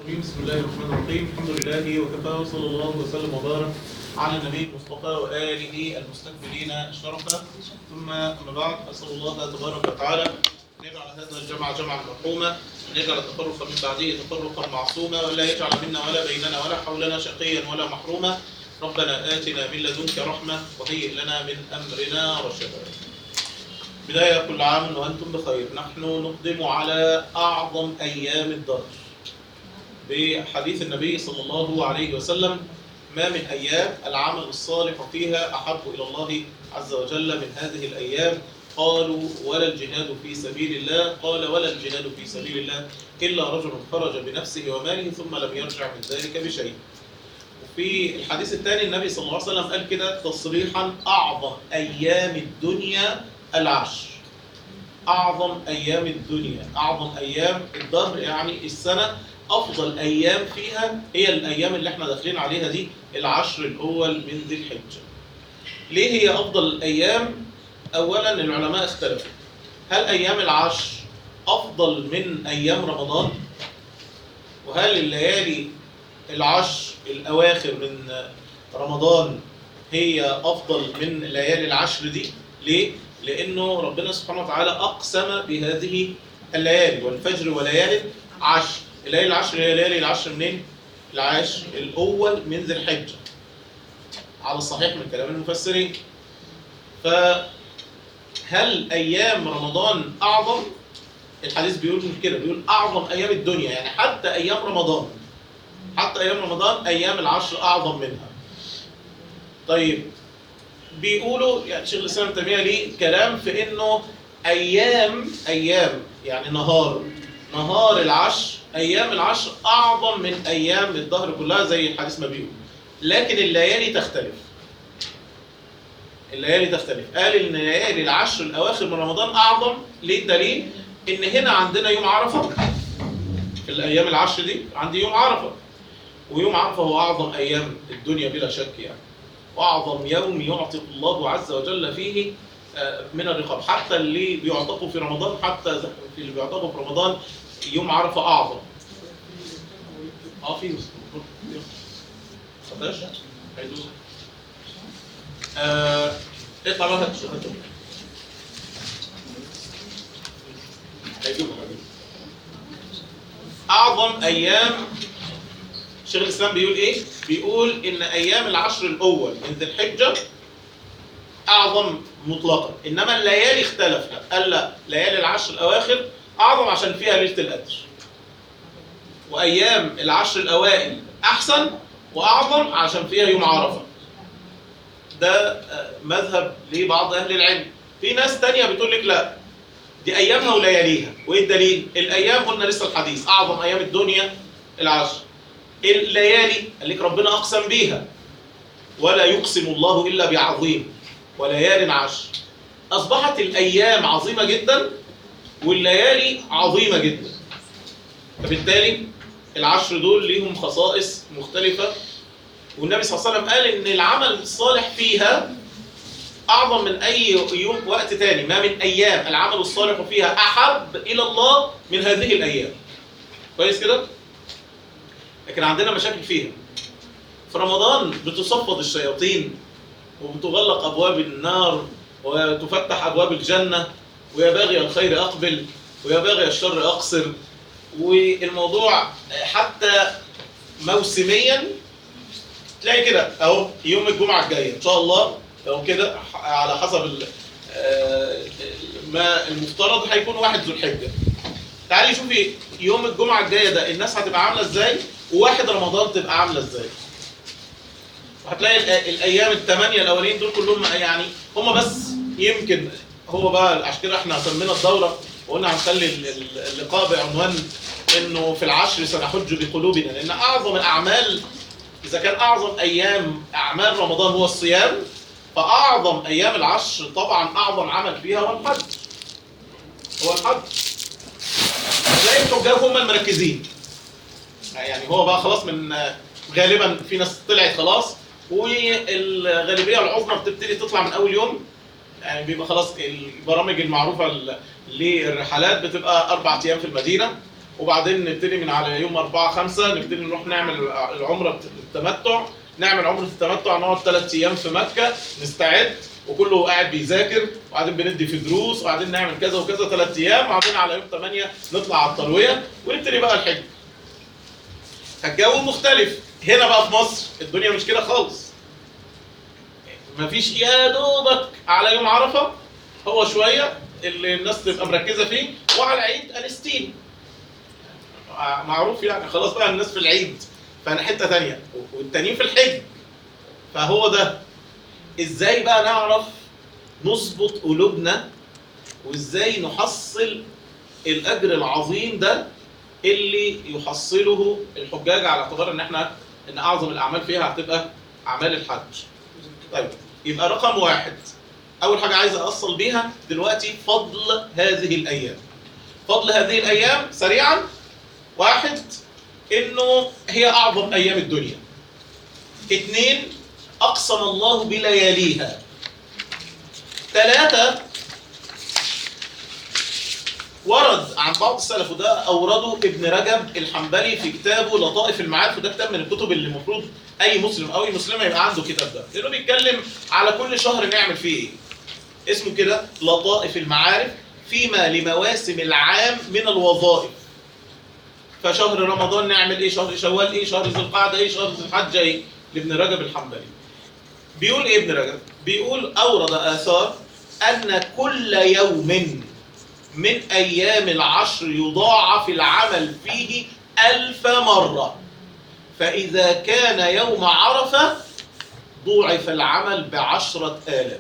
بسم الله الرحمن الرحيم. الحمد لله وكفى وصلى الله وسلم وبارك على النبي المصطفى وآله المستكبرين الشرفة. ثم أما بعد، أسأل الله تبارك وتعالى أن يجعل هذا الجمع جمعا مرحوما، أن يجعل التفرق من بعده تفرقا معصوما، ولا يجعل منا ولا بيننا ولا حولنا شقيا ولا محروما. ربنا آتنا من لدنك رحمة وهيئ لنا من أمرنا رشدا. بداية كل عام وأنتم بخير. نحن نقدم على أعظم أيام الدهر بحديث النبي صلى الله عليه وسلم: ما من أيام العمل الصالح فيها أحب إلى الله عز وجل من هذه الأيام. قالوا: ولا الجهاد في سبيل الله؟ قال: ولا الجهاد في سبيل الله إلا رجل خرج بنفسه وماله ثم لم يرجع من ذلك بشيء. وفي الحديث الثاني النبي صلى الله عليه وسلم قال كده تصريحا: أعظم أيام الدنيا العشر. أعظم أيام الدنيا، أعظم أيام الدهر يعني السنة، أفضل أيام فيها هي الأيام اللي احنا داخلين عليها دي، العشر الأول من ذي الحجة. ليه هي أفضل الأيام؟ أولا العلماء اختلفوا، هل أيام العشر أفضل من أيام رمضان؟ وهل الليالي العشر الأواخر من رمضان هي أفضل من ليالي العشر دي؟ ليه؟ لأنه ربنا سبحانه وتعالى أقسم بهذه الليالي: والفجر وليالي عشر. الليالي العشر هي ليالي العشر منين؟ العشر الأول من ذي الحجة على الصحيح من كلام المفسرين. فهل أيام رمضان أعظم؟ الحديث بيقول كده، بيقول أعظم أيام الدنيا، يعني حتى أيام رمضان، حتى أيام رمضان أيام العشر أعظم منها. طيب بيقولوا يعني شيخ الإسلام ابن تيمية ليه كلام في إنه أيام يعني نهار العشر، أيام العشر أعظم من أيام الدهر كلها زي الحديث ما بيقول، لكن الليالي تختلف. الليالي تختلف. قال إن ليالي العشر الأواخر من رمضان أعظم. ليه الدليل؟ إن هنا عندنا يوم عرفة، في الأيام العشر دي عندي يوم عرفة، ويوم عرفة هو أعظم أيام الدنيا بلا شك يعني، وأعظم يوم يعتق الله عز وجل فيه من الرقاب. حتى اللي بيعتقوا في رمضان، حتى في اللي بيعتقوا في رمضان يوم عرفة أعظم. في صداش هيدوز اطلع بقى هيدوز. أعظم أيام شيخ الإسلام بيقول إيه؟ بيقول إن أيام العشر الأول من ذي الحجة أعظم مطلقا، إنما الليالي اختلفنا. قال لا، ليالي العشر الأواخر أعظم عشان فيها ليلة القدر، وأيام العشر الأوائل أحسن وأعظم عشان فيها يوم عرفة. ده مذهب لبعض أهل العلم. في ناس تانية بتقول لك لا، دي أيامها ولياليها. وإيه الدليل؟ الأيام قلنا لسه الحديث: أعظم أيام الدنيا العشر. الليالي قال لك ربنا أقسم بيها: ولا يقسم الله إلا بعظيم، وليال عشر. أصبحت الأيام عظيمة جدا والليالي عظيمة جدا، فبالتالي العشر دول ليهم خصائص مختلفة. والنبي صلى الله عليه وسلم قال إن العمل الصالح فيها أعظم من أي يوم وقت تاني. ما من أيام العمل الصالح فيها أحب إلى الله من هذه الأيام. كويس كده؟ لكن عندنا مشاكل فيها. في رمضان بتصفد الشياطين وبتغلق أبواب النار وتفتح أبواب الجنة، ويا باغي الخير أقبل ويا باغي الشر أقصر. والموضوع حتى موسميا تلاقي كده أهو، يوم الجمعة الجاية إن شاء الله لو كده على حسب ما المفترض هيكون 1 ذو الحجة. تعالي شوفي يوم الجمعة الجاية ده الناس هتبقى عاملة ازاي، و1 رمضان تبقى عاملة ازاي. وهتلاقي الأيام الثمانية الأولين دول كلهم يعني هم بس يمكن هو بقى. عشان كده احنا سمينا الدورة وقلنا هنخلي اللقاء بعنوان إنه في العشر سنحج بقلوبنا، لأن أعظم الأعمال، إذا كان أعظم أيام أعمال رمضان هو الصيام، فأعظم أيام العشر طبعا أعظم عمل فيها هو الحج. تلاقي الحجاج هم المركزين، يعني هو بقى خلاص من غالبا في ناس طلعت خلاص، والغالبيه العظمى بتبتدي تطلع من اول يوم. يعني بيبقى خلاص البرامج المعروفه للرحلات بتبقى 4 أيام في المدينه، وبعدين نبتدي من على يوم 4/5 نبتدي نروح نعمل العمرة التمتع، نعمل عمرة التمتع نقعد 3 أيام في مكة نستعد وكله قاعد بيذاكر، وبعدين بندي في دروس، وبعدين نعمل كذا وكذا 3 أيام، وبعدين على يوم 8 نطلع على التروية ونبتدي بقى الحج. الجو مختلف. هنا بقى في مصر الدنيا مش كده خالص. مفيش يا دوبك على يوم عرفة هو شوية اللي الناس تبقى مركزة فيه، وعلى عيد أنستين معروف يعني خلاص بقى الناس في العيد، فأنا حتة تانية والتانيين في الحج. فهو ده ازاي بقى نعرف نظبط قلوبنا، وازاي نحصل الأجر العظيم ده اللي يحصله الحجاج، على اعتبار ان اعظم الاعمال فيها هتبقى اعمال الحج. طيب يبقى رقم 1 اول حاجه عايز اوصل بيها دلوقتي فضل هذه الايام. فضل هذه الايام سريعا: 1 انه هي اعظم ايام الدنيا. 2 اقسم الله بلياليها. 3 ورد عن بعض السلف، وده اورده ابن رجب الحنبلي في كتابه لطائف المعارف، وده كتاب من الكتب اللي المفروض اي مسلم او اي مسلمه يبقى عنده الكتاب ده، لانه بيتكلم على كل شهر نعمل فيه ايه. اسمه كده لطائف المعارف فيما لمواسم العام من الوظائف. فشهر رمضان نعمل ايه، شهر شوال ايه، شهر ذي القعده ايه، شهر ذي الحجه ايه، لابن رجب الحنبلي. بيقول ايه ابن رجب؟ بيقول اورد اثار ان كل يوم من أيام العشر يضاعف العمل فيه 1000 مرة، فإذا كان يوم عرفة ضوعف العمل ب10,000.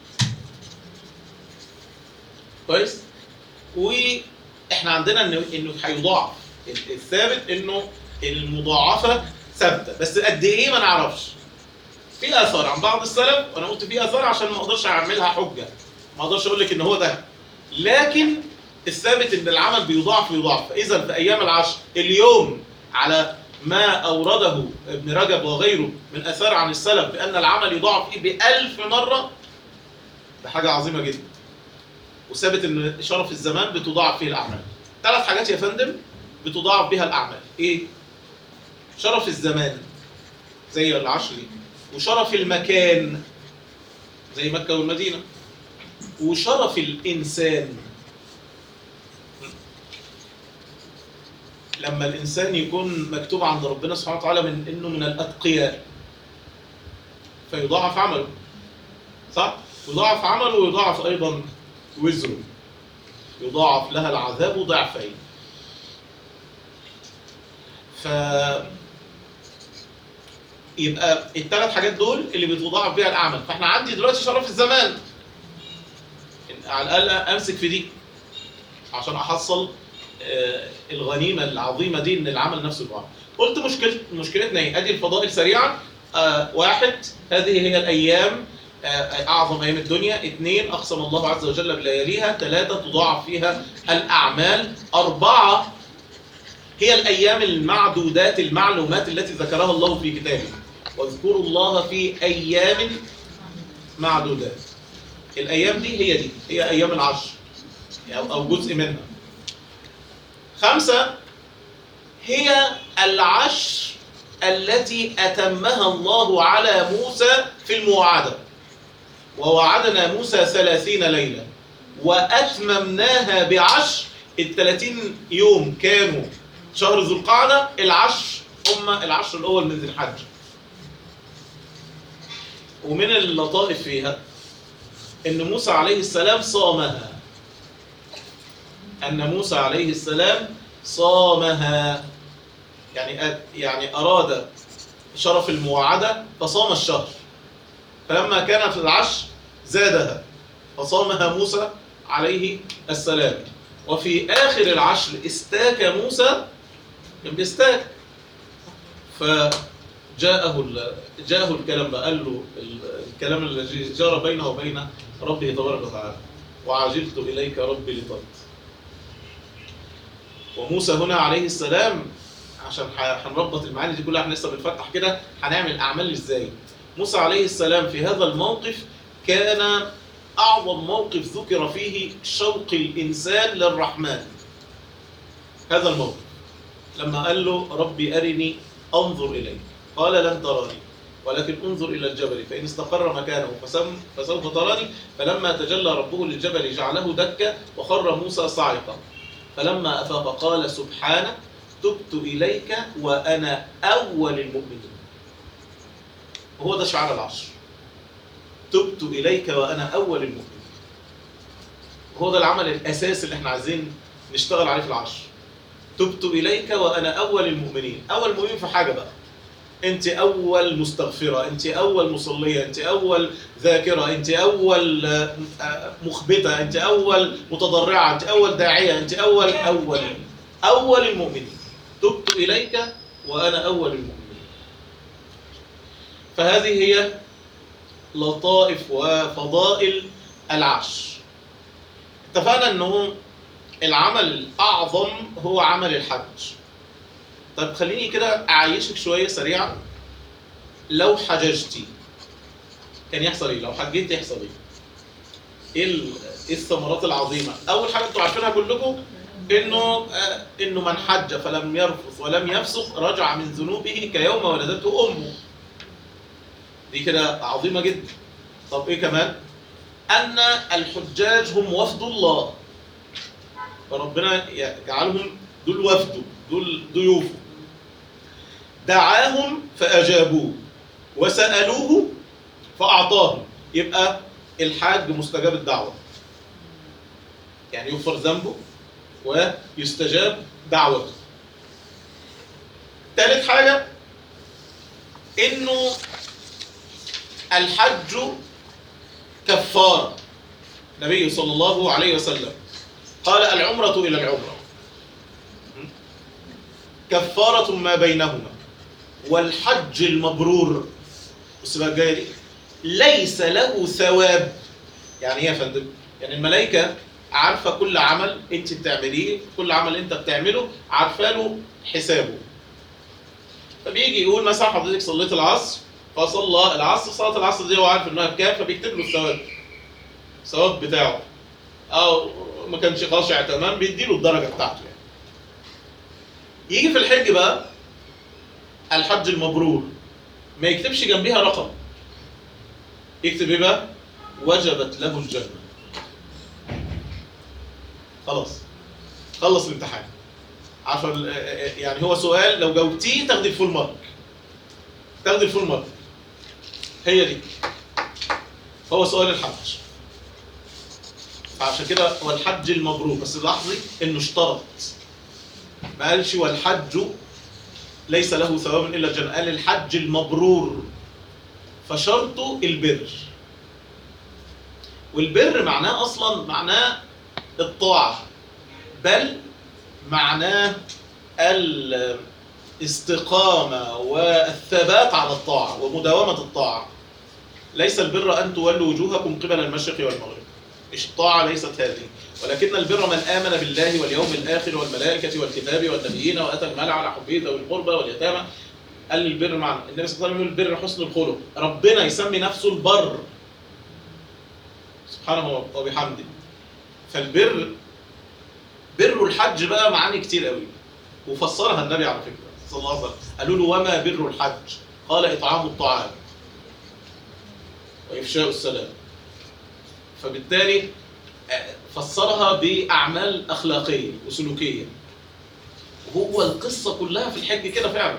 كويس؟ وإحنا عندنا إنه هيضاعف، الثابت إنه المضاعفة ثابتة، بس قد إيه ما نعرفش. في آثار عن بعض السلف، وأنا قلت في آثار عشان ما أقدرش أعملها حجة، ما أقدرش أقول لك إن هو ده، لكن الثابت ان العمل بيضاعف. فاذا في ايام العشر اليوم على ما اورده ابن رجب وغيره من اثار عن السلف بان العمل يضاعف فيه ب1000 مره، ده حاجه عظيمه جدا. وثابت ان شرف الزمان بتضاعف فيه الاعمال. 3 حاجات يا فندم بتضاعف بها الاعمال. ايه؟ شرف الزمان زي العشر دي، وشرف المكان زي مكه والمدينه، وشرف الانسان. لما الإنسان يكون مكتوب عند ربنا سبحانه وتعالى من إنه من الأتقياء فيضاعف عمله، صح؟ يضاعف عمله ويضاعف أيضا وزره، يضاعف لها العذاب ضعفين. يبقى ال3 حاجات دول اللي بتضاعف بيها الأعمال. فإحنا عندي دلوقتي شرف الزمان، على الأقل أمسك في دي عشان أحصل الغنيمة العظيمة دي ان العمل نفسه يضاعف. قلت مشكلتنا ايه؟ ادي الفضائل سريعا. 1 هذه هي الايام اعظم ايام الدنيا. 2 اقسم الله عز وجل بلياليها. 3 تضاعف فيها الاعمال. 4 هي الايام المعدودات المعلومات التي ذكرها الله في كتابه، واذكروا الله في ايام معدودات. الايام دي هي ايام العشر او جزء منها. 5 هي العشر التي أتمها الله على موسى في المواعدة، ووعدنا موسى 30 ليلة وأتممناها ب10. ال30 يوم كانوا شهر ذو القعدة، العشر هم العشر الأول من ذي الحجة. ومن اللطائف فيها أن موسى عليه السلام صامها، أن موسى عليه السلام صامها، يعني أراد شرف المواعدة فصام الشهر، فلما كانت العشر زادها فصامها موسى عليه السلام. وفي آخر العشر استاك موسى، كان بيستاك، فجاءه الكلام بقى، قال له الكلام الذي جرى بينه وبين ربه تبارك وتعالى: وعجلت إليك ربي لترضى. وموسى هنا عليه السلام، عشان هنربط المعاني دي كلها، احنا لسه بنفتح كده هنعمل اعمال ازاي. موسى عليه السلام في هذا الموقف كان اعظم موقف ذكر فيه شوق الانسان للرحمن. هذا الموقف لما قال له ربي أرني أنظر إليك، قال لن تراني ولكن انظر إلى الجبل فإن استقر مكانه فسوف تراني. فلما تجلى ربه للجبل جعله دكا وخر موسى صاعقا، فلما أفاق قال سبحانك تبت إليك وأنا أول المؤمنين. وهو ده شعار العشر، تبت إليك وأنا أول المؤمنين. هو ده العمل الأساسي اللي احنا عايزين نشتغل عليه في العشر. تبت إليك وأنا أول المؤمنين. أول مؤمن في حاجة بقى، أنت أول مستغفرة، أنت أول مصلية، أنت أول ذاكرة، أنت أول مخبتة، أنت أول متضرعة، أنت أول داعية، أنت أول المؤمنين. تبت إليك وأنا أول المؤمنين. فهذه هي لطائف وفضائل العشر. اتفقنا أنه العمل الأعظم هو عمل الحج. طيب خليني كده أعيشك شوية سريعا. لو حججتي كان يحصل إيه؟ لو حجيت يحصل إيه؟ إيه الثمرات العظيمة؟ أول حاجة أنتوا عارفينها كلكم إنه من حج فلم يرفث ولم يفسق رجع من ذنوبه كيوم ولدته أمه. دي كده عظيمة جدا. طب إيه كمان؟ أن الحجاج هم وفد الله، فربنا يجعلهم دول وفده، دول ضيوفه. دعاهم فأجابوه وسألوه فأعطاهم. يبقى الحاج مستجاب الدعوة، يعني يغفر ذنبه ويستجاب دعوته. ثالث حاجة إنه الحج كفارة. النبي صلى الله عليه وسلم قال العمرة إلى العمرة كفارة ما بينهما والحج المبرور، بص بقى الجاية دي، ليس له ثواب. يعني ايه يا فندم؟ يعني الملائكة عارفة كل عمل انت بتعمليه، كل عمل انت بتعمله عارفة له حسابه. فبيجي يقول مثلا حضرتك صليت العصر، فصلى العصر، صلاة العصر دي هو عارف انها بكام، فبيكتب له الثواب بتاعه. او ما كانش خاشع تمام بيديله الدرجة بتاعته يعني. يجي في الحج بقى الحج المبرور، ما يكتبش جنبيها رقم، يكتب ايه بقى؟ وجبت له الجنة. خلاص خلص الامتحان. عشان يعني هو سؤال لو جاوبتيه تاخدي الفول مارك، تاخدي الفول مارك. هي دي هو سؤال الحج. عشان كده هو الحج المبرور. بس لاحظي انه اشترط، ما قالش والحج ليس له ثواب الا الجنة، قال الحج المبرور، فشرطه البر. والبر معناه اصلا معناه الطاعة، بل معناه الاستقامة والثبات على الطاعة ومداومة الطاعة. ليس البر أن تولوا وجوهكم قبل المشرق والمغرب، مش الطاعة ليست هذه، ولكن البر من آمن بالله واليوم الآخر والملائكة والكتاب والنبيين وأتى المال على حبه ذوي القربى واليتامى. قال البر معنى النبي صلى الله عليه وسلم يقول البر حسن الخلق. ربنا يسمي نفسه البر سبحانه وبحمده. فالبر بر الحج بقى معاني كتير قوي، وفسرها النبي على فكرة صلى الله عليه وسلم. قالوا له وما بر الحج؟ قال إطعام الطعام وإفشاء السلام. فبالتالي فسرها بأعمال أخلاقية وسلوكية. وهو القصة كلها في الحج كده فعلا.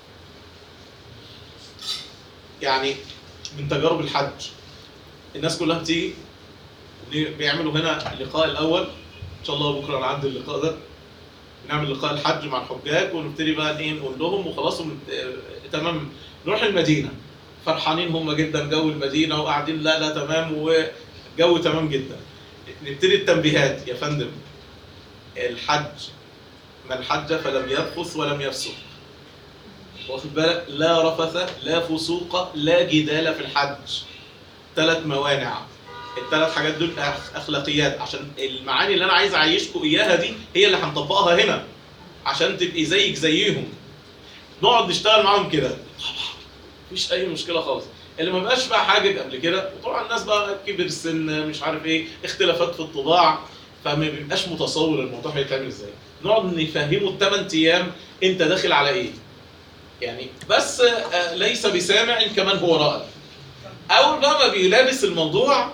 يعني من تجارب الحج الناس كلها بتيجي بيعملوا هنا اللقاء الأول، إن شاء الله بكرة أنا عندي اللقاء ده، نعمل لقاء الحج مع الحجاج ونبتدي بقى ايه نقول لهم وخلاص تمام. نروح المدينة فرحانين هم جدا، جو المدينة وقاعدين لا تمام وجو تمام جدا. نبتدي التنبيهات. يا فندم الحج من حج فلم يرفث ولم يفسق، واخد بالك؟ لا رفث لا فسوق لا جدال في الحج. 3 موانع. ال3 حاجات دول اخلاقيات، عشان المعاني اللي انا عايز اعيشكم اياها دي هي اللي هنطبقها هنا عشان تبقي زيك زيهم. نقعد نشتغل معاهم كده مفيش اي مشكله خالص. اللي ما بقاش بقى حاجه قبل كده، وطبعا الناس بقى كبر السن مش عارف ايه، اختلافات في الطباع، فما بيبقاش متصور الموضوع هيتعمل ازاي. نقعد نفهمه الثمان ايام انت داخل على ايه. يعني بس ليس بسامع كمن هو رائع. اول بقى ما بيلابس الموضوع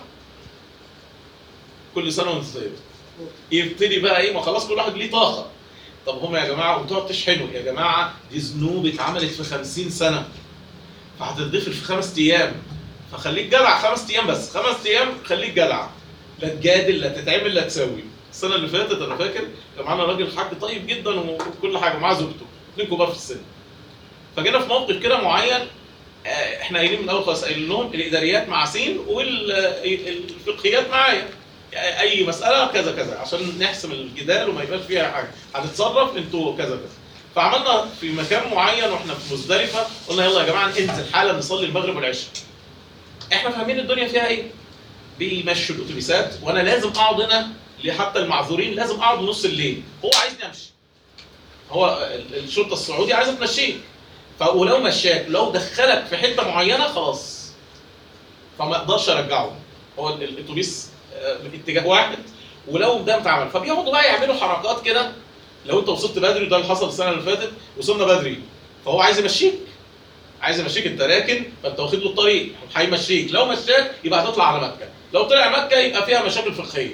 كل سنه وانت طيب، يبتدي بقى ايه، ما خلاص كل واحد ليه طاقه. طب هم يا جماعه وتقعد تشحنوا يا جماعه، دي ذنوب اتعملت في 50 سنه فهتتغفر في 5 ايام، فخليك جدع 5 ايام بس، 5 ايام خليك جدع، لا تجادل لا تتعمل لا تسوي. السنه اللي فاتت انا فاكر كان معانا راجل حاج طيب جدا وكل حاجه، معاه زوجته، اثنين كبار في السن. فجينا في موقف كده معين، احنا قايلين من الاول خالص، قايلين لهم الاداريات مع سين والفقهيات معايا، يعني اي مساله كذا كذا عشان نحسم الجدال وما يبقاش فيها حاجه، هنتصرف انتوا كذا كذا. فعملنا في مكان معين واحنا في مزدلفه، قلنا يلا يا جماعه ننزل حالا نصلي المغرب والعشاء. احنا فاهمين الدنيا فيها ايه؟ بيمشوا الاتوبيسات وانا لازم اقعد هنا، حتى المعذورين لازم اقعد نص الليل، هو عايزني امشي. هو الشرطه السعودي عايزه تمشيك، ولو مشاك لو دخلك في حته معينه خلاص فما اقدرش ارجعه، هو الاتوبيس باتجاه واحد ولو ده اتعمل، فبيقعدوا بقى يعملوا حركات كده. لو انت وصلت بدري، وده اللي حصل السنه اللي فاتت، وصلنا بدري فهو عايز يمشيك، عايز يمشيك، انت راكن فانت واخد له الطريق هيمشيك، لو مشاك يبقى هتطلع على مكه، لو طلع مكه يبقى فيها مشاكل فقهيه.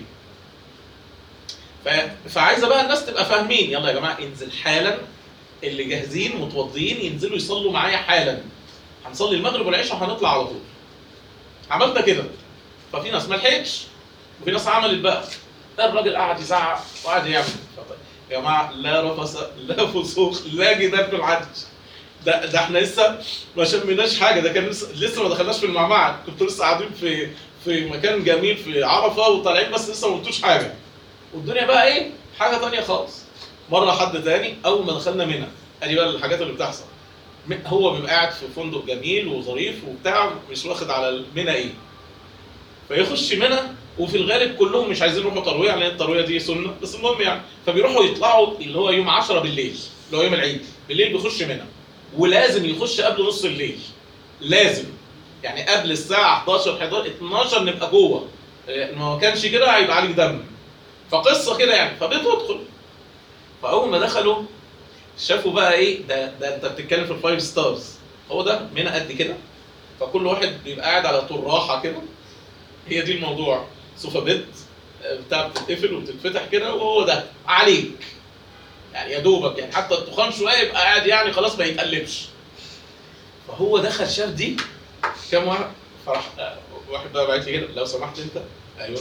فعايزه بقى الناس تبقى فاهمين، يلا يا جماعه انزل حالا، اللي جاهزين متوضيين ينزلوا يصلوا معايا حالا، هنصلي المغرب والعشاء وهنطلع على طول. عملنا كده، ففي ناس ما لحقتش وفي ناس عملت بقى، الراجل قعد يزعق وقعد يعمل. يا جماعه لا رفث لا فسوق لا جدال في الحج، ده احنا لسه ما شميناش حاجه، ده كان لسه ما دخلناش في المعمعه، كنتوا لسه قاعدين في مكان جميل في عرفه وطالعين بس لسه ما قلتوش حاجه، والدنيا بقى ايه حاجه ثانيه خالص. مره حد تاني اول ما دخلنا منى، ادي بقى الحاجات اللي بتحصل، هو بيبقى قاعد في فندق جميل وظريف وبتاع، مش واخد على منى ايه، فيخش منى، وفي الغالب كلهم مش عايزين يروحوا ترويه، لان الترويه دي سنه، بس المهم يعني، فبيروحوا يطلعوا اللي هو يوم 10 بالليل اللي هو يوم العيد بالليل بيخش منى، ولازم يخش قبل نص الليل، لازم يعني قبل الساعه 11 12 نبقى جوه، ما كانش كده هيبقى عليك دم. فقصه كده يعني، فبتدخل. فاول ما دخلوا شافوا بقى ايه، ده انت بتتكلم في الفايف ستارز، هو ده منى قد كده، فكل واحد بيبقى قاعد على طول راحه كده، هي دي الموضوع، سوفا بيت بتاع بتتقفل وبتتفتح كده، وهو ده عليك يعني يا دوبك، يعني حتى التخان شويه يبقى قاعد يعني خلاص ما يتقلبش. فهو دخل شاف دي كام واحد، فرح واحد بقى بعت لي كده، لو سمحت انت، ايوه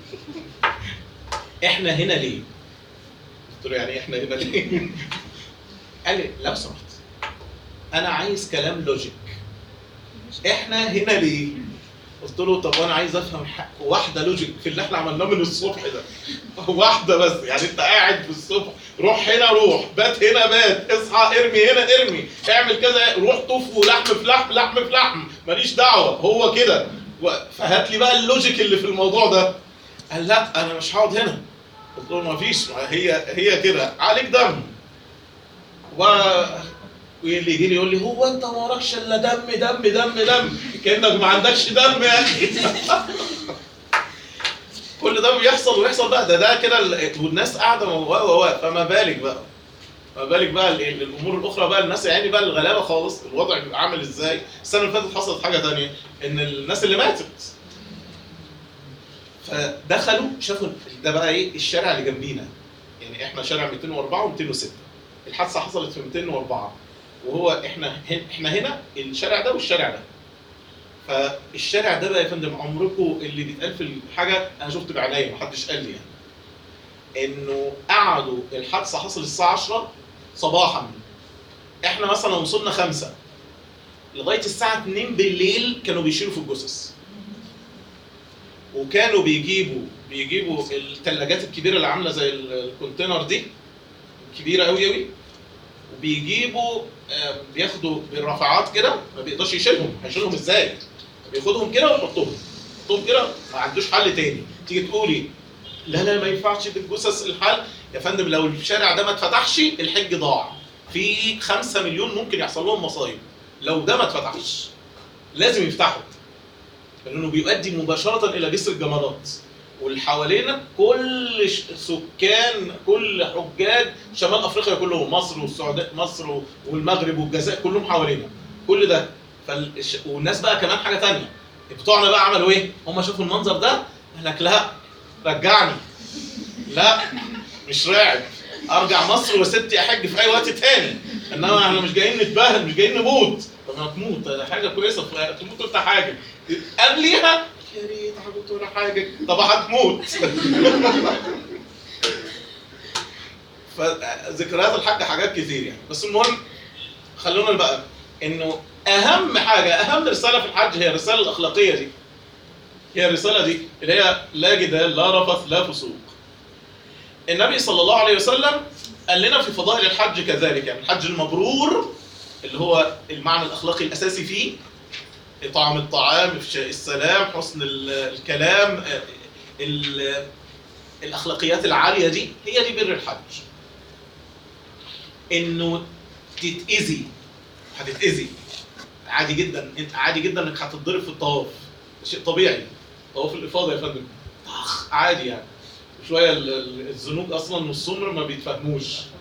احنا هنا ليه؟ قلت له يعني ايه احنا هنا ليه؟ قال لي لو سمحت انا عايز كلام لوجيك، احنا هنا ليه؟ قلت له طب وانا عايز افهم واحده لوجيك في اللي احنا عملناه من الصبح ده، واحده بس، يعني انت قاعد في الصبح روح هنا روح، بات هنا بات، اصحى ارمي هنا ارمي، اعمل كذا، روح طف ولحم في لحم لحم في لحم، ماليش دعوه هو كده، فهات لي بقى اللوجيك اللي في الموضوع ده. قال لا انا مش هقعد هنا. قلت له ما فيش، هي كده عليك دم. واللي يجي لي يقول لي هو انت ما وراكش الا دم دم دم دم، كانك ما عندكش دم يا اخي. كل ده بيحصل ويحصل بقى، ده كده والناس قاعده فما بالك بقى، ما بالك بقى الامور الاخرى بقى، الناس يعني بقى الغلابه خالص، الوضع بيبقى عامل ازاي. السنه اللي فاتت حصلت حاجه ثانيه، ان الناس اللي ماتت فدخلوا شافوا ده بقى ايه، الشارع اللي جنبينا، يعني احنا شارع 204 و206، الحادثه حصلت في 204، وهو احنا هنا الشارع ده والشارع ده. فالشارع ده بقى يا فندم عمركم اللي بيتقال في الحاجه انا شفت بعينيا، ما حدش قال لي يعني، انه قعدوا الحادثه حصلت الساعه 10 صباحا، احنا مثلا وصلنا 5 لغايه الساعه 2 بالليل كانوا بيشيلوا في الجثث، وكانوا بيجيبوا الثلاجات الكبيره اللي عامله زي الكونتينر دي كبيره قوي قوي، وبيجيبوا بياخدوا بالرافعات كده، ما بيقدرش يشيلهم، هيشيلهم ازاي؟ بياخدهم كده ويحطهم كده، ما عندوش حل تاني. تيجي تقولي لا ما ينفعش دي الجثث، الحل يا فندم لو الشارع ده ما اتفتحش الحج ضاع، في 5 مليون ممكن يحصل لهم مصايب لو ده ما اتفتحش، لازم يفتحوا، لانه بيؤدي مباشره الى جسر الجمرات، واللي حوالينا كل سكان كل حجاج شمال افريقيا كلهم، مصر والسعوديه، مصر والمغرب والجزائر كلهم حوالينا، كل ده. والناس بقى كمان حاجه ثانيه، بتوعنا بقى عملوا ايه؟ هم شافوا المنظر ده قال لك لا رجعني، لا مش راعب، ارجع مصر وستي احج في اي وقت تاني، انما احنا مش جايين نتبهدل، مش جايين نموت. طب ما تموت حاجه كويسه، تموت انت حاجه قبليها يا ريت هموت ولا حاجه، طب هتموت. فذكريات الحج حاجات كتير يعني، بس المهم خلونا بقى انه اهم حاجه، اهم رساله في الحج هي الرساله الاخلاقيه دي، هي الرساله دي اللي هي لا جدال لا رفث لا فسوق. النبي صلى الله عليه وسلم قال لنا في فضائل الحج كذلك، يعني الحج المبرور اللي هو المعنى الاخلاقي الاساسي فيه اطعام الطعام، افشاء السلام، حسن الكلام، الاخلاقيات العاليه دي، هي دي بر الحج. انه تتاذي، هتتاذي عادي جدا، انت عادي جدا انك هتتضرب في الطواف، شيء طبيعي، طواف الافاضه يا فندم طخ عادي يعني، شويه الزنوج اصلا والسمر ما بيتفهموش،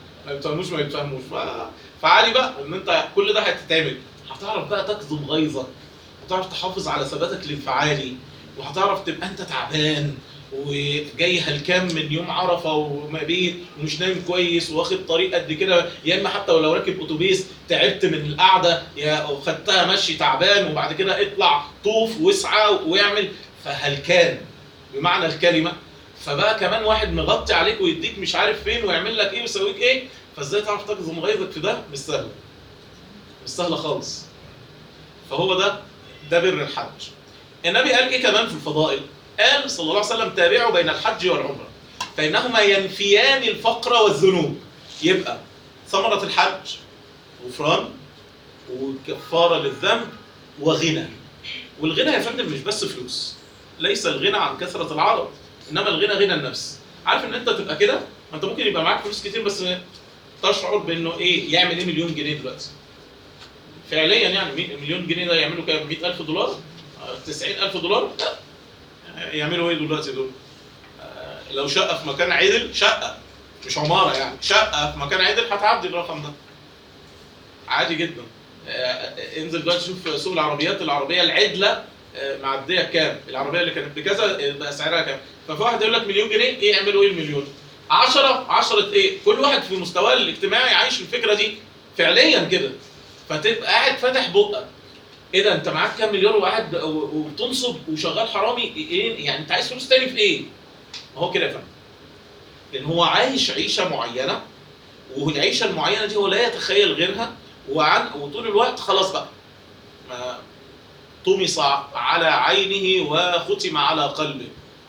فعادي بقى ان انت كل ده هتتعمل، هتعرف بقى تكظم غيظك، هتعرف تحافظ على ثباتك الانفعالي، وهتعرف تبقى انت تعبان وجاي هلكان من يوم عرفه ومبيت ومش نايم كويس واخد طريق قد كده، يا اما حتى ولو راكب اتوبيس تعبت من القعده يا وخدتها مشي تعبان، وبعد كده اطلع طوف واسعى واعمل، فهلكان بمعنى الكلمه. فبقى كمان واحد مغطي عليك ويديك مش عارف فين ويعمل لك ايه ويسويك ايه، فازاي تعرف تكظم غيظك في ده؟ مش سهله، مش سهله خالص. فهو ده بر الحج. النبي قال ايه كمان في الفضائل؟ قال صلى الله عليه وسلم تابعوا بين الحج والعمره فانهما ينفيان الفقر والذنوب. يبقى ثمره الحج غفران وكفاره للذنب وغنى. والغنى يا فندم مش بس فلوس، ليس الغنى عن كثره العرض، انما الغنى غنى النفس. عارف ان انت تبقى كده، ما انت ممكن يبقى معاك فلوس كتير بس تشعر بانه ايه، يعمل ايه مليون جنيه دلوقتي؟ فعليا يعني مليون جنيه ده يعملوا كام؟ 100,000 دولار؟ 90,000 دولار؟ لا، يعملوا ايه دلوقتي دول؟ لو شقه في مكان عدل، شقه مش عماره يعني، شقه في مكان عدل هتعدي الرقم ده عادي جدا. انزل دلوقتي شوف سوق العربيات، العربيه العدله معديه كام؟ العربيه اللي كانت بكذا بقى سعرها كام؟ ففي واحد يقول لك مليون جنيه، ايه يعملوا ايه المليون؟ 10 ايه؟ كل واحد في مستواه الاجتماعي عايش الفكره دي فعليا كده. فتبقى قاعد فاتح بقك، ايه ده انت معاك كام مليار وقاعد وبتنصب وشغال حرامي، ايه يعني انت عايز فلوس تاني في ايه؟ ما هو كده يا فندم، لان هو عايش عيشه معينه، والعيشه المعينه دي هو لا يتخيل غيرها، وطول الوقت خلاص بقى ما طمس على عينه وختم على قلبه.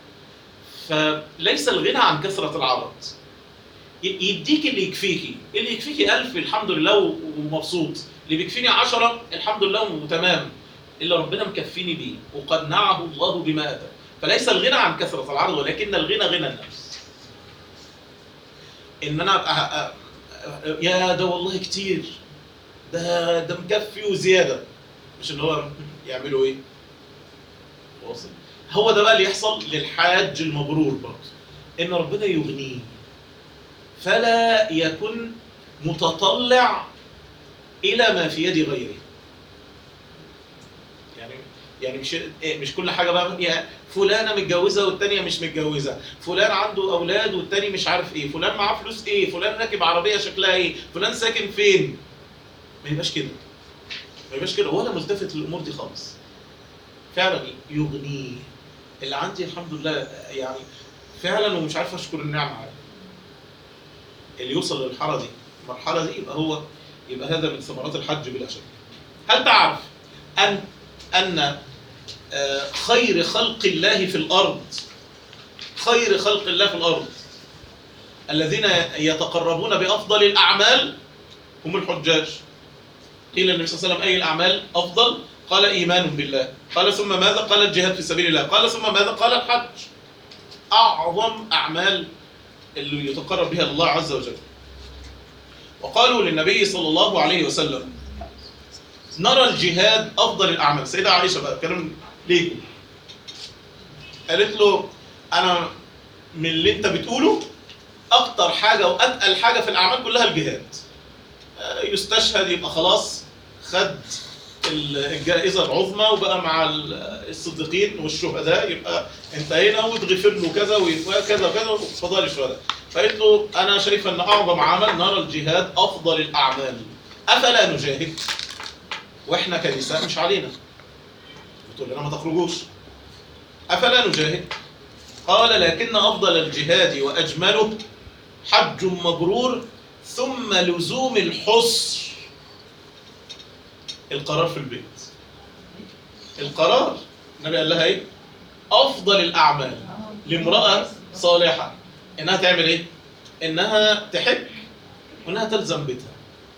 فليس الغنى عن كثره العرض، يديك اللي يكفيكي، اللي يكفيكي 1000 الحمد لله ومبسوط، اللي بيكفيني 10 الحمد لله وتمام، اللي ربنا مكفيني بيه وقنعه الله بما اتى. فليس الغنى عن كثره العرض، ولكن الغنى غنى النفس. ان انا ابقى يا ده والله كتير، ده مكفي وزياده، مش اللي هو يعملوا ايه؟ واصل. هو ده بقى اللي يحصل للحاج المبرور برضه، ان ربنا يغنيه فلا يكن متطلع الى ما في يد غيره. يعني مش كل حاجه بقى يعني فلانه متجوزه والثانيه مش متجوزه، فلان عنده اولاد والثاني مش عارف ايه، فلان معاه فلوس ايه، فلان راكب عربيه شكلها ايه، فلان ساكن فين. ما يبقاش كده، ما يبقاش كده، ولا ملتفت للامور دي خالص. فعلا يغنيه اللي عندي الحمد لله يعني فعلا، ومش عارف اشكر النعمه عليه. اللي يوصل للمرحله دي، المرحله دي يبقى هذا من ثمرات الحج بلا شك. هل تعرف ان خير خلق الله في الارض، خير خلق الله في الارض الذين يتقربون بافضل الاعمال هم الحجاج؟ قيل النبي صلى الله عليه وسلم اي الاعمال افضل؟ قال ايمان بالله. قال ثم ماذا؟ قال الجهاد في سبيل الله. قال ثم ماذا؟ قال الحج. اعظم اعمال اللي يتقرب بها الله عز وجل. وقالوا للنبي صلى الله عليه وسلم نرى الجهاد افضل الاعمال. سيدة عائشه بقى كلام ليكم، قالت له انا من اللي انت بتقوله اكتر حاجه واتقل حاجه في الاعمال كلها الجهاد. يستشهد يبقى خلاص خد الجائزه العظمى وبقى مع الصديقين والشهداء، يبقى انتهينا وتغفر له كذا وكذا وكذا وفضائل الشهداء. فقلت له انا شايف ان اعظم عمل نرى الجهاد افضل الاعمال، افلا نجاهد؟ واحنا كنساء مش علينا، بتقول لنا ما تخرجوش، افلا نجاهد؟ قال لكن افضل الجهاد واجمله حج مبرور ثم لزوم الحصر، القرار في البيت. القرار النبي قال لها ايه؟ افضل الاعمال لامراه صالحه انها تعمل ايه؟ انها تحج وانها تلزم بيتها،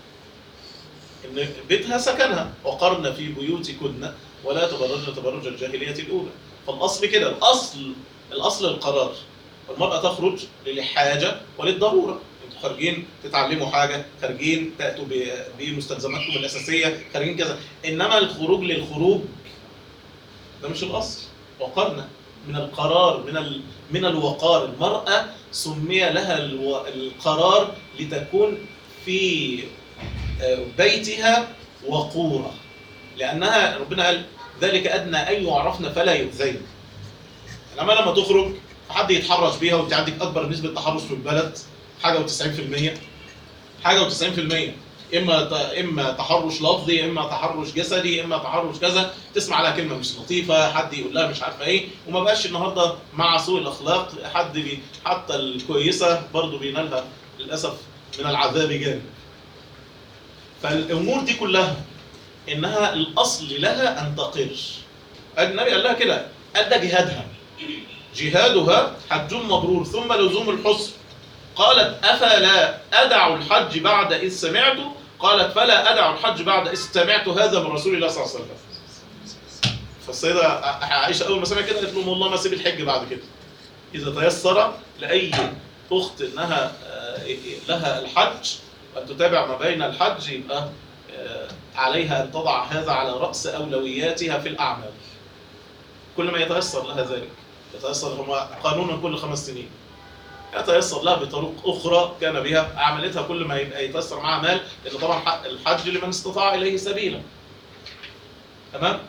ان بيتها سكنها، وقرن في بيوتكن ولا تبرجن تبرج الجاهليه الاولى. فالاصل كده، الاصل القرار. والمراه تخرج للحاجه وللضروره، انتوا خارجين تتعلموا حاجه، خارجين تاتوا بمستلزماتكم الاساسيه، خارجين كذا. انما الخروج للخروج ده مش الاصل. وقرن من القرار، من الوقار. المراه سمي لها القرار لتكون في بيتها وقورة، لأنها ربنا قال ذلك أدنى أن يعرفن فلا يؤذين. إنما لما تخرج حد يتحرش بيها وأنت عندك أكبر نسبة تحرش في البلد، حاجة و90%، حاجة و90%، إما تحرش لفظي، إما تحرش جسدي، إما تحرش كذا، تسمع لها كلمة مش لطيفة، حد يقول لها مش عارفة إيه، وما بقاش النهارده مع سوء الأخلاق حتى الكويسة برضه بينالها للأسف من العذاب جانب. فالامور دي كلها انها الاصل لها ان تقر. النبي قال لها كده، قال ده جهادها، جهادها حج مبرور ثم لزوم الحصر. قالت افلا ادع الحج بعد اذ سمعته؟ قالت فلا ادع الحج بعد اذ سمعت هذا من رسول الله صلى الله عليه وسلم. فالسيده عائشه اول ما سمعت كده قالت له والله ما سيب الحج بعد كده. اذا تيسر لاي اخت انها لها الحج أن تتابع ما بين الحج، يبقى عليها أن تضع هذا على رأس أولوياتها في الأعمال. كل ما يتيسر لها ذلك، يتيسر هما قانونا كل 5 سنين، يتيسر لها بطرق أخرى كان بها عملتها كل ما يبقى يتيسر معها مال، لأن طبعا الحج لمن استطاع إليه سبيلا. تمام؟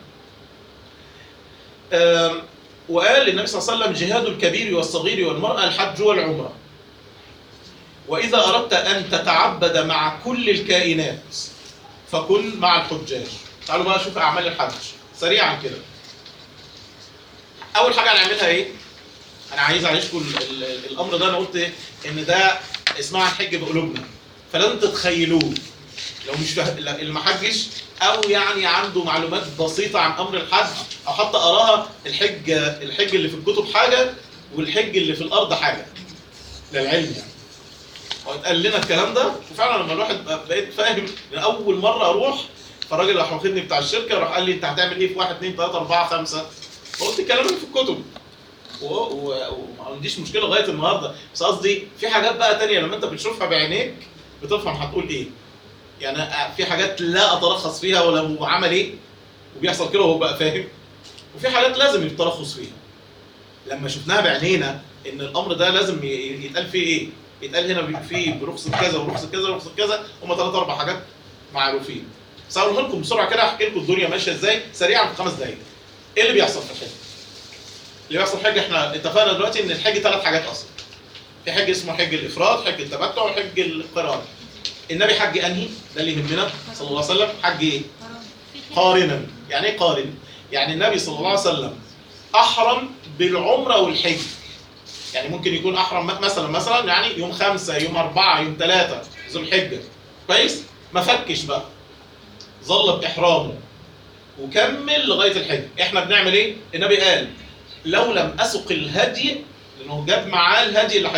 وقال النبي صلى الله عليه وسلم جهاد الكبير والصغير والمرأة الحج والعمرة. وإذا أردت أن تتعبد مع كل الكائنات فكن مع الحجاج. تعالوا بقى نشوف أعمال الحج سريعا كده. أول حاجة هنعملها إيه؟ أنا عايز أعيشكم الأمر ده. أنا قلت إيه؟ إن ده اسمها الحج بقلوبنا، فلازم تتخيلوه. لو مش اللي ما حجش أو يعني عنده معلومات بسيطة عن أمر الحج، أو حتى أراها الحج اللي في الكتب حاجة والحج اللي في الأرض حاجة للعلم يعني. واتقال لنا الكلام ده، وفعلا لما الواحد بقيت فاهم ان اول مره اروح، فالراجل راح واخدني بتاع الشركه راح قال لي انت هتعمل ايه في 1 2 3 4 5، فقلت الكلام اللي في الكتب وما عنديش مشكله لغايه النهارده. بس قصدي في حاجات بقى تانية لما انت بتشوفها بعينيك بتفهم هتقول ايه. يعني في حاجات لا اترخص فيها ولا هو عمل ايه وبيحصل كده وهو بقى فاهم، وفي حاجات لازم يترخص فيها لما شفناها بعينينا ان الامر ده لازم يتقال فيه ايه. يتقال هنا فيه برخصة كذا ورخصة كذا ورخصة كذا، هم 3 4 حاجات معروفين. بس هقولهم لكم بسرعه كده، احكي لكم الدنيا ماشيه ازاي سريعا في 5 دقائق. ايه اللي بيحصل في الحج؟ اللي بيحصل في الحج احنا اتفقنا دلوقتي ان الحج 3 حاجات اصلا. في حج اسمه حج الافراد، حج التمتع، وحج القران. النبي حج انهي؟ ده اللي يهمنا صلى الله عليه وسلم. حج ايه؟ قارنا. يعني ايه قارن؟ يعني النبي صلى الله عليه وسلم احرم بالعمره والحج. يعني ممكن يكون احرم مثلا يعني يوم 5 يوم 4 يوم 3 ذو الحجه، كويس؟ ما فكش بقى، ظل باحرامه وكمل لغايه الحج. احنا بنعمل ايه؟ النبي قال لو لم اسق الهدي، لانه جاب معاه الهدي اللي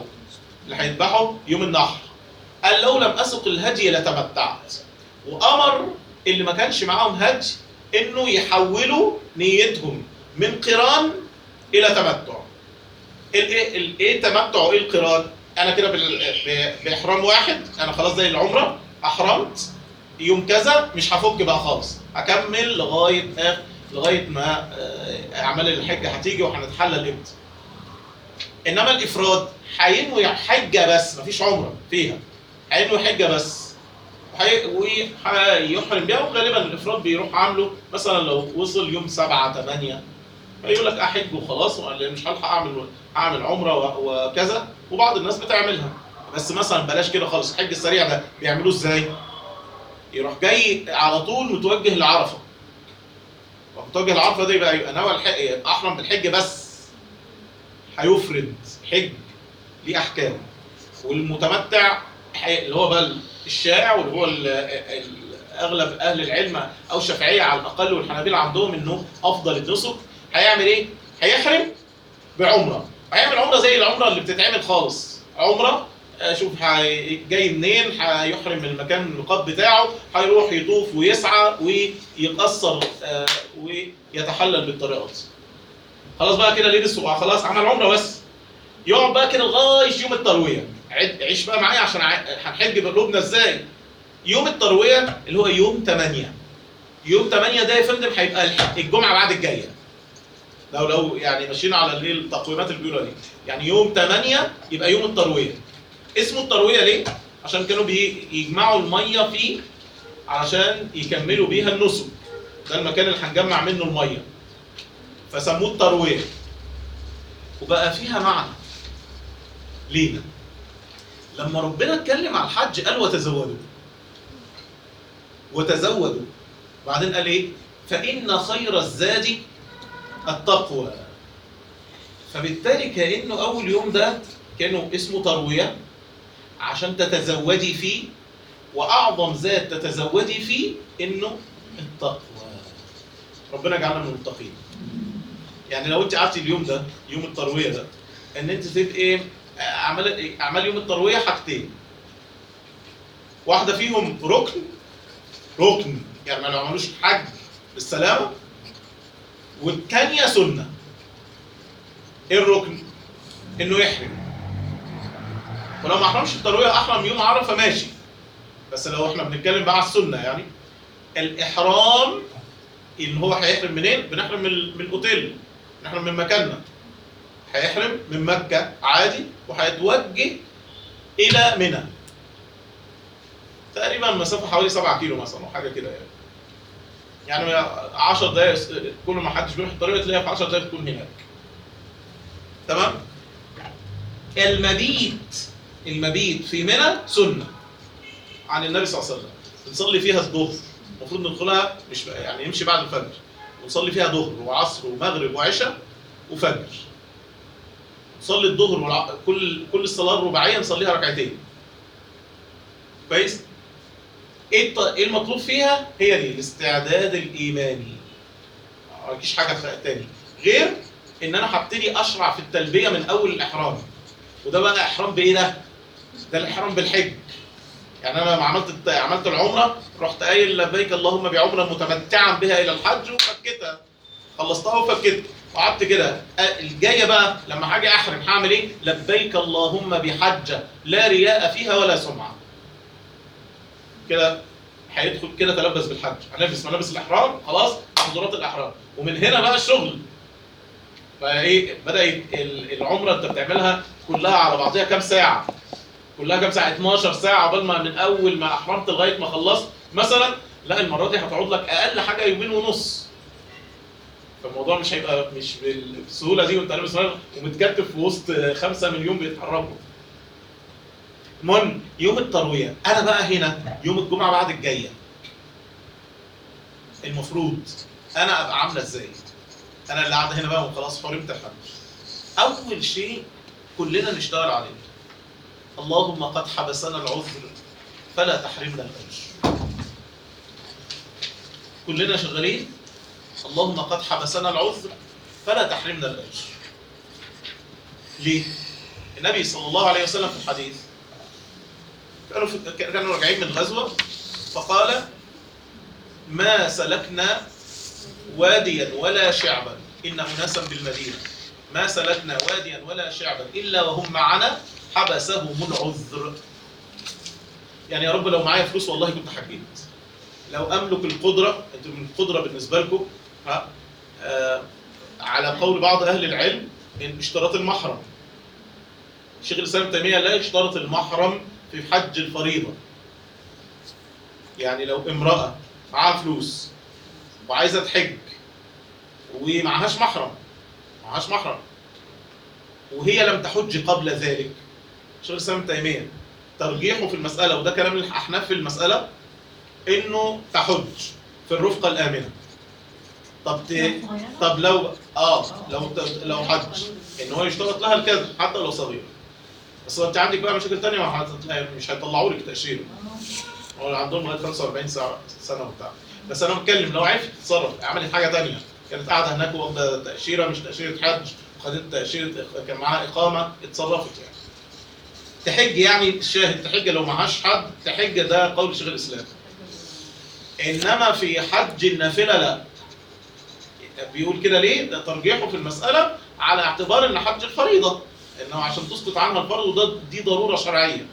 هيذبحه يوم النحر، قال لو لم اسق الهدي لتمتعت. وامر اللي ما كانش معاهم هدي انه يحولوا نيتهم من قران الى تمتع. ايه التمتع وايه القران؟ انا كده باحرام واحد، انا خلاص زي العمره احرمت يوم كذا، مش هفك بقى خالص، هكمل لغايه ما اعمال الحج هتيجي وهنتحلل امتى. انما الافراد هينوي حجه بس، مفيش عمره فيها، هينوي حجه بس وهيحرم بيها. وغالبا الافراد بيروح عامله مثلا لو وصل يوم 7 8 فيقول لك احج وخلاص، مش هلحق اعمل عمره وكذا. وبعض الناس بتعملها، بس مثلا بلاش كده خالص. الحج السريع ده بيعملوه ازاي؟ يروح جاي على طول متوجه لعرفه، متوجه لعرفه ده يبقى نوى احرم بالحج بس، هيفرد حج ليه احكام. والمتمتع اللي هو بقى الشائع، واللي هو اغلب اهل العلم او الشافعيه على الاقل والحنابلة عندهم انه افضل النسك، هيعمل ايه؟ هيحرم بعمره، هيعمل عمره زي العمره اللي بتتعمل خالص، عمره شوف جاي منين، هيحرم من المكان الميقات بتاعه، هيروح يطوف ويسعى ويقصر ويتحلل بالطريقه دي. خلاص بقى كده لبس وخلاص عمل عمره بس. يقعد بقى كده لغايه يوم الترويه. عيش بقى معايا عشان هنحج بقلوبنا ازاي. يوم الترويه اللي هو يوم 8. يوم 8 ده يا فندم هيبقى الجمعه بعد الجايه. لو يعني ماشيين على التقويمات اللي بيقولوا دي، يعني يوم 8 يبقى يوم الترويه. اسمه الترويه ليه؟ عشان كانوا بيجمعوا الميه فيه علشان يكملوا بيها النسك. ده المكان اللي هنجمع منه الميه، فسموه الترويه. وبقى فيها معنى لينا. لما ربنا اتكلم عن الحج قال وتزودوا، وتزودوا، وبعدين قال ايه؟ فإن خير الزاد التقوى. فبالتالي كأنه أول يوم ده كانوا اسمه تروية عشان تتزودي فيه، وأعظم زاد تتزودي فيه إنه التقوى. ربنا جعلنا من المتقين. يعني لو أنت عرفتي اليوم ده يوم التروية ده إن أنت تبقى أعمال يوم التروية حاجتين. واحدة فيهم ركن يعني ما عملوش حج بالسلامة، والثانية سنة. ايه الركن؟ انه يحرم. ولو ما احرمش التروية احرم يوم عرفة ماشي، بس لو احنا بنتكلم بقى على السنة يعني الاحرام ان هو هيحرم منين؟ بنحرم من الاوتيل، نحرم من مكاننا. هيحرم من مكة عادي وهيتوجه الى منى، تقريبا مسافة حوالي 7 كيلو مثلا او حاجة كده يعني 10 دقايق. كل ما حدش بيروح الطريق تلاقيها في 10 دقايق تكون هناك. تمام؟ المبيت في منى سنة عن النبي صلى الله عليه وسلم. بنصلي فيها الظهر، المفروض ندخلها مش يعني نمشي بعد الفجر، ونصلي فيها ظهر وعصر ومغرب وعشاء وفجر. نصلي الظهر كل الصلاة الرباعية نصليها ركعتين. كويس؟ ايه المطلوب فيها؟ هي دي الاستعداد الإيماني. ما فيش حاجة تاني غير ان انا هبتدي اشرع في التلبية من اول الاحرام. وده بقى احرام بايه ده؟ ده الاحرام بالحج. يعني انا لما عملت العمره رحت قايل لبيك اللهم بعمره متمتعا بها الى الحج وفكتها، خلصتها وفكتها وقعدت كده. الجايه بقى لما هاجي احرم هعمل ايه؟ لبيك اللهم بحجه لا رياء فيها ولا سمعه. كده هيدخل كده تلبس بالحج، هنلبس ملابس الاحرام خلاص، محظورات الاحرام، ومن هنا بقى الشغل. فايه بدأت العمره انت بتعملها كلها على بعضها كام ساعه؟ كلها كام ساعه؟ 12 ساعه عقبال ما من اول ما احرمت لغايه ما خلصت مثلا. لا المره دي هتقعد لك اقل حاجه يومين ونص. فالموضوع مش هيبقى مش بالسهوله دي وانت لابس ومتكتف في وسط 5 مليون بيتحركوا. المهم يوم الترويه انا بقى هنا يوم الجمعه بعد الجايه المفروض انا ابقى عامله ازاي؟ انا اللي قاعده هنا بقى وخلاص حرمت الحج. اول شيء كلنا نشتغل عليه، اللهم قد حبسنا العذر فلا تحرمنا الاجر. كلنا شغالين اللهم قد حبسنا العذر فلا تحرمنا الاجر. ليه؟ النبي صلى الله عليه وسلم في الحديث كانوا راجعين من غزوه فقال ما سلكنا واديا ولا شعبا إن أناسا بالمدينة ما سلكنا واديا ولا شعبا إلا وهم معنا حبسهم العذر. يعني يا رب لو معايا فلوس والله كنت حجيت، لو أملك القدرة. أنتوا من القدرة بالنسبة لكم على قول بعض أهل العلم من اشتراط المحرم. شيخ الاسلام ابن تيميه لا يشترط المحرم في حج الفريضه. يعني لو امراه معاها فلوس وعايزه تحج ومعهاش محرم وهي لم تحج قبل ذلك، شيخ الاسلام ابن تيميه ترجيحه في المساله، وده كلام الاحناف في المساله، انه تحج في الرفقه الامنه. طب لو حج ان هو يشترط لها الكذب حتى لو صغير. بس انت عندك بقى مشاكل ثانيه، مش هيطلعوا لك تاشيره، هو عندهم لغايه 45 سنه وبتاع. بس انا بتكلم لو عرفت تتصرف، عملت حاجه ثانيه، كانت قاعده هناك واخده تاشيره مش تاشيره حج، وخدت تاشيره كان معاها اقامه، اتصرفت يعني. تحج يعني الشاهد تحج لو معهاش حد تحج، ده قول شيخ الاسلام. انما في حج النافله لا. بيقول كده ليه؟ ده ترجيحه في المساله على اعتبار ان حج الفريضه، انه عشان تسقط عنها الفرض، وده دي ضروره شرعيه.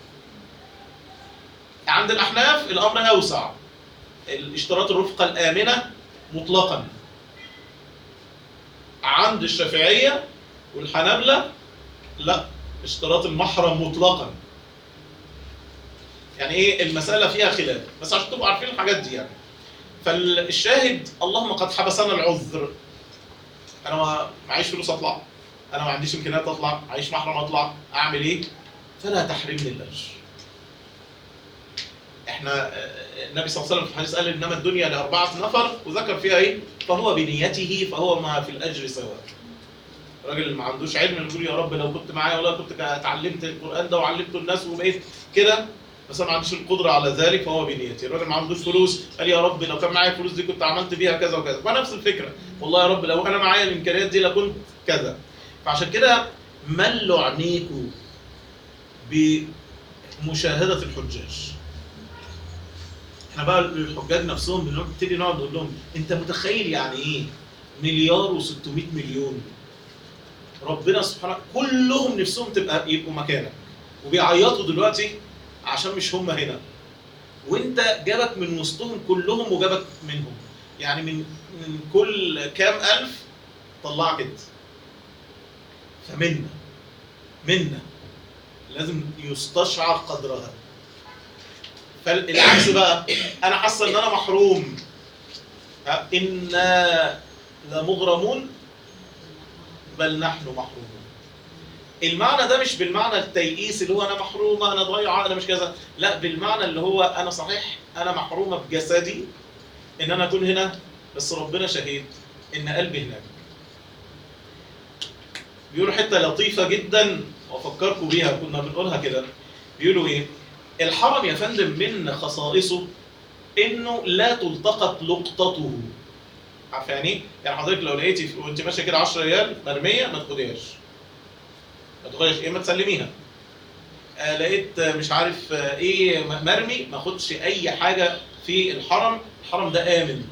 عند الاحناف الامر اوسع، الاشتراط الرفقه الامنه مطلقا. عند الشافعيه والحنابلة لا، اشتراط المحرم مطلقا. يعني ايه المساله فيها خلاف، بس عشان تبقوا عارفين الحاجات دي يعني. فالشاهد اللهم قد حبسنا العذر، انا ما معيش فلوس اطلع، انا ما عنديش امكانيات اطلع، معيش محرم اطلع، اعمل ايه؟ فلا تحرمني الاجر. احنا النبي صلى الله عليه وسلم في الحديث قال انما الدنيا لاربعه نفر، وذكر فيها ايه؟ فهو بنيته فهو ما في الاجر سواء. الراجل اللي ما عندوش علم يقول يا رب لو كنت معايا، ولا كنت اتعلمت القران ده وعلمته الناس وبقيت كده، بس انا ما عنديش القدره على ذلك فهو بنيتي. الراجل ما عندوش فلوس قال يا رب لو كان معايا الفلوس دي كنت عملت بيها كذا وكذا، فنفس الفكره، والله يا رب لو انا معايا الامكانيات دي لكنت كذا. فعشان كده ملوا عينيكوا بمشاهده الحجاج. احنا بقى الحجاج نفسهم بنبتدي نقعد نقول لهم انت متخيل يعني ايه مليار و600 مليون؟ ربنا سبحانه كلهم نفسهم يبقوا مكانك، وبيعيطوا دلوقتي عشان مش هم هنا، وانت جابك من وسطهم كلهم وجابك منهم. يعني من كل كام الف طلعك انت. فمنا لازم يستشعر قدرها. فالعكس بقى، انا حاسه ان انا محروم، انا لمغرمون بل نحن محرومون. المعنى ده مش بالمعنى التيئيس اللي هو انا محرومه انا ضايعه انا مش كذا، لا، بالمعنى اللي هو انا صحيح انا محرومه بجسدي ان انا اكون هنا، بس ربنا شهيد ان قلبي هناك. بيقولوا حته لطيفه جدا وافكركم بيها، كنا بنقولها كده. بيقولوا ايه؟ الحرم يا فندم من خصائصه انه لا تلتقط لقطته. عارف يعني ايه؟ يعني حضرتك لو لقيتي وانت ماشيه كده 10 ريال مرميه ما تاخديهاش. ما تاخديهاش ايه؟ ما تسلميها. لقيت مش عارف ايه مرمي، ما اخدش اي حاجه في الحرم، الحرم ده امن.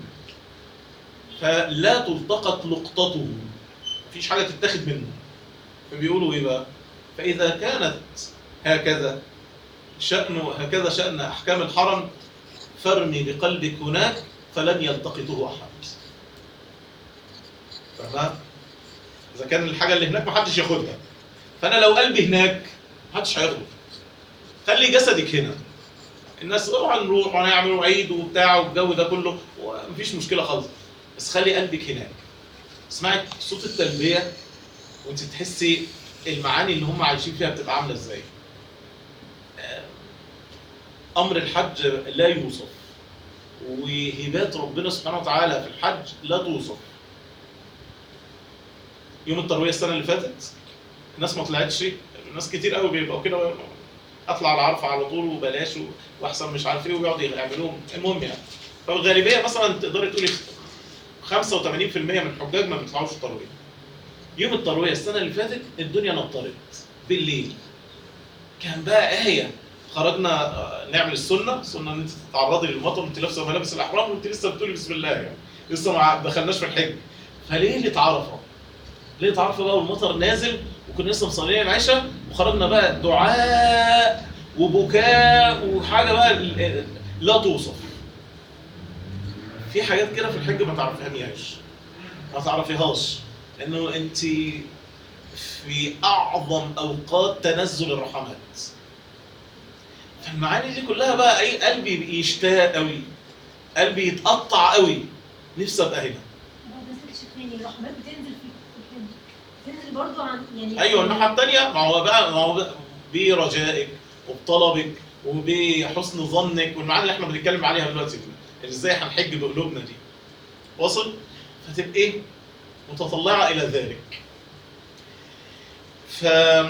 فلا تلتقط لقطته، مفيش حاجه تتاخد منه. فبيقولوا ايه بقى؟ فاذا كانت هكذا هكذا شأن احكام الحرم، فارمي بقلبك هناك فلن يلتقطه احد. فاهمها؟ اذا كان الحاجه اللي هناك محدش ياخدها، فانا لو قلبي هناك محدش هياخده. خلي جسدك هنا. الناس هنروح وهنعمل عيد وبتاع والجو ده كله ومفيش مشكله خالص، بس خلي قلبك هناك. اسمعي صوت التلبيه وانت تحسي المعاني اللي هم عايشين فيها بتبقى عامله ازاي. امر الحج لا يوصف، وهبات ربنا سبحانه وتعالى في الحج لا توصف. يوم الترويه السنه اللي فاتت الناس ما طلعتش، ناس كتير قوي بيبقوا كده اطلع على عرفه على طول وبلاش واحسن مش عارف ايه ويقعدوا يعملوهم. المهم يعني فالغالبيه مثلا تقدري تقولي 85% من الحجاج ما بيطلعوش الترويه. يوم الترويه السنه اللي فاتت الدنيا نطرت بالليل، كان بقى ايه، خرجنا نعمل السنه ان انت تتعرضي للمطر وانت لابسه ملابس الاحرام وانت لسه بتقولي بسم الله، يعني لسه ما دخلناش في الحج. فليله عرفه، ليله عرفه بقى والمطر نازل، وكنا لسه مصلين العشاء، وخرجنا بقى دعاء وبكاء وحاجه بقى لا توصف. في حاجات كده في الحج ما تعرفيهاش، لانه انت في أعظم أوقات تنزل الرحمات. فالمعاني دي كلها بقى إيه، قلبي يشتاق قوي، قلبي يتقطع قوي، نفسي أبقى هنا. الرحمات بتنزل بتنزل برضه عن يعني أيوه الناحية التانية، ما هو بقى برجائك وبطلبك وبحسن ظنك، والمعاني اللي احنا بنتكلم عليها دلوقتي ازاي هنحج بقلوبنا دي. واصل؟ فتبقى ايه؟ متطلعه الى ذلك. ف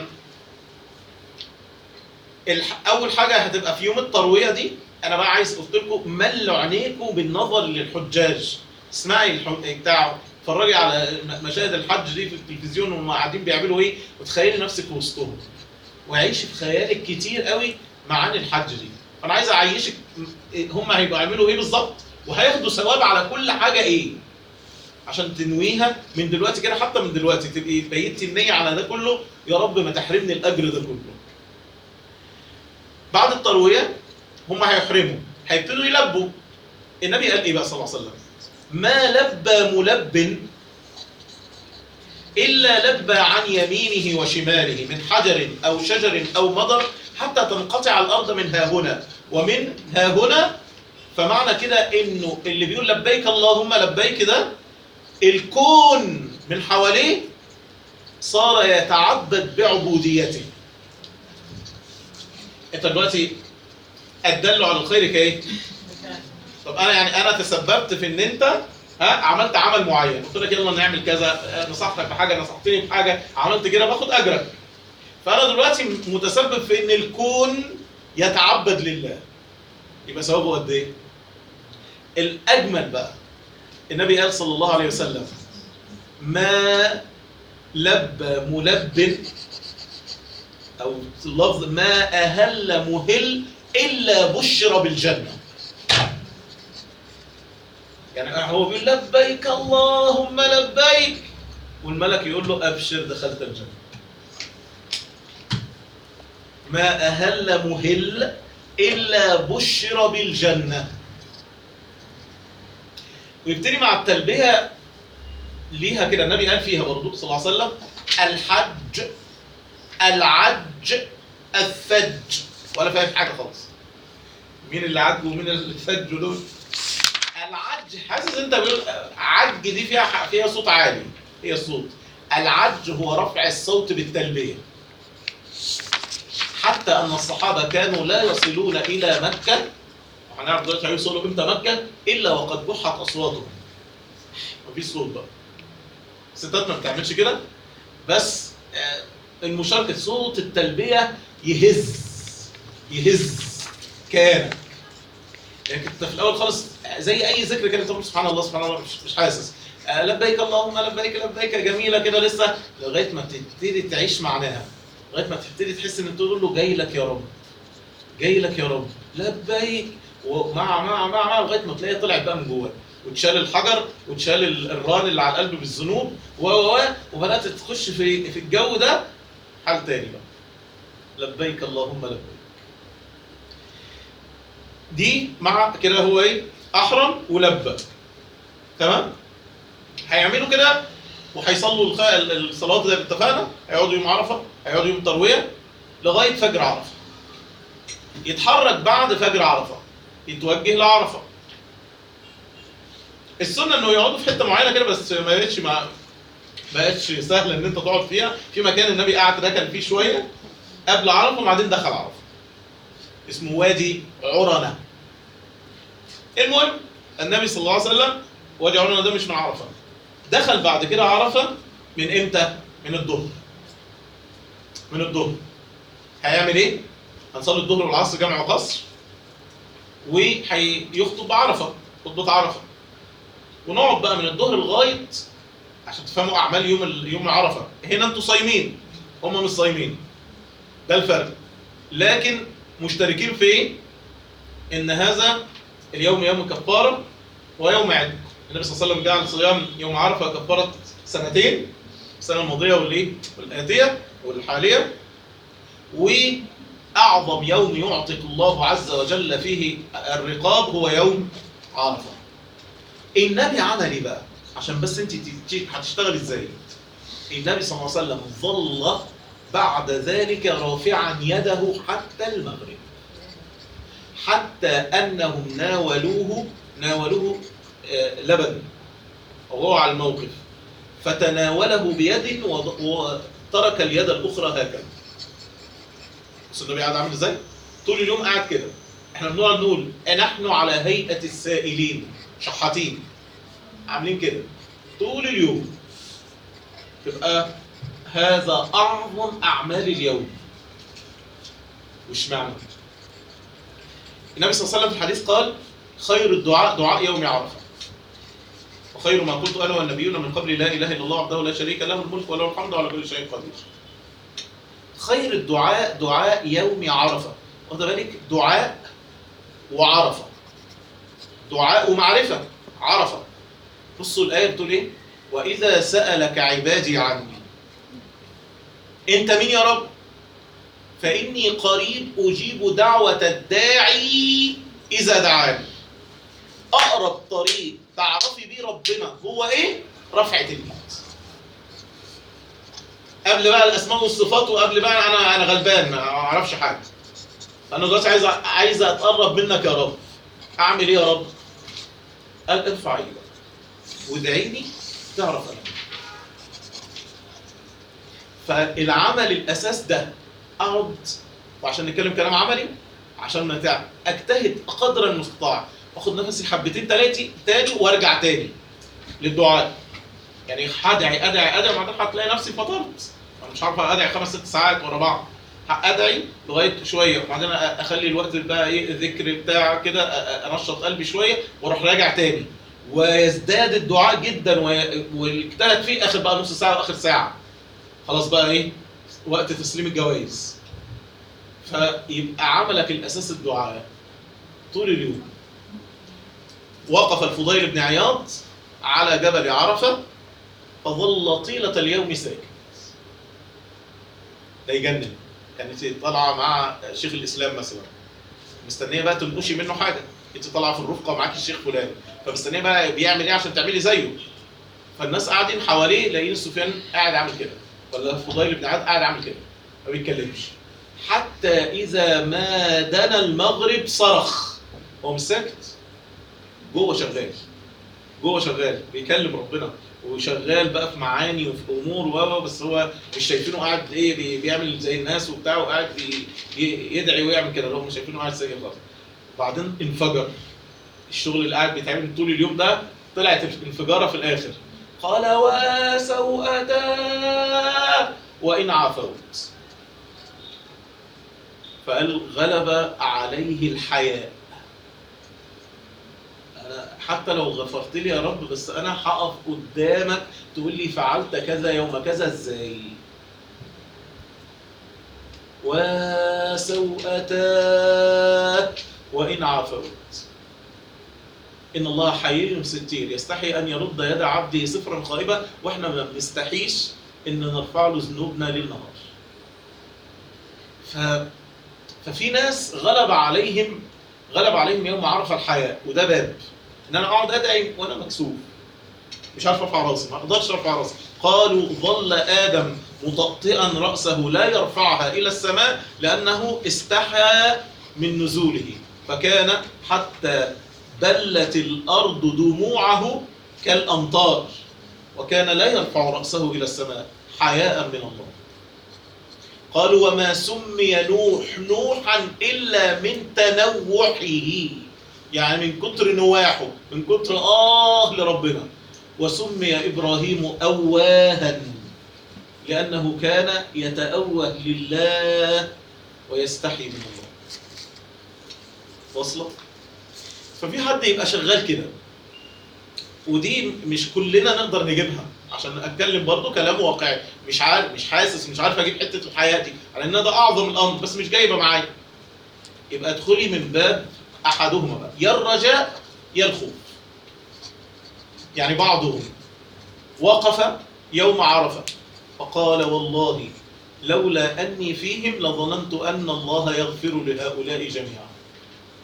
اول حاجه هتبقى في يوم الترويه دي، انا بقى عايز قلت لكم ملوا عينيكم بالنظر للحجاج. اسمعي بتاعه، اتفرجي على مشاهد الحج دي في التلفزيون وهم قاعدين بيعملوا ايه، وتخيلي نفسك وسطهم، وعيشي في خيالك كتير قوي معاني الحج دي. انا عايز اعيشك هم هيبقوا يعملوا ايه بالظبط، وهياخدوا ثواب على كل حاجه ايه، عشان تنويها من دلوقتي كده، حتى من دلوقتي تبقي بيتي النيه على ده كله، يا رب ما تحرمني الاجر ده كله. بعد الترويه هم هيحرموا، هيبتدوا يلبوا. النبي قال ايه بقى صلى الله عليه وسلم؟ ما لبى ملب إلا لبى عن يمينه وشماله من حجر أو شجر أو مضر حتى تنقطع الأرض من ها هنا ومن ها هنا. فمعنى كده إنه اللي بيقول لبيك اللهم لبيك ده، الكون من حواليه صار يتعبد بعبوديته. أنت دلوقتي أدل على الخير كإيه؟ طب أنا تسببت في إن أنت عملت عمل معين، قلت لك يلا نعمل كذا، نصحتك بحاجه، نصحتني بحاجه، عملت كده باخد اجرك. فانا دلوقتي متسبب في ان الكون يتعبد لله، يبقى ثوابه قد ايه؟ الاجمل بقى النبي قال صلى الله عليه وسلم: ما لبى ملب، او لفظ ما اهل مهل الا بشر بالجنه. يعني هو بيقول لبيك اللهم لبيك، والملك يقول له ابشر دخلت الجنه. ما اهل مهل الا بشر بالجنه. ويبتدي مع التلبيه ليها كده، النبي قال فيها برضه صلى الله عليه وسلم: الحج العج الثج. ولا فاهم حاجه خالص. مين اللي عج ومين اللي ثج دول؟ العج، حاسس انت بيقول عج دي فيها صوت عالي، هي الصوت. العج هو رفع الصوت بالتلبيه. حتى ان الصحابه كانوا لا يصلون الى مكه، وهنعرف دلوقتي هيوصلوا امتى مكه، الا وقد بحت اصواتهم. مفيش صوت بقى. الستات ما بتعملش كده، بس المشاركه صوت التلبيه يهز كانك. يعني كنت في الاول خالص زي اي ذكر كده تقول سبحان الله سبحان الله، مش حاسس. لبيك اللهم لبيك لبيك جميله كده لسه، لغايه ما تبتدي تعيش معناها، لغايه ما تبتدي تحس ان تقول له جاي لك يا رب، جاي لك يا رب لبيك، ومع لغايه ما تلاقيها طلعت بقى من جواك، وتشال الحجر وتشال الران اللي على القلب بالذنوب وبدات تخش في الجو ده، حال تاني بقى. لبيك اللهم لبيك. دي مع كده هو ايه؟ احرم ولبى. تمام؟ هيعملوا كده وهيصلوا الصلاه زي ما اتفقنا، هيقعدوا يوم عرفه، هيقعدوا يوم ترويه لغايه فجر عرفه. يتحرك بعد فجر عرفه، يتوجه لعرفه. السنه انه يقعدوا في حته معينه كده، بس ما بقتش سهله ان انت تقعد فيها. في مكان النبي قعد ركن فيه شويه قبل عرفه وبعدين دخل عرفه، اسمه وادي عرنة. المهم النبي صلى الله عليه وسلم وادي عرنة ده مش من عرفة، دخل بعد كده عرفة من امتى؟ من الظهر. من الظهر هيعمل ايه؟ هنصلي الظهر والعصر جمع وقصر، وهيخطب عرفة، خطبة عرفة، ونقعد بقى من الظهر لغاية، عشان تفهموا اعمال يوم عرفة. هنا انتوا صايمين، هم مش صايمين، ده الفرق. لكن مشتركين في ايه؟ ان هذا اليوم يوم كفاره ويوم عيد. النبي صلى الله عليه وسلم جعل صيام يوم عرفه كفاره سنتين، السنه الماضيه والاتيه والحاليه. واعظم يوم يعتق الله عز وجل فيه الرقاب هو يوم عرفه. النبي عمل ايه بقى؟ عشان بس انت هتشتغل ازاي؟ النبي صلى الله عليه وسلم ظل بعد ذلك رافعا يده حتى المغرب، حتى أنهم ناولوه لبن وهو على الموقف، فتناوله بيد وترك اليد الأخرى هكذا. بس النبي قاعد عامل ازاي؟ طول اليوم قاعد كده. احنا بنقعد نقول نحن على هيئة السائلين شحاتين، عاملين كده طول اليوم. تبقى هذا أعظم أعمال اليوم. وش معنى؟ النبي صلى الله عليه وسلم في الحديث قال: خير الدعاء دعاء يوم عرفة، وخير ما قلت أنا والنبيون من قبل لا إله إلا الله وحده لا شريك له الملك وله الحمد وعلى كل شيء قدير. خير الدعاء دعاء يوم عرفة. واخد بالك؟ دعاء وعرفة، دعاء ومعرفة. عرفة، بصوا الآية بتقول إيه؟ وإذا سألك عبادي عني. أنت مين يا رب؟ فإني قريب أجيب دعوة الداعي إذا دعاني. أقرب طريق تعرفي بيه ربنا هو إيه؟ رفعة اليد. قبل بقى الأسماء والصفات، وقبل بقى أنا غلبان ما أعرفش حاجة. أنا دلوقتي عايز أتقرب منك يا رب. أعمل إيه يا رب؟ قال ارفع إيدك وادعيني تعرف أنا. فالعمل الأساس ده أقعد، وعشان نتكلم كلام عملي، عشان أجتهد قدر المستطاع، أخد نفسي حبتين تاني وأرجع تاني للدعاء. يعني أدعي وبعدين هتلاقي نفسي فطرت. أنا مش عارف أدعي 5-6 ساعات ورا بعض. أدعي لغاية شوية وبعدين أخلي الوقت بقى إيه الذكر بتاع كده، أنشط قلبي شوية وأروح راجع تاني، ويزداد الدعاء جدا واجتهد فيه آخر بقى نص ساعة وآخر ساعة. خلاص بقى إيه وقت تسليم الجوائز. فيبقى عملك الأساس الدعاء طول اليوم. وقف الفضيل بن عياض على جبل عرفة فظل طيلة اليوم ساكت. ده يجنن. كانت طالعة مع شيخ الإسلام مثلا، مستنية بقى تنقشي منه حاجة. انت طالعة في الرفقة ومعاكي الشيخ فلان، فمستنية بقى بيعمل ايه عشان تعملي زيه. فالناس قاعدين حواليه، لاقيين سفيان قاعد عامل كده، ولا الفضيل بن عياض قاعد عامل كده ما بيتكلمش. حتى إذا ما دنا المغرب صرخ. هو مش ساكت، جوه شغال بيكلم ربنا، وشغال بقى في معاني وفي امور بس هو مش شايفينه قاعد ايه بيعمل زي الناس وبتاع، وقاعد يدعي ويعمل كده، هم شايفينه قاعد ساكت خالص. بعدين انفجر. الشغل اللي قاعد بيتعمل طول اليوم ده طلعت انفجاره في الاخر. قال وسوءتا وان عفوت. فقال غلب عليه الحياء. حتى لو غفرت لي يا رب، بس انا هقف قدامك تقول لي فعلت كذا يوم كذا ازاي. وسوءتا وان عفوت. ان الله حي ستير يستحي ان يرد يد عبده صفرا خائبه، واحنا ما بنستحيش ان نرفع له ذنوبنا ليل نهار. ففي ناس غلب عليهم يوم عرفه الحياء، وده باب ان انا اقعد ادعي وانا مكسوف، مش عارف ارفع راسي، ما اقدرش ارفع راسي. قالوا ظل ادم مطأطئا راسه لا يرفعها الى السماء لانه استحى من نزوله، فكان حتى بلت الارض دموعه كالامطار، وكان لا يرفع راسه الى السماء حياء من الله. قالوا وما سمي نوح نوحا الا من تنوحه، يعني من كتر نواحه، من كتر لربنا. وسمي إبراهيم أواها لأنه كان يتأوه لله ويستحي من الله. واصلة؟ ففي حد يبقى شغال كده، ودي مش كلنا نقدر نجيبها. عشان أتكلم برضو كلام واقعي، مش حاسس، مش عارف أجيب حتة الحياة دي على إن ده أعظم الأمر، بس مش جايبة معايا. يبقى ادخلي من باب أحدهما بقى، يا الرجاء يا الخوف. يعني بعضهم وقف يوم عرفة فقال والله لولا أني فيهم لظننت أن الله يغفر لهؤلاء جميعا.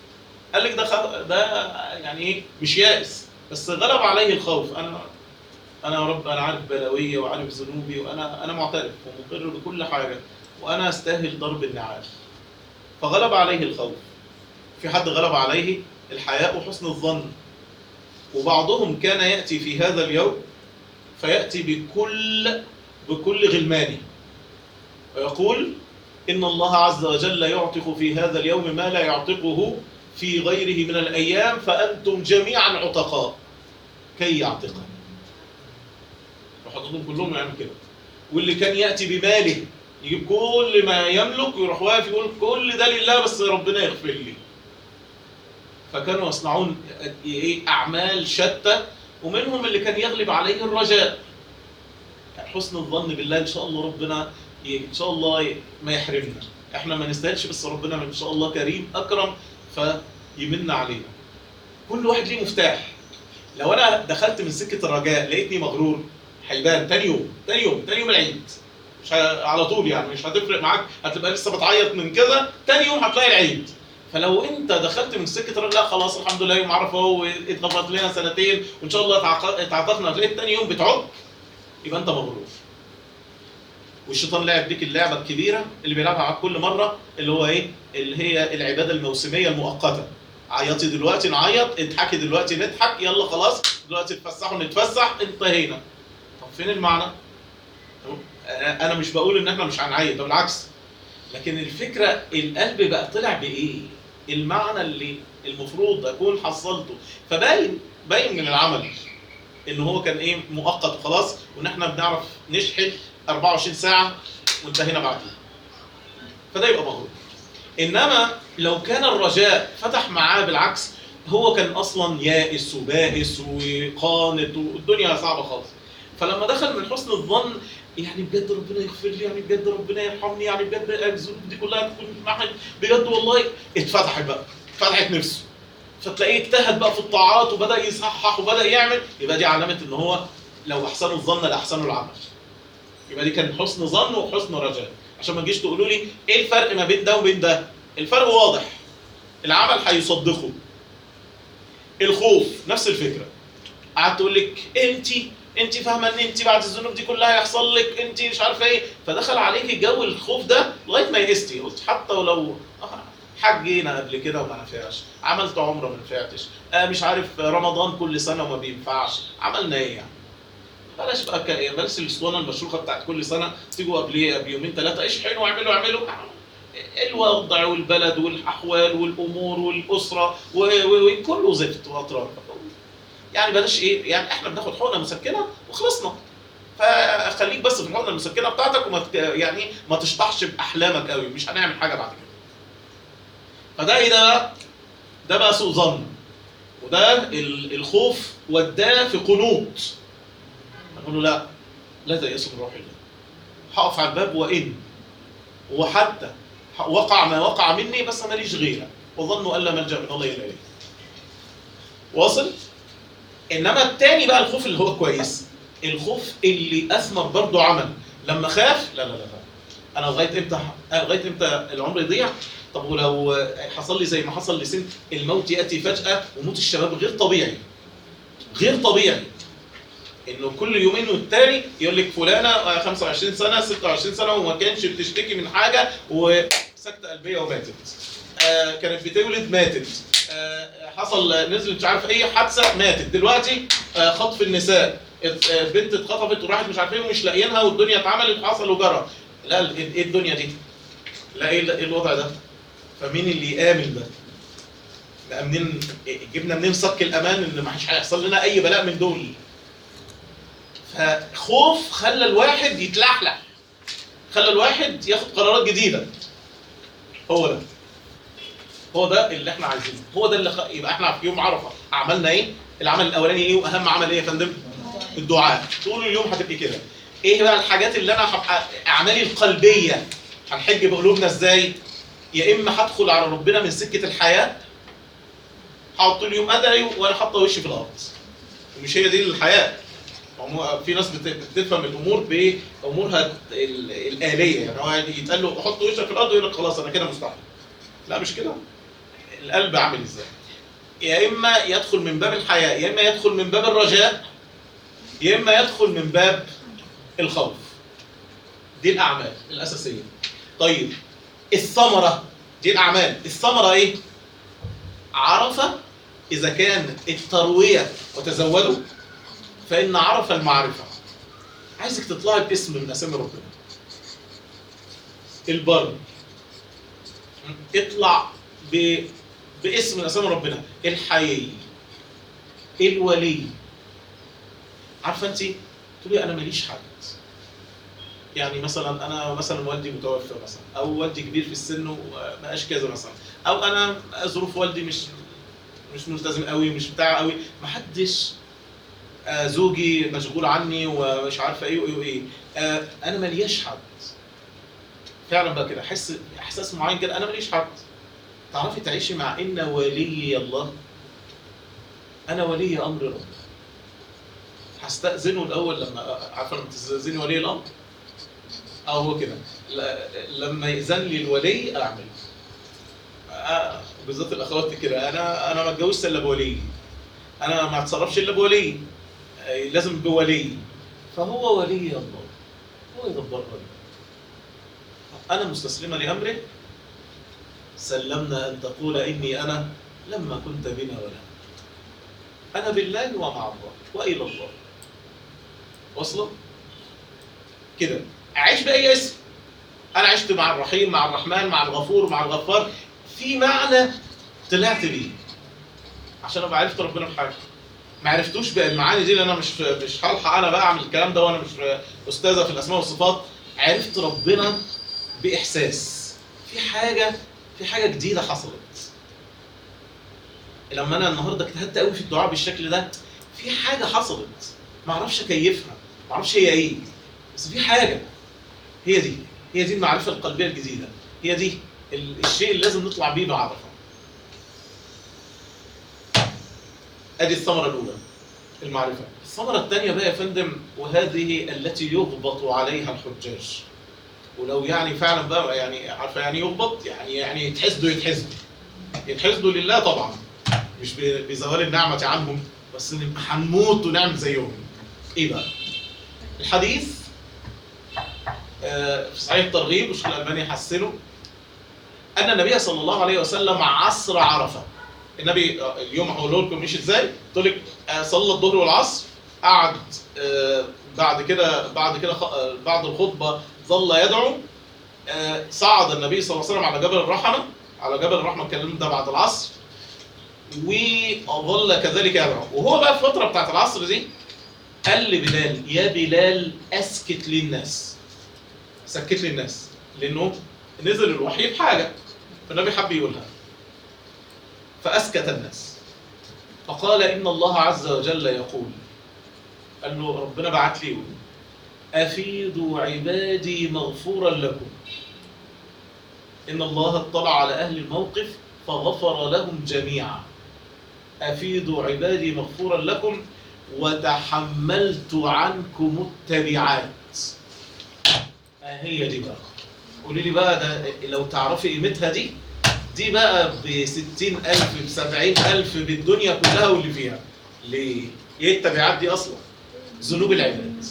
قال لك ده يعني إيه، مش يائس، بس غلب عليه الخوف. أنا انا يا رب انا عارف بلاويه وعارف ذنوبي، وانا معترف ومقر بكل حاجه، وانا استاهل ضرب النعال. فغلب عليه الخوف. في حد غلب عليه الحياء وحسن الظن. وبعضهم كان ياتي في هذا اليوم فياتي بكل غلمانه ويقول إن الله عز وجل يعتق في هذا اليوم ما لا يعتقه في غيره من الأيام، فأنتم جميعا عتقاء كي يعتقه. وحضرتهم كلهم يعمل كده. واللي كان يأتي بماله يجيب كل ما يملك ويروح واقف يقول كل ده لله بس ربنا يغفر لي. فكانوا يصنعون أعمال شتى، ومنهم اللي كان يغلب عليه الرجاء، يعني حسن الظن بالله. إن شاء الله ربنا إن شاء الله ما يحرمنا، إحنا ما نستاهلش بس ربنا إن شاء الله كريم أكرم فيمن علينا. كل واحد ليه مفتاح. لو أنا دخلت من سكة الرجاء لقيتني مغرور هيبان تاني يوم العيد. مش على طول يعني، مش هتفرق معاك، هتبقى لسه بتعيط من كده، تاني يوم هتلاقي العيد. فلو انت دخلت من سكه الرجاء لا خلاص الحمد لله يوم عرفه اهو اتغفرت لنا سنتين وان شاء الله اتعاطفنا، هتلاقي تاني يوم بتعك، يبقى انت مغرور. والشيطان لعب بيك اللعبه الكبيره اللي بيلعبها معاك كل مره، اللي هو ايه؟ اللي هي العباده الموسميه المؤقته. عيطي دلوقتي نعيط، اضحكي دلوقتي نضحك، يلا خلاص دلوقتي اتفسحوا نتفسح، انتهينا. طب فين المعنى؟ انا مش بقول ان احنا مش هنعيط، ده بالعكس. لكن الفكره القلب بقى طلع بايه؟ المعنى اللي المفروض اكون حصلته. فباين من العمل ان هو كان ايه؟ مؤقت وخلاص، وان احنا بنعرف نشحن 24 ساعه وانتهينا بعدين. فده يبقى مغرور. انما لو كان الرجاء فتح معاه بالعكس، هو كان اصلا يائس وبائس وقانط والدنيا صعبه خالص. فلما دخل من حسن الظن، يعني بجد ربنا يغفر لي، يعني بجد ربنا يرحمني، يعني بجد الذنوب دي كلها تكون معايا بجد والله، اتفتحت بقى، فتحت نفسه. فتلاقيه اجتهد بقى في الطاعات وبدا يصحح وبدا يعمل، يبقى دي علامه ان هو لو احسنوا الظن لاحسنوا العمل. يبقى دي كان حسن ظن وحسن رجاء. عشان ما تجيش تقولوا لي ايه الفرق ما بين ده وبين ده؟ الفرق واضح، العمل هيصدقه. الخوف نفس الفكره. قعدت تقول لك انت فاهمه ان انت بعد الذنوب دي كلها هيحصل لك انت مش عارفه ايه، فدخل عليكي جو الخوف ده لغايه ما يئستي. قلت حتى ولو حجينا قبل كده وما نفعش، عملت عمره ما نفعتش، مش عارف رمضان كل سنه وما بينفعش، عملنا ايه يعني؟ بلاش بقى بلاش الاسطوانه المشروخه بتاعت كل سنه، تيجوا قبل يومين ثلاثه اشحنوا واعملوا الوضع والبلد والاحوال والامور والاسره وكله زفت واطراف. يعني بلاش ايه؟ يعني احنا بناخد حقنه مسكنه وخلصنا. فخليك بس في الحقنه المسكنه بتاعتك وما يعني ما تشطحش باحلامك قوي، مش هنعمل حاجه بعد كده. فده ايه ده؟ ده بقى سوء ظن. وده الخوف وداه في قنوط. نقول له لا تيأسوا من روح الله. هقف على الباب وحتى وقع ما وقع مني بس انا ماليش غيرك، وظنوا ان لا ملجأ من الله الا اليه. واصل؟ انما التاني بقى الخوف اللي هو كويس، الخوف اللي اثمر برضه عمل. لما خاف لا انا لغايه امتى العمر يضيع؟ طب ولو حصل لي زي ما حصل لسنت، الموت ياتي فجاه، وموت الشباب غير طبيعي. انه كل يومين والتاني يقول لك فلانه 25 سنه 26 سنه وما كانش بتشتكي من حاجه وسكته قلبيه وماتت. كانت بتولد ماتت. حصل نزلت مش عارف ايه حادثه ماتت. دلوقتي خطف النساء، بنت اتخطفت وراحت مش عارف ايه ومش لاقيينها والدنيا اتعملت وحصل وجرى. لا ايه الدنيا دي؟ لا ايه الوضع ده؟ فمين اللي يآمن ده؟ مأمنين جبنا منين صك الامان ان ما هيحصل لنا اي بلاء من دول؟ فخوف خلى الواحد يتلحلح، خلى الواحد ياخد قرارات جديده. هو ده اللي احنا عايزينه. هو ده اللي يبقى احنا في يوم عرفه عملنا ايه؟ العمل الاولاني ايه؟ واهم عمل ايه يا فندم؟ الدعاء. طول اليوم هتبقي كده. ايه بقى الحاجات اللي انا هبقى اعمالي القلبيه؟ هنحج بقلوبنا ازاي؟ يا اما هدخل على ربنا من سكه الحياه، هقعد طول اليوم ادعي وانا حاطه وشي في الارض. ومش هي دي الحياه. في ناس بتفهم الامور بامورها الاليه، يعني هو يتقال له حط وشك في الارض ويقول لك خلاص انا كده مستحيل. لا مش كده. القلب عامل ازاي؟ يا اما يدخل من باب الحياء، يا اما يدخل من باب الرجاء، يا اما يدخل من باب الخوف. دي الاعمال الاساسيه. طيب الثمره دي الاعمال، الثمره ايه؟ عرفه اذا كان الترويه وتزودوا فان عرف المعرفه. عايزك تطلعي باسم من اسامي ربنا. البر، اطلع باسم من اسامي ربنا. الحي، الولي. عارفه انت تقولي انا ماليش حد، يعني مثلا انا مثلا والدي متوفى مثلا، او والدي كبير في السن ومبقاش كذا مثلا، او انا ظروف والدي مش ملتزم قوي، مش بتاع قوي، محدش زوجي مشغول عني ومش عارفه ايه وايه وايه، انا ماليش حد. فعلا بقى كده احساس معين كده، انا ماليش حد. تعرفي تعيشي مع ان ولي الله، انا ولي امر ربي. هستأذنه الاول، لما عارفه لما تستأذني ولي الامر او هو كده، لما يأذن لي الولي اعمل. بالذات الاخوات كده، انا ما اتجوزش الا بولي، انا ما اتصرفش الا بولي، لازم بولي. فهو ولي الله، هو يدبر لي. انا مستسلمه لامره، سلمنا ان تقول اني انا لما كنت بنا ولا انا بالله ومع الله والى الله. واصله كده. اعيش باي اسم. انا عشت مع الرحيم، مع الرحمن، مع الغفور، مع الغفار، في معنى طلعت بيه عشان ابقى عرفت ربنا بحاجه. ما عرفتوش بالمعاني دي، لان انا مش هلحق انا بقى اعمل الكلام ده، وانا مش استاذه في الاسماء والصفات. عرفت ربنا باحساس، في حاجه جديده حصلت. لما انا النهارده اجتهدت قوي في الدعاء بالشكل ده، في حاجه حصلت ما اعرفش اكيفها، ما اعرفش هي ايه، بس في حاجه. هي دي المعرفه القلبيه الجديده، هي دي الشيء اللي لازم نطلع بيه بعرفه. ادي الثمره الاولى، المعرفه. الثمره الثانيه بقى يا فندم، وهذه التي يغبط عليها الحجاج. ولو يعني فعلا بقى، يعني عارفه يعني يغبط، يعني يتحسدوا لله طبعا، مش بزوال النعمه عنهم، بس نبقى هنموت ونعمل زيهم. ايه بقى؟ الحديث في صحيح الترغيب، والشيخ الألباني حسنه، أن النبي صلى الله عليه وسلم عصر عرفة. النبي اليوم هقول لكم مشي ازاي. قلت لك صلى الظهر والعصر، قعد بعد كده بعد الخطبة ظل يدعو. صعد النبي صلى الله عليه وسلم على جبل الرحمة، الكلام ده بعد العصر، وظل كذلك يدعو. وهو بقى في الفترة بتاعت العصر دي قال لبلال: يا بلال أسكت للناس، سكت لي الناس، لانه نزل الوحي بحاجه فالنبي حب يقولها، فاسكت الناس. فقال: ان الله عز وجل يقول، قال له ربنا بعت لي يقول: افيدوا عبادي مغفورا لكم، ان الله اطلع على اهل الموقف فغفر لهم جميعا. افيدوا عبادي مغفورا لكم وتحملت عنكم التبعات. هي دي بقى. قولي لي بقى، ده لو تعرفي قيمتها دي بقى ب60,000 ب70,000 بالدنيا كلها واللي فيها. ليه؟ ايه التبعات دي اصلا؟ ذنوب العباد.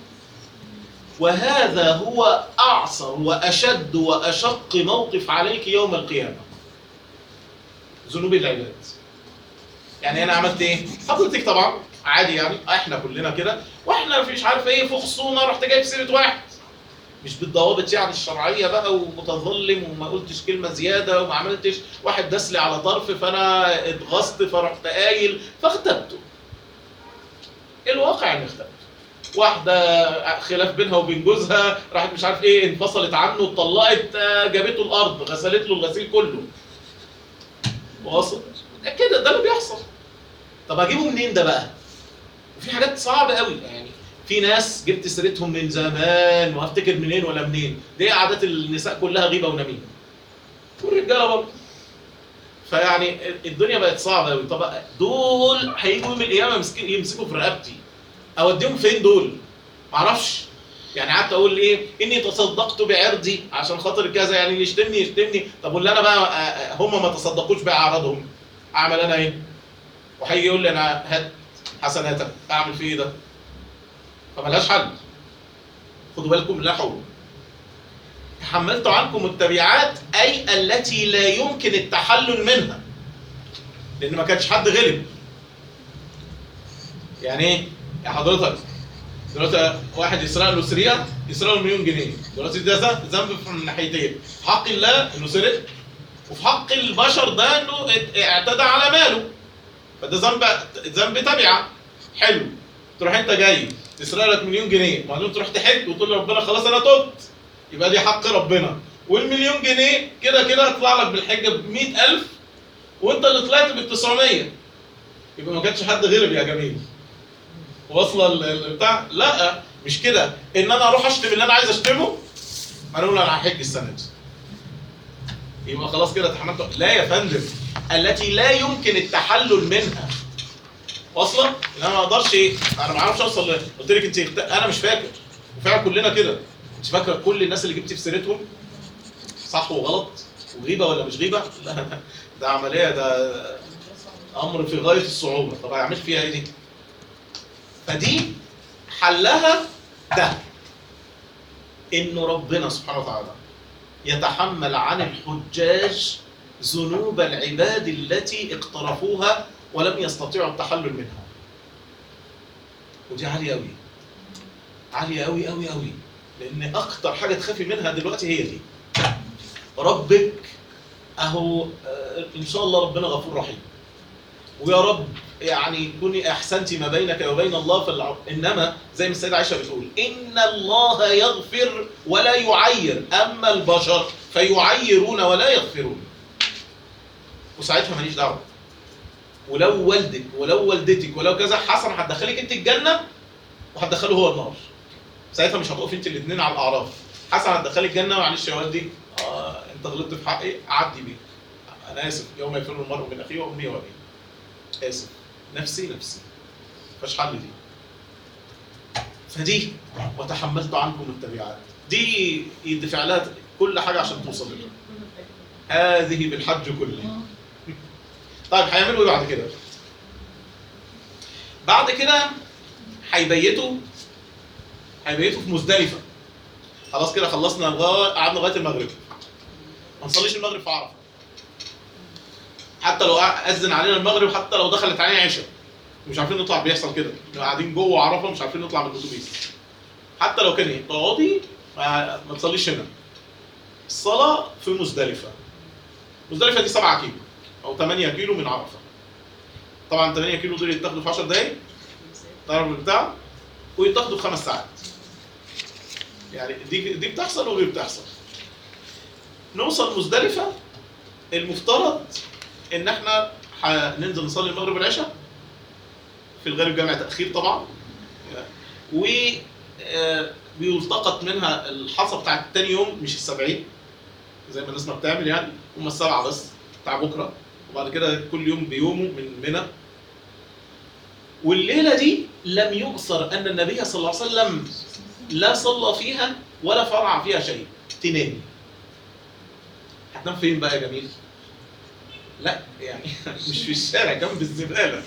وهذا هو اعصر واشد واشق موقف عليك يوم القيامه. ذنوب العباد. يعني انا عملت ايه؟ حضرتك طبعا عادي، يعني احنا كلنا كده، واحنا مفيش عارف ايه، في خصومه رحت جايب سيره واحد مش بالضوابط يعني الشرعيه بقى، ومتظلم وما قلتش كلمه زياده وما عملتش، واحد داس لي على طرف فانا اتغصت فرحت قايل فاغتبته. الواقع اني اغتبته. واحده خلاف بينها وبين جوزها، راحت مش عارف ايه، انفصلت عنه، اتطلقت، جابته الارض، غسلت له الغسيل كله. واصل كده، ده اللي بيحصل. طب اجيبه منين ده بقى؟ وفي حاجات صعبه قوي، يعني في ناس جبت سيرتهم من زمان وهفتكر منين ولا منين. دي عادات النساء كلها غيبه ونميمه، والرجاله برضه. فيعني الدنيا بقت صعبه قوي. طب دول هيجوا يوم القيامه يمسكوا في رقبتي، اوديهم فين دول؟ معرفش. يعني قعدت اقول ايه؟ اني تصدقت بعرضي عشان خاطر كذا، يعني اللي يشتمني. طب واللي انا بقى هم ما تصدقوش باعراضهم، اعمل انا ايه؟ وهيجي يقول لي انا هات حسناتك، اعمل فيه ايه ده؟ فملهاش حل. خدوا بالكم من اللي أنا هقوله. تحملت عنكم التبعات أي التي لا يمكن التحلل منها، لأن ما كانش حد غلب. يعني إيه؟ يا حضرتك دلوقتي واحد يسرق له سرقة، يسرق له مليون جنيه، دلوقتي ده ذنب في الناحيتين، في حق الله إنه سرق، وفي حق البشر ده إنه اعتدى على ماله، فده ذنب تبعة. حلو، تروح أنت جاي تسرق لك مليون جنيه، وبعدين تروح تحج وتقول لربنا خلاص أنا تبت، يبقى دي حق ربنا، والمليون جنيه كده كده هتطلع لك بالحجة ب100,000 وأنت اللي طلعت بال900، يبقى ما كانش حد غلب يا جميل. واصله البتاع؟ لا مش كده، ان انا اروح اشتم اللي انا عايز اشتمه، ما انا اقول انا هحج السنه دي، يبقى خلاص كده تحملت. لا يا فندم، التي لا يمكن التحلل منها. واصله؟ ان انا ما اقدرش انا ما اعرفش اوصل قلت لك انت انا مش فاكر، وفعلا كلنا كده. انت فاكره كل الناس اللي جبتي في سيرتهم صح وغلط وغيبه ولا مش غيبه؟ لا ده عمليه، ده امر في غايه الصعوبه. طب هيعمل فيها ايه دي؟ فدي حلها ده، إنه ربنا سبحانه وتعالى يتحمل عن الحجاج ذنوب العباد التي اقترفوها ولم يستطيعوا التحلل منها. ودي عالية أوي، عالية أوي أوي أوي، لأن أكتر حاجة تخافي منها دلوقتي هي دي. ربك أهو إن شاء الله ربنا غفور رحيم، ويا رب يعني كوني احسنتي ما بينك وبين الله انما زي ما السيده عائشه بتقول ان الله يغفر ولا يعير، اما البشر فيعيرون ولا يغفرون. وساعتها ماليش دعوه، ولو والدك ولو والدتك ولو كذا حسن هتدخلك انت الجنه وهتدخله هو النار. ساعتها مش هتقفي انت الاثنين على الاعراف. حسن هتدخلك الجنه، معلش يا والدي انت غلطت في حقي، اعدي بيك، انا اسف، يوم يفر المرء من اخيه وامي وابيه، اسف، نفسي مفيش حل دي. فدي وتحملت عنكم التبعات دي يدفع لها كل حاجه عشان توصل لها. هذه بالحج كله. طيب هيعملوا ايه بعد كده؟ بعد كده هيبيتوا في مزدلفه. خلاص كده خلصنا قعدنا لغايه المغرب، ما نصليش المغرب في عرفه، حتى لو اذن علينا المغرب، حتى لو دخلت علينا عشاء مش عارفين نطلع. بيحصل كده، قاعدين جوه عرفه مش عارفين نطلع من الاتوبيس، حتى لو كان ايه تقعدي ما تصليش هنا. الصلاه في مزدلفه. مزدلفه دي 7 كيلو او 8 كيلو من عرفه. طبعا 8 كيلو دول يتاخدوا في 10 دقايق، تعرف البتاع، ويتاخدوا في 5 ساعات. يعني دي بتحصل ودي بتحصل. نوصل مزدلفه، المفترض ان احنا هننزل نصلي المغرب والعشاء، في الغالب جامع تاخير طبعا، و بيلتقط منها الحصى بتاعت تاني يوم، مش ال70 زي ما الناس ما بتعمل، يعني هم ال7 بس بتاع بكره، وبعد كده كل يوم بيومه من منى. والليله دي لم يؤثر ان النبي صلى الله عليه وسلم لا صلى فيها ولا فرع فيها شيء. تنام. هتنام فين بقى يا جميل؟ لا يعني مش في الشارع جنب الزباله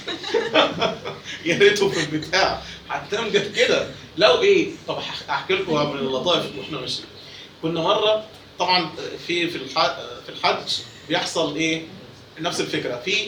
يا ريته في البتاع، هتنام كده. لو ايه، طب احكي لكم من اللطائف واحنا ماشيين. كنا مره طبعا في الحج بيحصل ايه؟ نفس الفكره، في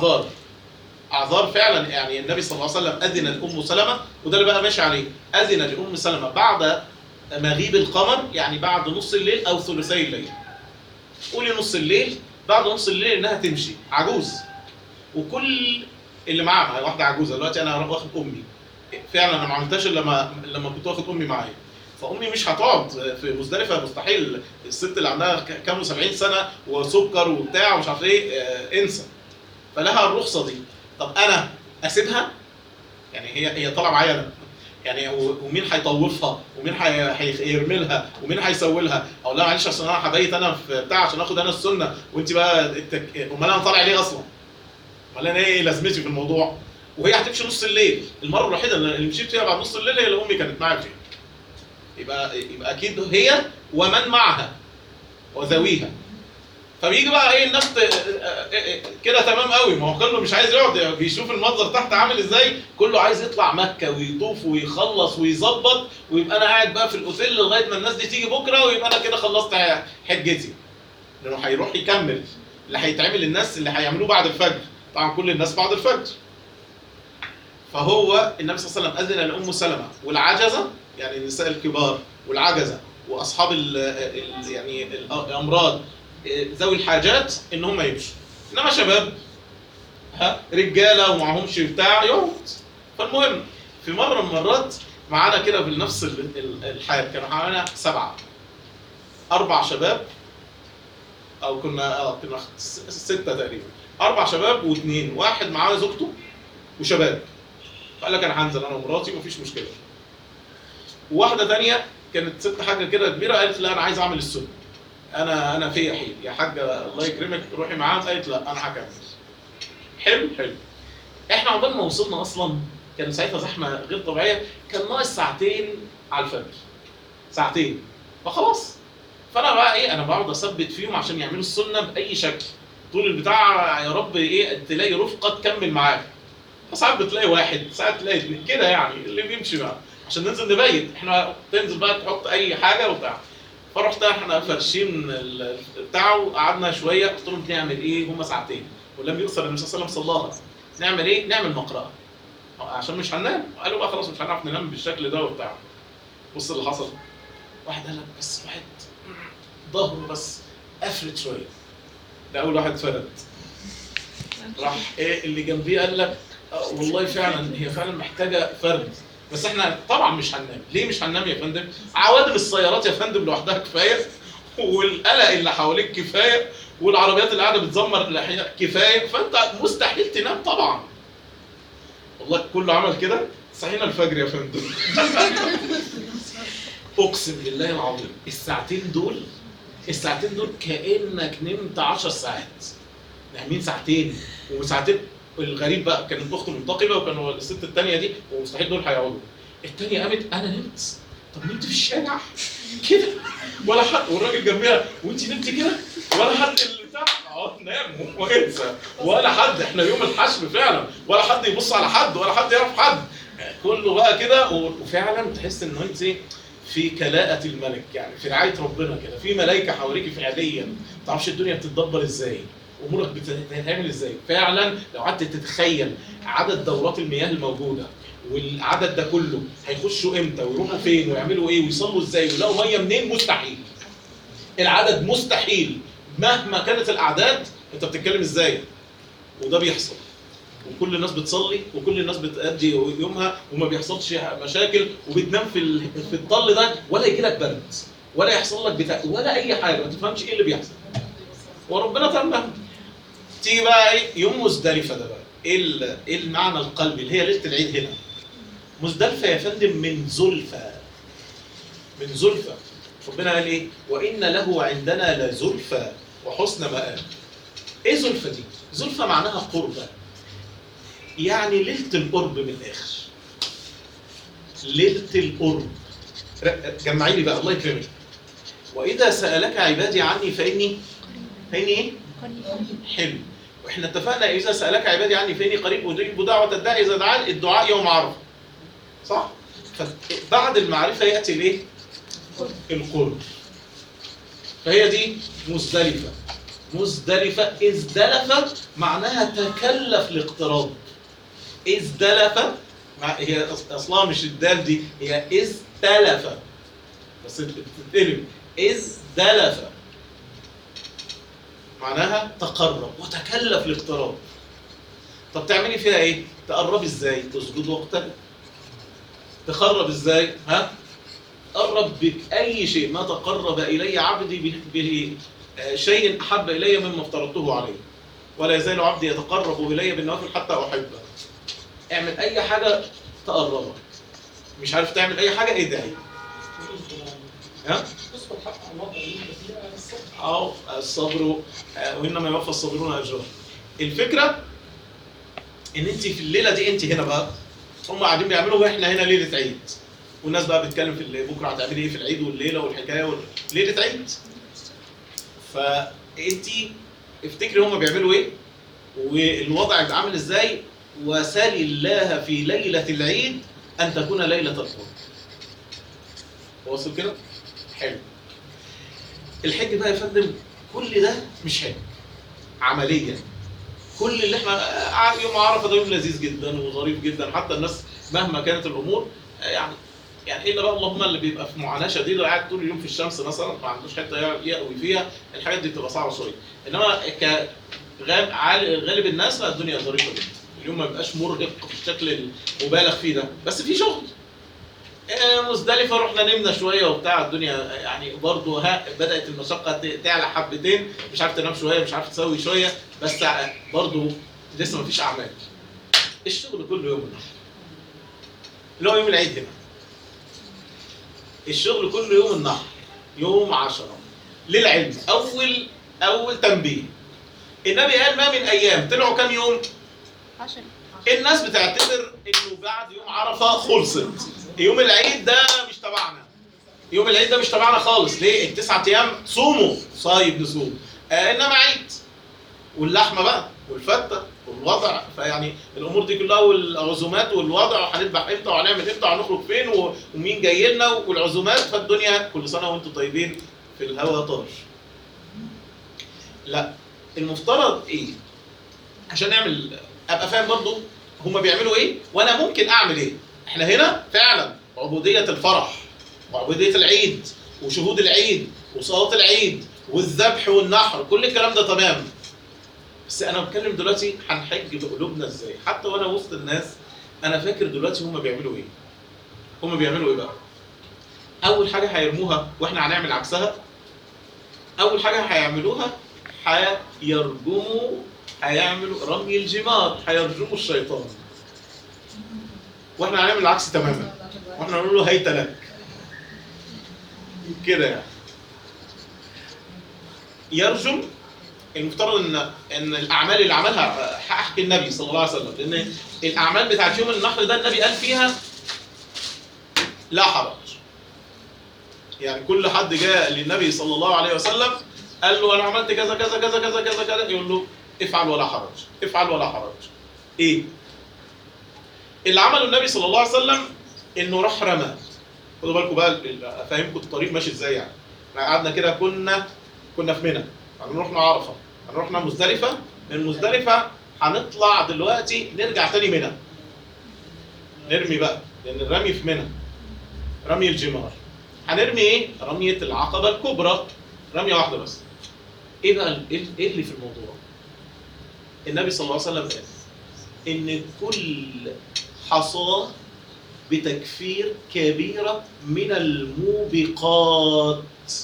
اعذار فعلا. يعني النبي صلى الله عليه وسلم اذن لام سلمه، وده اللي بقى ماشي عليه، اذن لام سلمه بعد مغيب القمر، يعني بعد نص الليل او ثلثي الليل. قولي نص الليل، بعد نص الليل انها تمشي، عجوز، وكل اللي معاها واحده عجوزه. دلوقتي انا واخد امي، فعلا انا ما عملتهاش الا لما كنت واخد امي معايا. فامي مش هتقعد في مزدلفه، مستحيل. الست اللي عندها كام 70 سنه وسكر وبتاع ومش عارف ايه، انسى. فلها الرخصه دي. طب انا اسيبها؟ يعني هي طالعه معايا انا، يعني ومين هيطوفها ومين هيرمي لها ومين هيسوي لها؟ اقول لها معلش عشان انا هبيت انا في بتاع عشان اخد انا السنه، وانت بقى امال انا طالع ليه اصلا؟ امال انا ايه لازمتي في الموضوع؟ وهي هتمشي نص الليل. المره الوحيده اللي مشيت فيها بعد نص الليل هي اللي امي كانت معايا فيها. يبقى اكيد هي ومن معها وذويها. فبيجي بقى ايه الناس كده تمام قوي، ما هو كله مش عايز يقعد بيشوف المنظر تحت عامل ازاي، كله عايز يطلع مكه ويطوف ويخلص ويظبط، ويبقى انا قاعد بقى في الاوتيل لغايه ما الناس دي تيجي بكره، ويبقى انا كده خلصت حجتي. لانه هيروح يكمل اللي هيتعمل للناس اللي هيعملوه بعد الفجر، طبعا كل الناس بعد الفجر. فهو النبي صلى الله عليه وسلم اذن لام سلمه والعجزه، يعني النساء الكبار والعجزه واصحاب يعني الامراض ذوي الحاجات ان هم يمشوا، انما شباب رجاله ومعهمش بتاع يقعد. فالمهم في مره من المرات معانا كده بنفس الحال، كانوا معانا 7 4 شباب، او كنا 6 تقريبا، 4 شباب و2 واحد معاه زوجته وشباب. فقال لك انا هنزل انا ومراتي ومفيش مشكله. وواحده ثانيه كانت ست حاجه كده كبيره، قالت لا انا عايز اعمل السنه، انا فيا حيل يا حاجه الله يكرمك روحي معاهم. قالت لا انا هكمل. حلو. احنا عقبال ما وصلنا اصلا كان ساعتها زحمه غير طبيعيه، كان ناقص 2 ساعة على الفجر، 2 ساعة. فخلاص، فانا بقى ايه، انا بقعد اثبت فيهم عشان يعملوا السنه باي شكل طول البتاع، يا رب ايه تلاقي رفقه تكمل معاك. فساعات بتلاقي واحد، ساعات تلاقي 2 كده، يعني اللي بيمشي بقى عشان ننزل نبيت. احنا تنزل بقى تحط اي حاجه وبتاع. فرحت احنا فرشين بتاعه وقعدنا شويه، قلت لهم نعمل ايه؟ هم 2 ساعة ولم يؤثر النبي صلى الله عليه وسلم صلاها. نعمل ايه؟ نعمل مقرأة عشان مش هننام. قالوا بقى خلاص مش هنعرف ننام بالشكل ده وبتاع. بص اللي حصل، واحد قال لك بس واحد ظهره بس افرد شويه، ده اول واحد فرد. راح ايه اللي جنبيه قال لك والله فعلا هي فعلا محتاجه فرد، بس احنا طبعا مش هننام. ليه مش هننام يا فندم؟ عوادم السيارات يا فندم لوحدها كفايه، والقلق اللي حواليك كفايه، والعربيات اللي قاعده بتزمر الاحياء كفايه، فانت مستحيل تنام طبعا. والله كله عمل كده، صحينا الفجر يا فندم. اقسم بالله العظيم الساعتين دول كانك نمت 10 ساعات. نايمين 2 ساعتين، والغريب بقى كانت اخته منتقبه، وكانوا الست الثانيه دي ومستحيل دول هيقعدوا. الثانيه قامت انا نمت. طب نمت في الشارع كده ولا حد، والراجل جنبها وانت نمتي كده ولا حد اللي تحت نام وانسى ولا حد. احنا يوم الحشر فعلا ولا حد يبص على حد ولا حد يعرف حد، كله بقى كده. وفعلا تحس ان انت في كلاءة الملك، يعني في رعاية ربنا كده، في ملائكة حواليك فعليا. ما تعرفش الدنيا بتتدبر ازاي، امورك بتتعمل ازاي. فعلا لو قعدت تتخيل عدد دورات المياه الموجودة والعدد ده كله هيخشوا امتى ويروحوا فين ويعملوا ايه ويصلوا ازاي ويلاقوا ميه منين، مستحيل. العدد مستحيل مهما كانت الاعداد. انت بتتكلم ازاي؟ وده بيحصل، وكل الناس بتصلي وكل الناس بتأدي يومها وما بيحصلش مشاكل، وبتنام في الظل ده ولا يجي لك برد ولا يحصل لك ولا اي حاجه، ما تفهمش ايه اللي بيحصل وربنا تمام. تيجي بقى ايه يوم مزدلفه ده بقى، ايه المعنى القلبي اللي هي ليله العيد هنا. مزدلفه يا فندم من زلفى. ربنا قال ايه؟ وان له عندنا لزلفى وحسن مآب. ايه زلفى دي؟ زلفى معناها قربة، يعني ليله القرب من الاخر. ليله القرب. جمعي لي بقى الله يكرمك. واذا سالك عبادي عني فاني ايه؟ حلو. واحنا اتفقنا اذا سالك عبادي عني فاني قريب اجيب دعوه الداعي اذا دعان، الدعاء يوم عرفه. صح؟ فبعد المعرفه ياتي الايه؟ القرب. فهي دي مزدلفه. ازدلف معناها تكلف الاقتراب. ازدلف هي اصلها مش الدال دي، هي ازدلف بس بتتقلب. ازدلف معناها تقرب وتكلف الاقتراب. طب تعملي فيها ايه؟ تقربي ازاي؟ تسجد واقترب. تقرب ازاي؟ قرب بأي شيء. ما تقرب إلي عبدي به شيء أحب إلي مما افترضته عليه، ولا يزال عبدي يتقرب إلي بالنوافل حتى أحبه. اعمل أي حاجة تقربك. مش عارف تعمل أي حاجة ادعي. الصبر وإنما يوفى الصابرون أجرهم. الفكرة إن أنت في الليلة دي أنت هنا بقى، هم قاعدين بيعملوا وإحنا هنا ليلة عيد، والناس بقى بتتكلم في بكره هتعملي ايه في العيد والليله والحكايه ليله عيد. انت افتكري هم بيعملوا ايه والوضع يبقى عامل ازاي، وسل الله في ليله العيد ان تكون ليله القدر. واصل كده؟ حلو. الحج بقى يا فندم كل ده مش حج عمليا. كل اللي احنا يوم عرفه ده يوم لذيذ جدا وظريف جدا، حتى الناس مهما كانت الامور يعني الا بقى اللهم اللي بيبقى في معاناه شديده قاعد طول اليوم في الشمس مثلا ما عندوش حته يقوي فيها، الحاجات دي بتبقى صعبه شويه. انما غالب الناس لا، الدنيا ظريفه جدا، اليوم ما بيبقاش مرهق بالشكل المبالغ فيه ده، بس في شغل. مزدلفه رحنا نمنا شويه وبتاع، الدنيا يعني برضه بدات المشقه تعلى حبتين، مش عارف تنام شويه، مش عارف تسوي شويه، بس برضه لسه ما فيش اعمال. الشغل كله يوم النحر اللي هو يوم العيد هنا. الشغل كله يوم النحر يوم 10 للعلم. اول تنبيه، النبي قال ما من ايام طلعوا كام يوم؟ 10. الناس بتعتبر انه بعد يوم عرفه خلصت، يوم العيد ده مش تبعنا، يوم العيد ده مش تبعنا خالص. ليه؟ ال9 ايام صوموا صايب نصوم، انما عيد واللحمه بقى والفته والوضع، فيعني الامور دي كلها والعزومات والوضع وهنذبح امتى وهنعمل امتى وهنخرج فين ومين جاي لنا والعزومات، فالدنيا كل سنه وانتم طيبين في الهوا طار. لا، المفترض ايه؟ عشان نعمل ابقى فاهم برضو هم بيعملوا ايه وانا ممكن اعمل ايه. احنا هنا فعلا عبوديه الفرح وعبوديه العيد وشهود العيد وصلاه العيد والذبح والنحر، كل الكلام ده تمام. بس انا بتكلم دلوقتي هنحج بقلوبنا ازاي؟ حتى وانا وسط الناس انا فاكر دلوقتي هم بيعملوا ايه. هم بيعملوا ايه بقى؟ اول حاجه هيرموها واحنا هنعمل عكسها. اول حاجه هيعملوها هيعملوا رمي الجمار، هيرجموا الشيطان، واحنا هنعمل العكس تماما، واحنا نقول له هيت لك كده. يعني يرجم. المفترض ان الاعمال اللي عملها هحكي النبي صلى الله عليه وسلم، لان الاعمال بتاعت يوم النحر ده النبي قال فيها لا حرج. يعني كل حد جاء للنبي صلى الله عليه وسلم قال له انا عملت كذا كذا كذا كذا كذا كذا، يقول له افعل ولا حرج، افعل ولا حرج. ايه اللي عمله النبي صلى الله عليه وسلم؟ انه راح رمى. خدوا بالكم بقى افهمكم الطريق ماشي ازاي. يعني احنا قعدنا كده كنا في منى، هنروحنا عرفه، هنروحنا مزدلفه، من مزدلفه هنطلع دلوقتي نرجع تاني منى، نرمي بقى، لان الرمي في منى رمي الجمار. هنرمي ايه؟ رميه العقبه الكبرى، رميه واحده بس. ايه بقى ايه اللي في الموضوع؟ النبي صلى الله عليه وسلم قال ان كل حصاه بتكفير كبيره من الموبقات.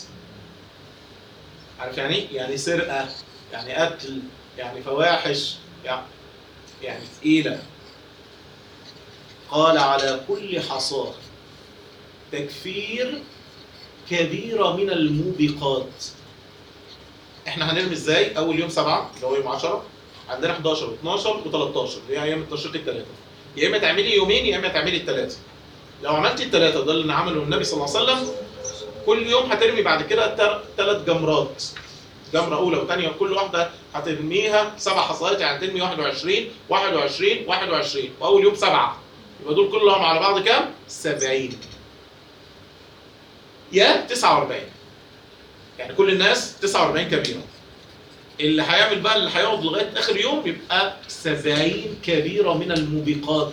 عارف يعني ايه؟ يعني سرقه، يعني قتل، يعني فواحش، يعني ثقيله. قال على كل حصاه تكفير كبيره من الموبقات. احنا هنرمي ازاي؟ اول يوم 7 اللي هو يوم 10، عندنا 11 و12 و13 اللي هي ايام التشريق الثلاثه. يا اما تعملي يومين يا اما تعملي الثلاثه. لو عملتي الثلاثه ده اللي عمله النبي صلى الله عليه وسلم، كل يوم هترمي بعد كده 3 جمرات، جمره اولى وثانيه، وكل واحده هترميها 7 حصيات، يعني ترمي 21 21 21، واول يوم 7، يبقى دول كلهم على بعض كام؟ 70 يا 49. يعني كل الناس 49 كبيره. اللي هيعمل بقى اللي هيقعد لغايه اخر يوم يبقى 70 كبيره من الموبقات.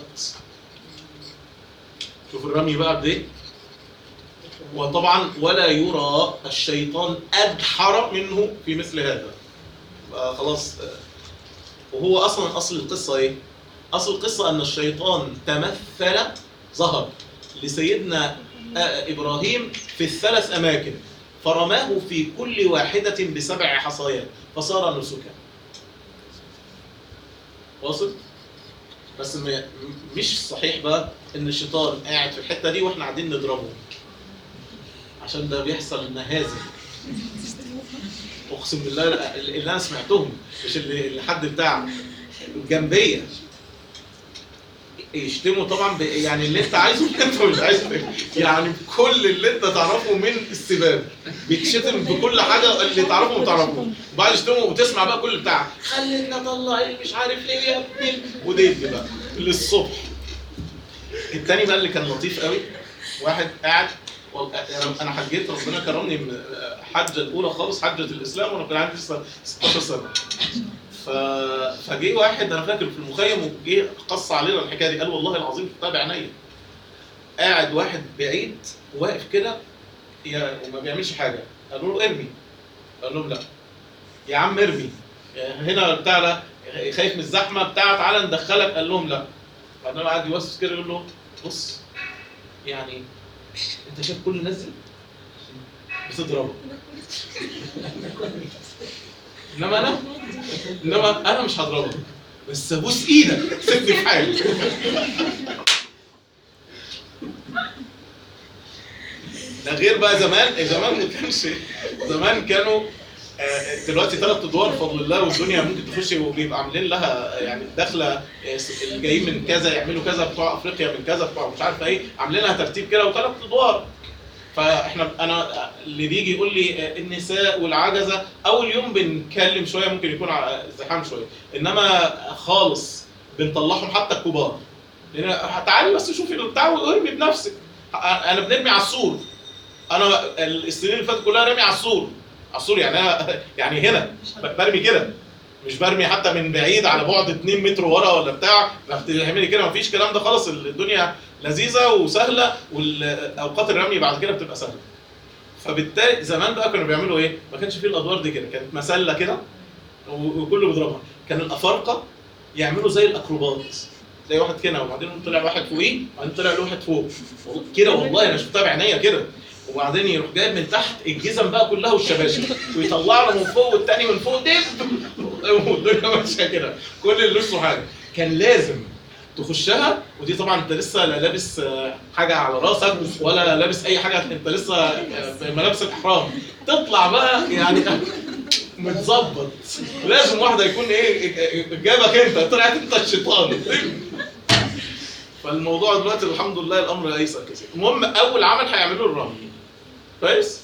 شوف الرمي بقى قد ايه. وطبعا ولا يرى الشيطان ادحر منه في مثل هذا. بقى خلاص. وهو اصل القصه ايه؟ اصل القصه ان الشيطان ظهر لسيدنا ابراهيم في ال3 اماكن، فرماه في كل واحده ب7 حصيات فصار نسكا. واصل؟ بس مش صحيح بقى ان الشيطان قاعد في الحته دي واحنا قاعدين نضربه، عشان ده بيحصل نهازل. اقسم بالله اللي انا سمعتهم، مش اللي حد بتاع الجنبيه. يشتموا طبعا يعني اللي انت عايزه واللي انت مش عايزه، يعني كل اللي انت تعرفه من السباب بيتشتم بكل حاجه اللي تعرفه وما تعرفوش، وبعد يشتموا وتسمع بقى كل بتاع خلينا طلع اللي مش عارف ليه يا ابني وديت بقى للصبح. التاني بقى اللي كان لطيف قوي، واحد قاعد انا حجيت ربنا كرمني من حجه الاولى خالص، حجه الاسلام، وانا كان عندي لسه 16 سنه. فجه واحد انا فاكر في المخيم وجه قص علينا الحكايه دي، قال والله العظيم شفتها بعينيا. قاعد واحد بعيد واقف كده وما بيعملش حاجه، قالوا له ارمي، قال لهم لا يا عم ارمي هنا بتاع ده، خايف من الزحمه بتاع تعالى ندخلك، قال لهم لا. بعدين قعد يوسوس كده يقول له بص يعني انت شايف كل الناس دي بتضربه، انما انا مش هضربك، بس ابوس ايدك سيبني في حالي. ده غير بقى زمان ما كانش، زمان كانوا دلوقتي 3 ادوار بفضل الله، والدنيا ممكن تخش وبيبقى عاملين لها يعني داخله اللي جايين من كذا يعملوا كذا، بتوع افريقيا من كذا، بتوع مش عارف ايه، عاملين لها ترتيب كده و3 ادوار. فاحنا انا اللي بيجي يقول لي النساء والعجزه اول يوم بنتكلم شويه، ممكن يكون ازدحام شويه، انما خالص بنطلعهم حتى الكبار، لان تعالي بس شوفي البتاع وارمي بنفسك. انا بنرمي على السور، انا السنين اللي فاتت كلها رمي على السور، يعني انا يعني هنا برمي كده، مش برمي حتى من بعيد على بعد 2 متر ورا ولا بتاع، بتعملي كده مفيش الكلام ده خالص. الدنيا لذيذه وسهله، والاوقات الرمي بعد كده بتبقى سهله. فبالتالي زمان بقى كانوا بيعملوا ايه؟ ما كانش فيه الادوار دي كده، كانت مسله كده وكله بيضربها. كان الافارقه يعملوا زي الاكروبات، زي واحد كده وبعدين طلع واحد فوقيه وبعدين طلع له واحد فوق كده، والله انا شفتها بعينيا كده، وبعدين يروح جايب من تحت الجزم بقى كلها والشباشب ويطلع له من فوق والتاني من فوق دب، والدنيا ماشيه كده، كل اللي لسه حاجه. كان لازم تخشها، ودي طبعا انت لسه لا لابس حاجه على راسك ولا لابس اي حاجه، انت لسه في ملابس الاحرام، تطلع بقى يعني متظبط. لازم واحده يكون ايه جابك انت، طلعت انت الشيطان. فالموضوع دلوقتي الحمد لله الامر ايسر كثير. المهم اول عمل هيعملوه الرمي. كويس؟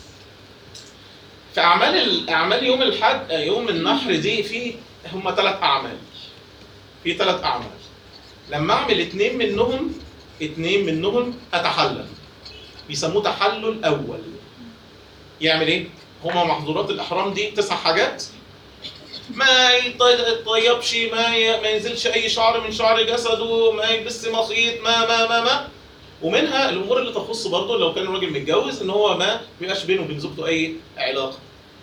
في اعمال يوم الحج يوم النحر دي في هم 3 اعمال. في 3 اعمال. لما اعمل 2 منهم اتحلل. بيسموه تحلل اول. يعمل ايه؟ هما محظورات الاحرام دي 9 حاجات. ما يطيبش، ما ينزلش اي شعر من شعر جسده، ما يلبس مخيط، ما ومنها الامور اللي تخص برضه لو كان الراجل متجوز ان هو ما بيبقاش بينه وبين زوجته اي علاقه.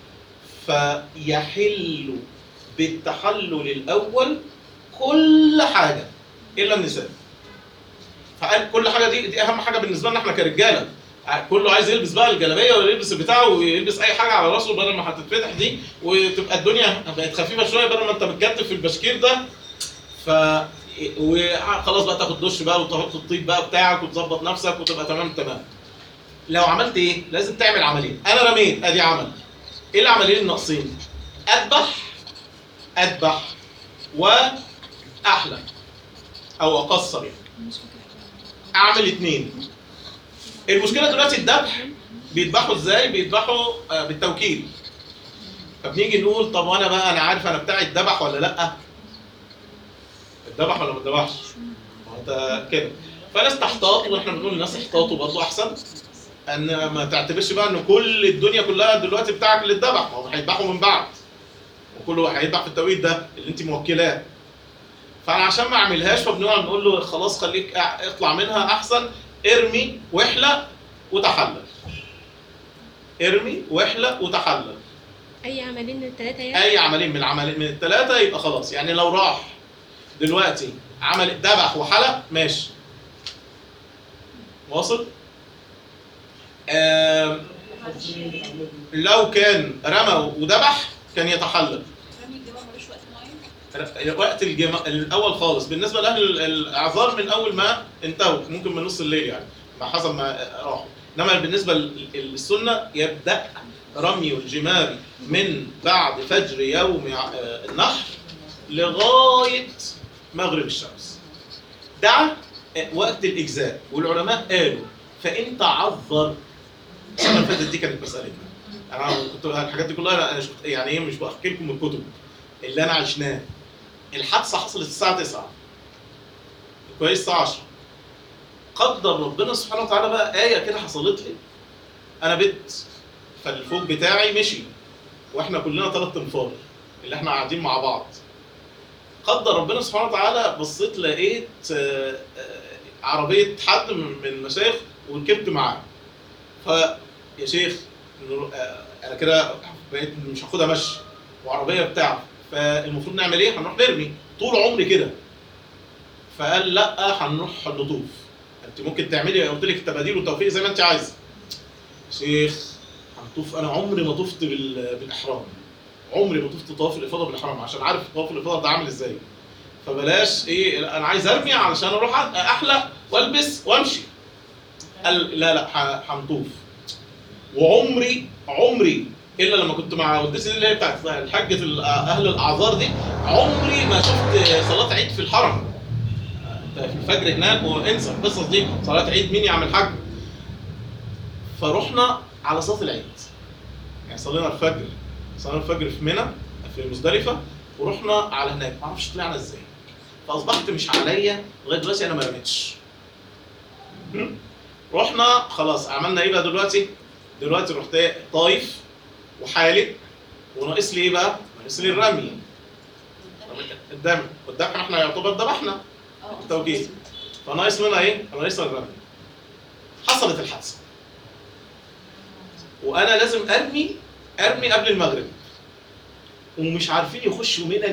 فيحل بالتحلل الاول كل حاجه الا النساء. فقال كل حاجه دي اهم حاجه بالنسبه لنا احنا كرجاله. كله عايز يلبس بقى الجلابيه ولا يلبس البتاع ويلبس اي حاجه على راسه بدل ما هتتفتح دي، وتبقى الدنيا بقت خفيفه شويه بدل ما انت متكتف في البشكير ده. وخلاص بقى تاخد دش بقى وتحط الطيب بقى بتاعك وتظبط نفسك وتبقى تمام. لو عملت ايه؟ لازم تعمل عملين. انا رميت ادي عمل. ايه العملين الناقصين؟ اذبح واحلق او اقصر يعني. اعمل 2. المشكله دلوقتي الذبح بيذبحوا ازاي؟ بيذبحوا بالتوكيل. فبنيجي نقول طب وانا بقى انا عارف انا بتاعي اتذبح ولا لا؟ اتذبح ولا ما اتذبحش؟ ما انت كده. فناس تحتاط، واحنا بنقول للناس احتاطوا برضه احسن، ان ما تعتبرش بقى ان كل الدنيا كلها دلوقتي بتاعك اللي اتذبح، ما هو هيذبحوا من بعد. وكله هيذبح في التوقيت ده اللي انت موكلاه. فانا عشان ما اعملهاش فبنقعد نقول له خلاص خليك اطلع منها احسن، ارمي واحلق وتحلل. ارمي واحلق وتحلل. اي عملين من ال3 يعني؟ اي عملين من ال3 يبقى خلاص. يعني لو راح دلوقتي عمل ذبح وحلق ماشي. واصل؟ لو كان رمى وذبح كان يتحلل. رمي الجمال ملوش وقت معين؟ وقت الاول خالص بالنسبه لاهل الاعذار من اول ما انتهوا، ممكن من نص الليل يعني ما حسب ما راحوا. انما بالنسبه للسنه يبدا رمي الجمار من بعد فجر يوم النحر لغايه مغرب الشمس. دعا وقت الاجزاء، والعلماء قالوا فان تعذر. السنه اللي فاتت دي كانت مسالتنا. انا كنت الحاجات دي كلها انا شفت يعني ايه، مش بحكي لكم من الكتب اللي انا عشناه. الحادثه حصلت الساعه 9 كويس، الساعه 10 قدر ربنا سبحانه وتعالى بقى ايه كده حصلت لي. انا بت فالفوق بتاعي مشي واحنا كلنا 3 انفار اللي احنا قاعدين مع بعض. قدر ربنا سبحانه وتعالى بصيت لقيت عربيه حد من المشايخ وركبت معاه. فيا شيخ انا كده بقيت مش هاخدها مشي وعربيه بتاعه، فالمفروض نعمل ايه؟ هنروح نرمي طول عمري كده. فقال لا هنروح نطوف، انت ممكن تعملي قلت لك التباديل والتوفيق زي ما انت عايزه. شيخ هنطوف، انا عمري ما طفت بالاحرام، عمري ما طفت طواف الافاضه بالاحرام عشان عارف طواف الافاضه ده عامل ازاي. فبلاش ايه، انا عايز ارمي علشان اروح احلق والبس وامشي. قال لا هنطوف. وعمري الا لما كنت مع والدتي اللي هي بتاعت الحاجه اهل الاعذار دي، عمري ما شفت صلاه عيد في الحرم. في الفجر هناك وانسى القصص دي، صلاه عيد مين يعمل حاج؟ فرحنا على صلاه العيد، يعني صلينا الفجر في منى في المزدلفه، ورحنا على هناك ما اعرفش طلعنا ازاي. فاصبحت مش عليا لغايه دلوقتي، انا ما رميتش. رحنا خلاص عملنا ايه بقى دلوقتي؟ دلوقتي رحت طايف وحالق، وناقص لي ايه بقى؟ ناقص لي الرمي. الدم والذبح احنا يعتبر ذبحنا التوكيل، فناقص لنا ايه؟ ناقص لنا الرمي. حصلت الحادثه وانا لازم ارمي قبل المغرب، ومش عارفين يخشوا منى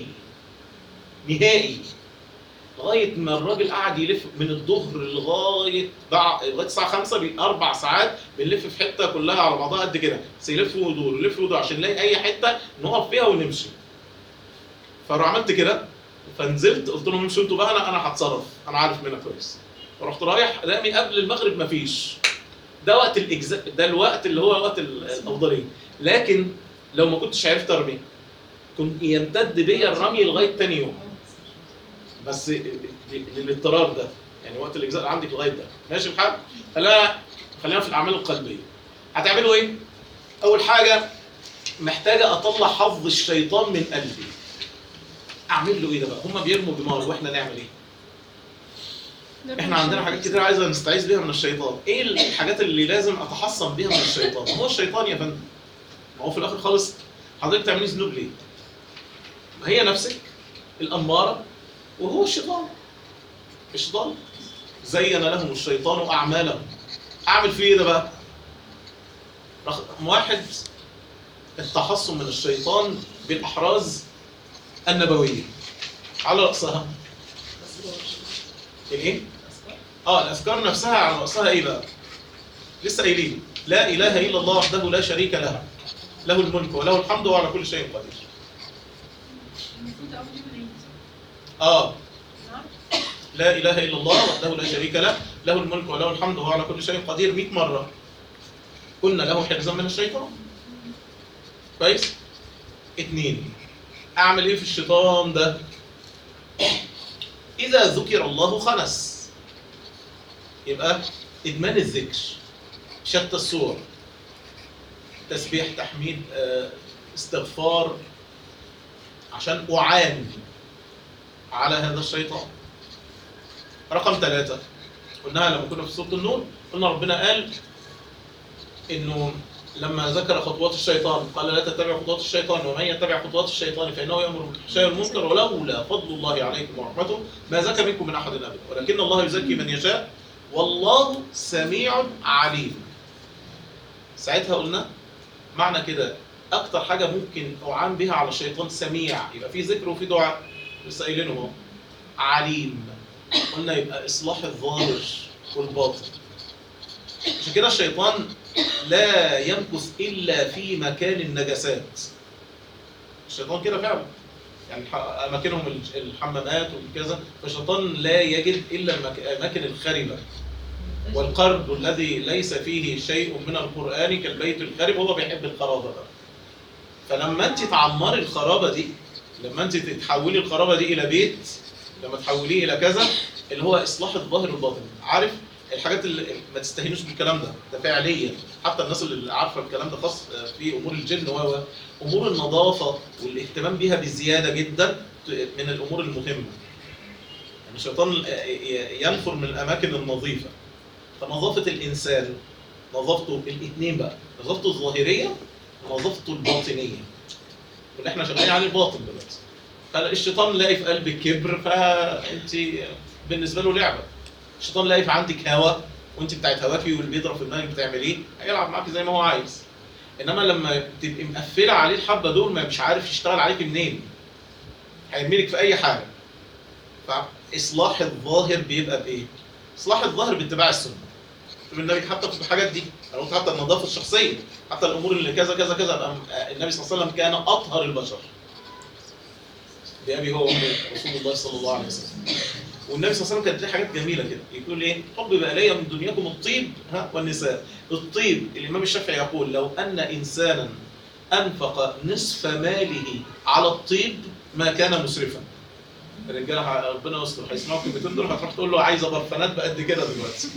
نهائي لغايه ما الراجل قعد يلف من الظهر لغايه الساعه 5 4 ساعات بنلف في حته كلها على بعضها قد كده، بس يلف ويدور عشان نلاقي اي حته نقف فيها ونمشي. فعملت كده، فنزلت قلت لهم امشوا انتوا بقى، انا هتصرف، انا عارف منى كويس. فرحت رايح رامي قبل المغرب، مفيش. ده وقت الاجزاء، ده الوقت اللي هو وقت الافضليه. لكن لو ما كنتش عرفت ارمي كنت يمتد بيا الرمي لغايه ثاني يوم، بس للاضطرار ده، يعني وقت الاجزاء عندك لغايه ده. ماشي الحال؟ خلينا في الاعمال القلبيه. هتعملوا ايه؟ اول حاجه محتاجه اطلع حظ الشيطان من قلبي. اعمل له ايه ده بقى؟ هم بيرموا بمار واحنا نعمل ايه؟ احنا عندنا حاجات كتير عايزه نستعيذ بيها من الشيطان. ايه الحاجات اللي لازم اتحصن بيها من الشيطان؟ هو الشيطان يا فندم، ما هو في الاخر خالص حضرتك تعملي ذنوب ليه؟ ما هي نفسك الاماره، وهو الشيطان زين لهم الشيطان اعمالهم. اعمل فيه ايه ده بقى؟ رقم 1 التحصن من الشيطان بالاحراز النبويه، على راسها الايه؟ الاذكار نفسها على راسها ايه بقى؟ لسه قايلين لا اله الا الله وحده لا شريك له، له الملك وله الحمد وهو على كل شيء قدير. لا اله الا الله وحده لا شريك له، له الملك وله الحمد وهو على كل شيء قدير 100 مره. كنا له حرزا من الشيطان. كويس؟ 2 اعمل ايه في الشيطان ده؟ اذا ذكر الله خنس، يبقى ادمان الذكر، شتى الصور، تسبيح، تحميد، استغفار، عشان اعان على هذا الشيطان. رقم 3 قلناها لما كنا في سورة النور، قلنا ربنا قال انه لما ذكر خطوات الشيطان قال لا تتبع خطوات الشيطان ومن يتبع خطوات الشيطان فانه يامر بالفحشاء والمنكر ولولا فضل الله عليكم ورحمته ما زكى منكم من احد ابدا ولكن الله يزكي من يشاء والله سميع عليم. ساعتها قلنا معنى كده اكتر حاجه ممكن اعان بها على الشيطان سميع، يبقى في ذكر وفي دعاء، لسه قايلينه اهو. عليم قلنا يبقى اصلاح الظاهر والباطن. عشان كده الشيطان لا يمكث الا في مكان النجاسات. الشيطان كده فعلا، يعني اماكنهم الحمامات وكذا، فالشيطان لا يجد الا الاماكن الخربه. والقرب الذي ليس فيه شيء من القران كالبيت الخرب، هو بيحب الخرابه بقى. فلما انت تعمري الخرابه دي، لما انت تحولي الخرابه دي الى بيت، لما تحوليه الى كذا، اللي هو اصلاح الظاهر والباطن. عارف الحاجات اللي ما تستهينوش بالكلام ده فعليا، حتى الناس اللي عارفه الكلام ده خاص في امور الجن امور النظافه والاهتمام بيها بزياده جدا من الامور المهمه. يعني الشيطان ينفر من الاماكن النظيفه. فنظافه الانسان، نظافته الاثنين بقى، نظافته الظاهريه ونظافته الباطنيه، واللي احنا شغالين عليه الباطن دلوقتي. فالشيطان لاقي في قلبك كبر، فانت بالنسبه له لعبه. الشيطان لاقي في عندك هوا، وانت بتاعت هواكي واللي بيضرب في دماغك بتعمل ايه؟ هيلعب معاك زي ما هو عايز. انما لما تبقي مقفله عليه الحبه دول مش عارف يشتغل عليك منين، هيرميلك في اي حاجه. فاصلاح الظاهر بيبقى بايه؟ اصلاح الظاهر باتباع السنه. شوف النبي حتى في الحاجات دي، انا قلت حتى النظافه الشخصيه، حتى الامور اللي كذا كذا كذا، النبي صلى الله عليه وسلم كان اطهر البشر. بأبي هو وأمي رسول الله صلى الله عليه وسلم. والنبي صلى الله عليه وسلم كانت ليه حاجات جميله كده، يقول ايه؟ حب بقى ليا من دنياكم الطيب والنساء. الطيب، الامام الشافعي يقول لو ان انسانا انفق نصف ماله على الطيب ما كان مسرفا. الرجاله ربنا يستر هيسمعوا الكلمتين دول هتروح تقول له عايزه برفانات بقد كده دلوقتي.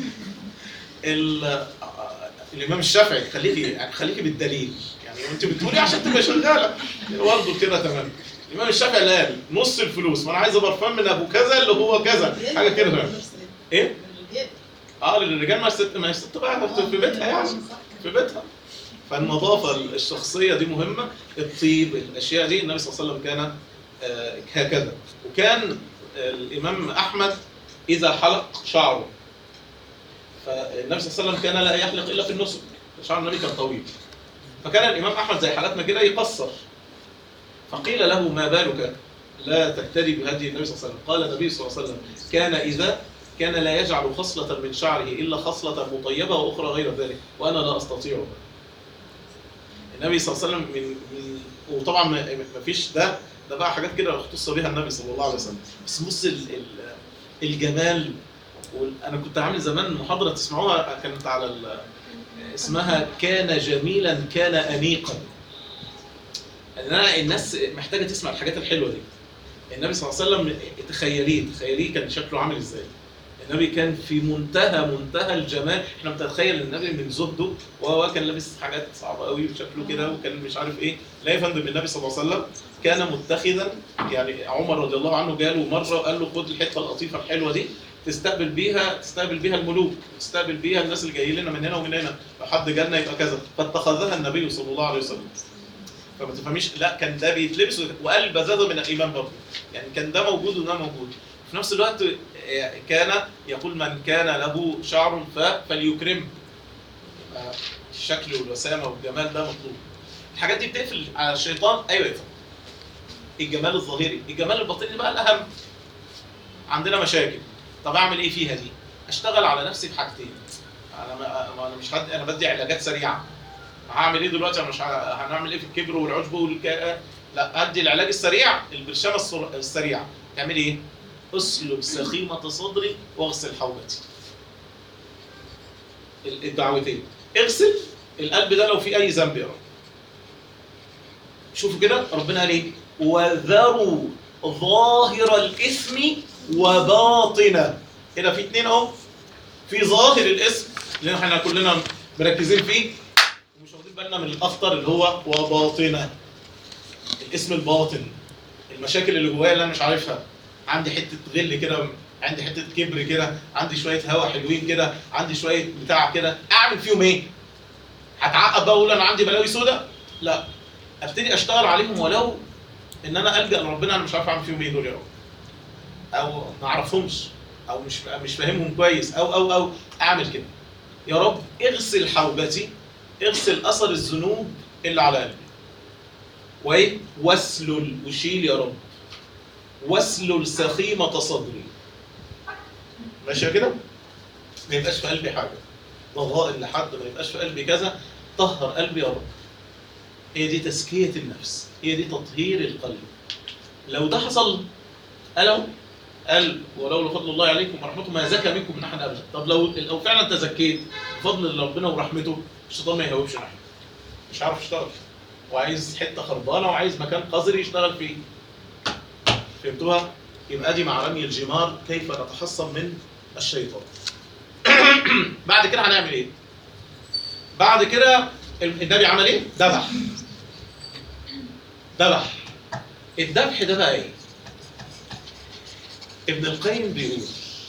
الامام الشافعي خليكي بالدليل، يعني وانت بتقولي عشان تبقى شغاله برضه كده تمام. الامام الشافعي قال نص الفلوس، ما انا عايز برفان من ابو كذا اللي هو كذا، حاجه كده. ايه؟ للرجال، ما الست بقى في بيتها، يعني في بيتها. فالنظافه الشخصيه دي مهمه، الطيب، الاشياء دي. النبي صلى الله عليه وسلم كان هكذا. وكان الامام احمد اذا حلق شعره، فالنبي صلى الله عليه وسلم كان لا يحلق الا في النسك، شعر النبي كان طويل، فكان الامام احمد زي حالاتنا كده يقصر. فقيل له ما بالك لا تهتدي بهدي النبي صلى الله عليه وسلم؟ قال النبي صلى الله عليه وسلم كان لا يجعل خصلة من شعره إلا خصلة مطيبة وأخرى غير ذلك وأنا لا أستطيع. النبي صلى الله عليه وسلم وطبعا ما فيش ده بقى حاجات كده اختص بها النبي صلى الله عليه وسلم. بس بص الجمال. أنا كنت عامل زمان محاضرة تسمعوها، كانت على اسمها كان جميلا كان أنيقا. الناس محتاجه تسمع الحاجات الحلوه دي. النبي صلى الله عليه وسلم تخيليه كان شكله عامل ازاي. النبي كان في منتهى الجمال. احنا بنتخيل النبي من زهده وهو كان لابس حاجات صعبه قوي وشكله كده وكان مش عارف ايه. لا يا فندم، النبي صلى الله عليه وسلم كان متخذا. يعني عمر رضي الله عنه جاله مره وقال له خد الحته اللطيفه الحلوه دي تستقبل بيها الملوك، تستقبل بيها الناس اللي جايين لنا من هنا ومن هنا، لو حد جالنا يبقى كذا. فاتخذها النبي صلى الله عليه وسلم. فما تفهميش، لا كان ده بيتلبس وقال بزاده من الايمان برضه. يعني كان ده موجود وده موجود. في نفس الوقت كان يقول من كان له شعر فليكرمه. الشكل والوسامه والجمال ده مطلوب. الحاجات دي بتقفل على الشيطان. ايوه يفهم. الجمال الظاهري، الجمال الباطني بقى الاهم. عندنا مشاكل، طب اعمل ايه فيها دي؟ اشتغل على نفسي بحاجتين. انا مش انا بدي علاجات سريعه. هعمل ايه دلوقتي؟ انا مش هنعمل ايه في الكبر والعجب لا، ادي العلاج السريع، البرشامه السريعه. تعمل ايه؟ اسلب سخيمه صدري واغسل حوبتي. الدعوتين. اغسل القلب ده لو في اي ذنب يا رب. شوفوا كده ربنا قال ايه؟ وذروا ظاهر الاثم وباطنه. كده في اتنين اهو. في ظاهر الاسم اللي احنا كلنا مركزين فيه ومش واخدين بالنا من الاخطر اللي هو وباطنه. الاسم الباطن، المشاكل اللي جوايا اللي انا مش عارفها. عندي حته غل كده، عندي حته كبر كده، عندي شويه هوا حلوين كده، عندي شويه بتاع كده، اعمل فيهم ايه؟ هتعقد بقى اقول انا عندي بلاوي سودا؟ لا، ابتدي اشتغل عليهم ولو ان انا الجا لربنا. انا مش عارف اعمل فيهم ايه دول يا رب، او ما اعرفهمش، او مش فاهمهم كويس، او اعمل كده. يا رب اغسل حوبتي، اغسل اثر الذنوب اللي على قلبي. وايه؟ واسلل، وشيل يا رب، واسلل سخيمة صدري. ماشي كده؟ ما يبقاش في قلبي حاجة ضغائن لحد، ما يبقاش في قلبي كذا. طهر قلبي يا رب. هي دي تزكية النفس، هي دي تطهير القلب. لو ده حصل قال ولولا فضل الله عليكم ورحمته ما زكى منكم من احد ابدا. طب لو فعلا تزكيت بفضل ربنا ورحمته، الشيطان ما يهوبش ناحيته، مش عارف يشتغل، وعايز حته خربانه وعايز مكان قذر يشتغل فيه. فهمتوها؟ يبقى دي مع رمي الجمار كيف نتحصن من الشيطان. بعد كده هنعمل ايه؟ بعد كده النبي عمل ايه؟ ذبح. الذبح ده بقى ايه؟ ابن القيم بيقول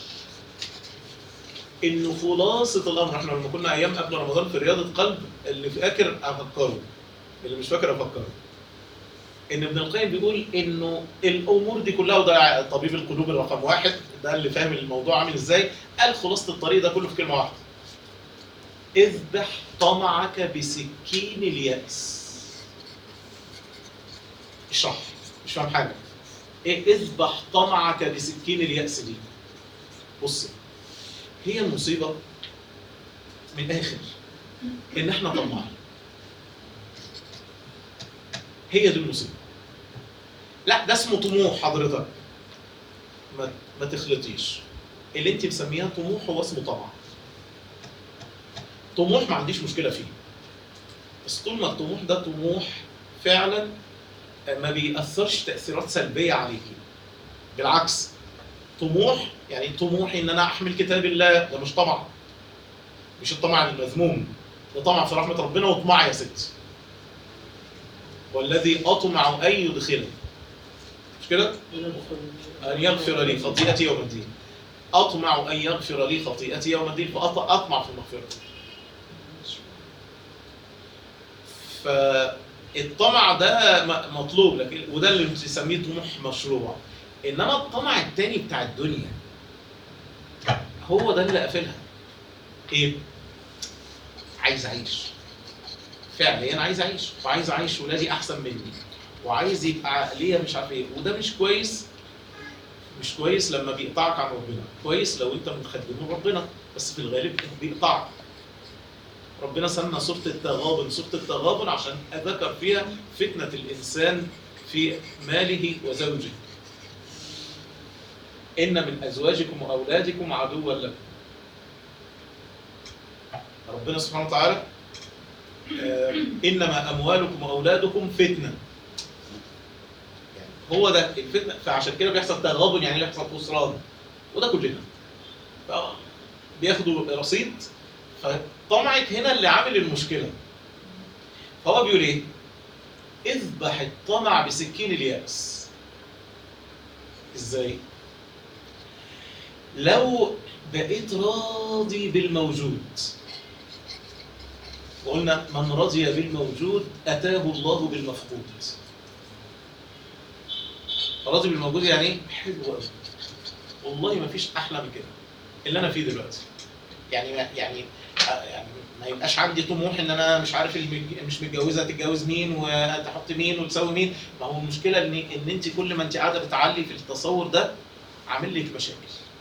انه خلاصة الامر، احنا لما كنا ايام قبل رمضان في رياضة قلب، اللي فاكر افكره، اللي مش فاكر افكره، ان ابن القيم بيقول انه الامور دي كلها، وده طبيب القلوب الرقم 1 ده اللي فاهم الموضوع عامل ازاي، قال خلاصة الطريق ده كله في كلمة واحدة: اذبح طمعك بسكين اليأس. اشرح، مش فاهم حاجة. ايه اذبح طمعك بسكين اليأس دي؟ بص، هي المصيبة من الآخر إن إحنا طماعين. هي دي المصيبة. لا ده اسمه طموح حضرتك. ما تخلطيش. اللي أنت مسميها طموح هو اسمه طمع. طموح ما عنديش مشكلة فيه. بس طول ما الطموح ده طموح فعلا ما بيأثرش تأثيرات سلبية عليكي. بالعكس، طموح يعني طموحي ان انا احمل كتاب الله، ده مش طمع. مش الطمع المذموم، ده طمع في رحمة ربنا وطمع يا ست. والذي اطمع ان يدخلني، مش كده؟ ان يغفر لي خطيئتي يوم الدين. اطمع ان يغفر لي خطيئتي يوم الدين، فاطمع في المغفرة. فالطمع ده مطلوب، لكن وده اللي بنسميه طموح مشروع. انما الطمع التاني بتاع الدنيا هو ده اللي قافلها. ايه؟ عايز اعيش. فعليا عايز اعيش، وعايز اعيش ولادي احسن مني، وعايز يبقى ليا مش عارف ايه، وده مش كويس. مش كويس لما بيقطعك عن ربنا، كويس لو انت من خدمه ربنا، بس في الغالب بيقطعك. ربنا سمى سورة التغابن سورة التغابن عشان ذكر فيها فتنة الإنسان في ماله وزوجه. إن من أزواجكم وأولادكم عدوا لكم. ربنا سبحانه وتعالى إنما أموالكم وأولادكم فتنة. يعني هو ده الفتنة، فعشان كده بيحصل تغابن، يعني بيحصل خسران، وده كلنا بياخدوا رصيد. فطمعك هنا اللي عامل المشكلة. فهو بيقول إيه؟ اذبح الطمع بسكين اليأس. إزاي؟ لو بقيت راضي بالموجود، وقلنا من رضي بالموجود أتاه الله بالمفقود. راضي بالموجود يعني ايه؟ حلو قوي، والله ما فيش أحلى من كده اللي أنا فيه دلوقتي. يعني ما يبقاش عندي طموح ان انا مش عارف مش متجوزه تتجوز مين وتحط مين وتسوي مين. ما هو المشكله ان انت كل ما انت قاعده بتعلي في التصور ده عامل لك مشاكل.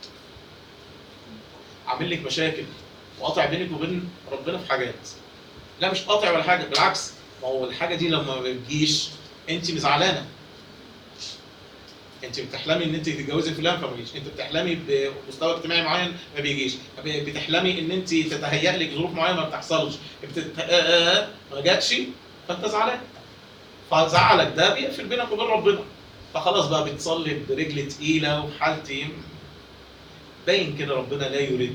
عامل لك مشاكل وقاطع بينك وبين ربنا في حاجات. لا مش قاطع ولا حاجه، بالعكس، ما هو الحاجه دي لما ما بتجيش انت زعلانه. انت بتحلمي ان انت تتجوزي فلان فما بيجيش، انت بتحلمي بمستوى اجتماعي معين ما بيجيش، بتحلمي ان انت تتهيأ لك ظروف معينه ما بتحصلش، ما جاتش فانت زعلان. فزعلك ده بيقفل بينك وبين ربنا، فخلاص بقى بتصلي برجل تقيله وحالتي باين كده ربنا لا يريدني.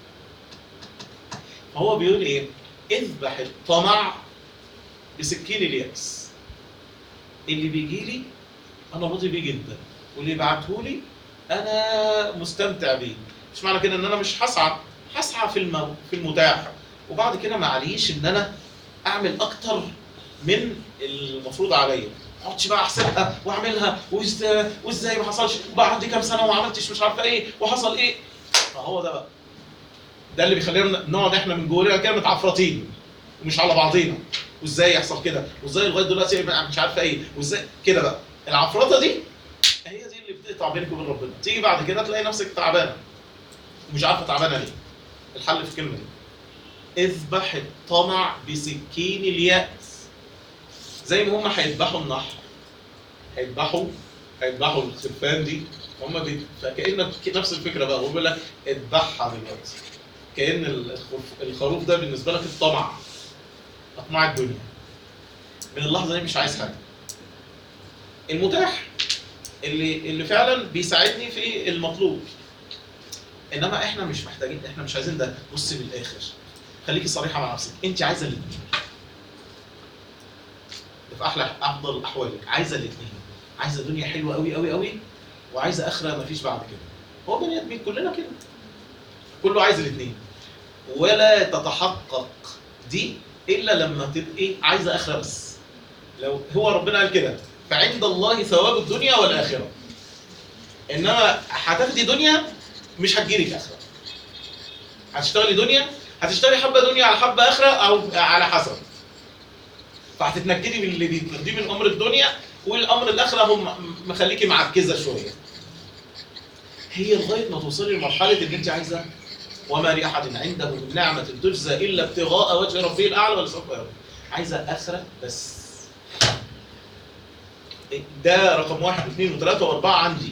فهو بيقول ايه؟ اذبح الطمع بسكين اليأس. اللي بيجي لي انا راضي بيه جدا، واللي بعته لي انا مستمتع بيه. مش معنى كده ان انا مش هسعى في المتاح، وبعد كده معليش ان انا اعمل اكتر من المفروض عليا. ما اقعدش بقى احسبها واعملها وازاي ما حصلش، وبقى عندي كام سنه وما عملتش مش عارفه ايه وحصل ايه. فهو ده بقى ده اللي بيخلينا نقعد احنا من جوانا كده متعفرطين ومش على بعضينا. وازاي يحصل كده، وازاي لغايه دلوقتي مش عارفه ايه، وازاي كده بقى. العفرطه دي هي دي اللي بتقطع بينك وبين ربنا. تيجي بعد كده تلاقي نفسك تعبانه ومش عارفه تعبانه ليه. الحل في الكلمه دي: اذبح الطمع بسكين اليأس. زي ما هم هيذبحوا النحل، هيذبحوا الخرفان دي، هم فكأن نفس الفكره بقى. هو بيقول لك اذبحها دلوقتي، كأن الخروف ده بالنسبه لك الطمع، اطماع الدنيا. من اللحظه دي مش عايز حاجه. المتاح اللي فعلا بيساعدني في المطلوب. انما احنا مش محتاجين، احنا مش عايزين ده. بصي من الاخر، خليكي صريحه مع نفسك، انت عايزه الاثنين. في افضل احوالك عايزه الاثنين، عايزه دنيا حلوه قوي قوي قوي، وعايزه اخره ما فيش بعد كده. هو بني ادمين كلنا كده، كله عايز الاثنين. ولا تتحقق دي الا لما تبقي عايزه اخره بس. لو هو ربنا قال كده، فعند الله ثواب الدنيا والاخره. انما هتاخدي دنيا مش هتجيلك اخره. هتشتغلي دنيا، هتشتغلي حبه دنيا على حبه اخره، او على حسب. فهتتنكدي من اللي بيتنكدي من امر الدنيا، والامر الاخره هم مخليكي معكزه شويه. هي لغايه ما توصلي لمرحله اللي انت عايزه. وما لاحد عنده من نعمه تجزى الا ابتغاء وجه ربه الاعلى ولسوف يرضى. عايزه اخره بس. ده رقم 1 و2 و3 و4 عندي.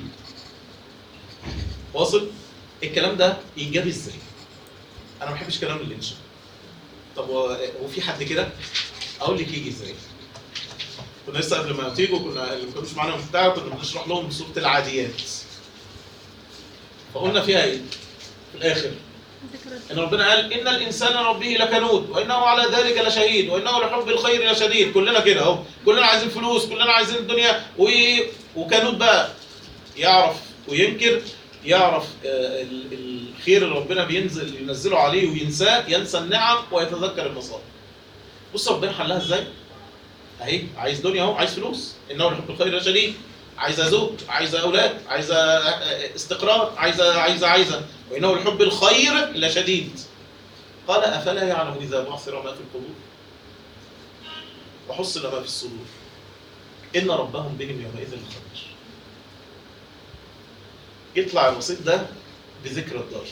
واصل؟ الكلام ده ايجابي ازاي؟ انا ما بحبش كلام الانشاء. طب وفي حد كده؟ اقول لك يجي ازاي؟ كنا لسه قبل ما تيجوا، كنا اللي ما كانوش معانا مفتاح، كنا بنشرح لهم سوره العاديات. فقلنا فيها ايه؟ في الاخر ان ربنا قال ان الانسان ربه لكنود وانه على ذلك لشهيد وانه لحب الخير لشديد. كلنا كده اهو، كلنا عايزين فلوس، كلنا عايزين الدنيا، وكنود بقى يعرف وينكر، يعرف الخير اللي ربنا ينزله عليه وينساه، ينسى النعم ويتذكر المصائب. بص ربنا حلها ازاي؟ اهي عايز دنيا اهو، عايز فلوس، انه لحب الخير لشديد، عايزه زوج، عايزه اولاد، عايزه استقرار، عايزه وانه لحب الخير لشديد. قال افلا يعلم اذا بعثر ما في القبور وحصل ما في الصدور ان ربهم بهم يومئذ لخبير. يطلع الوسيط ده بذكر الدار.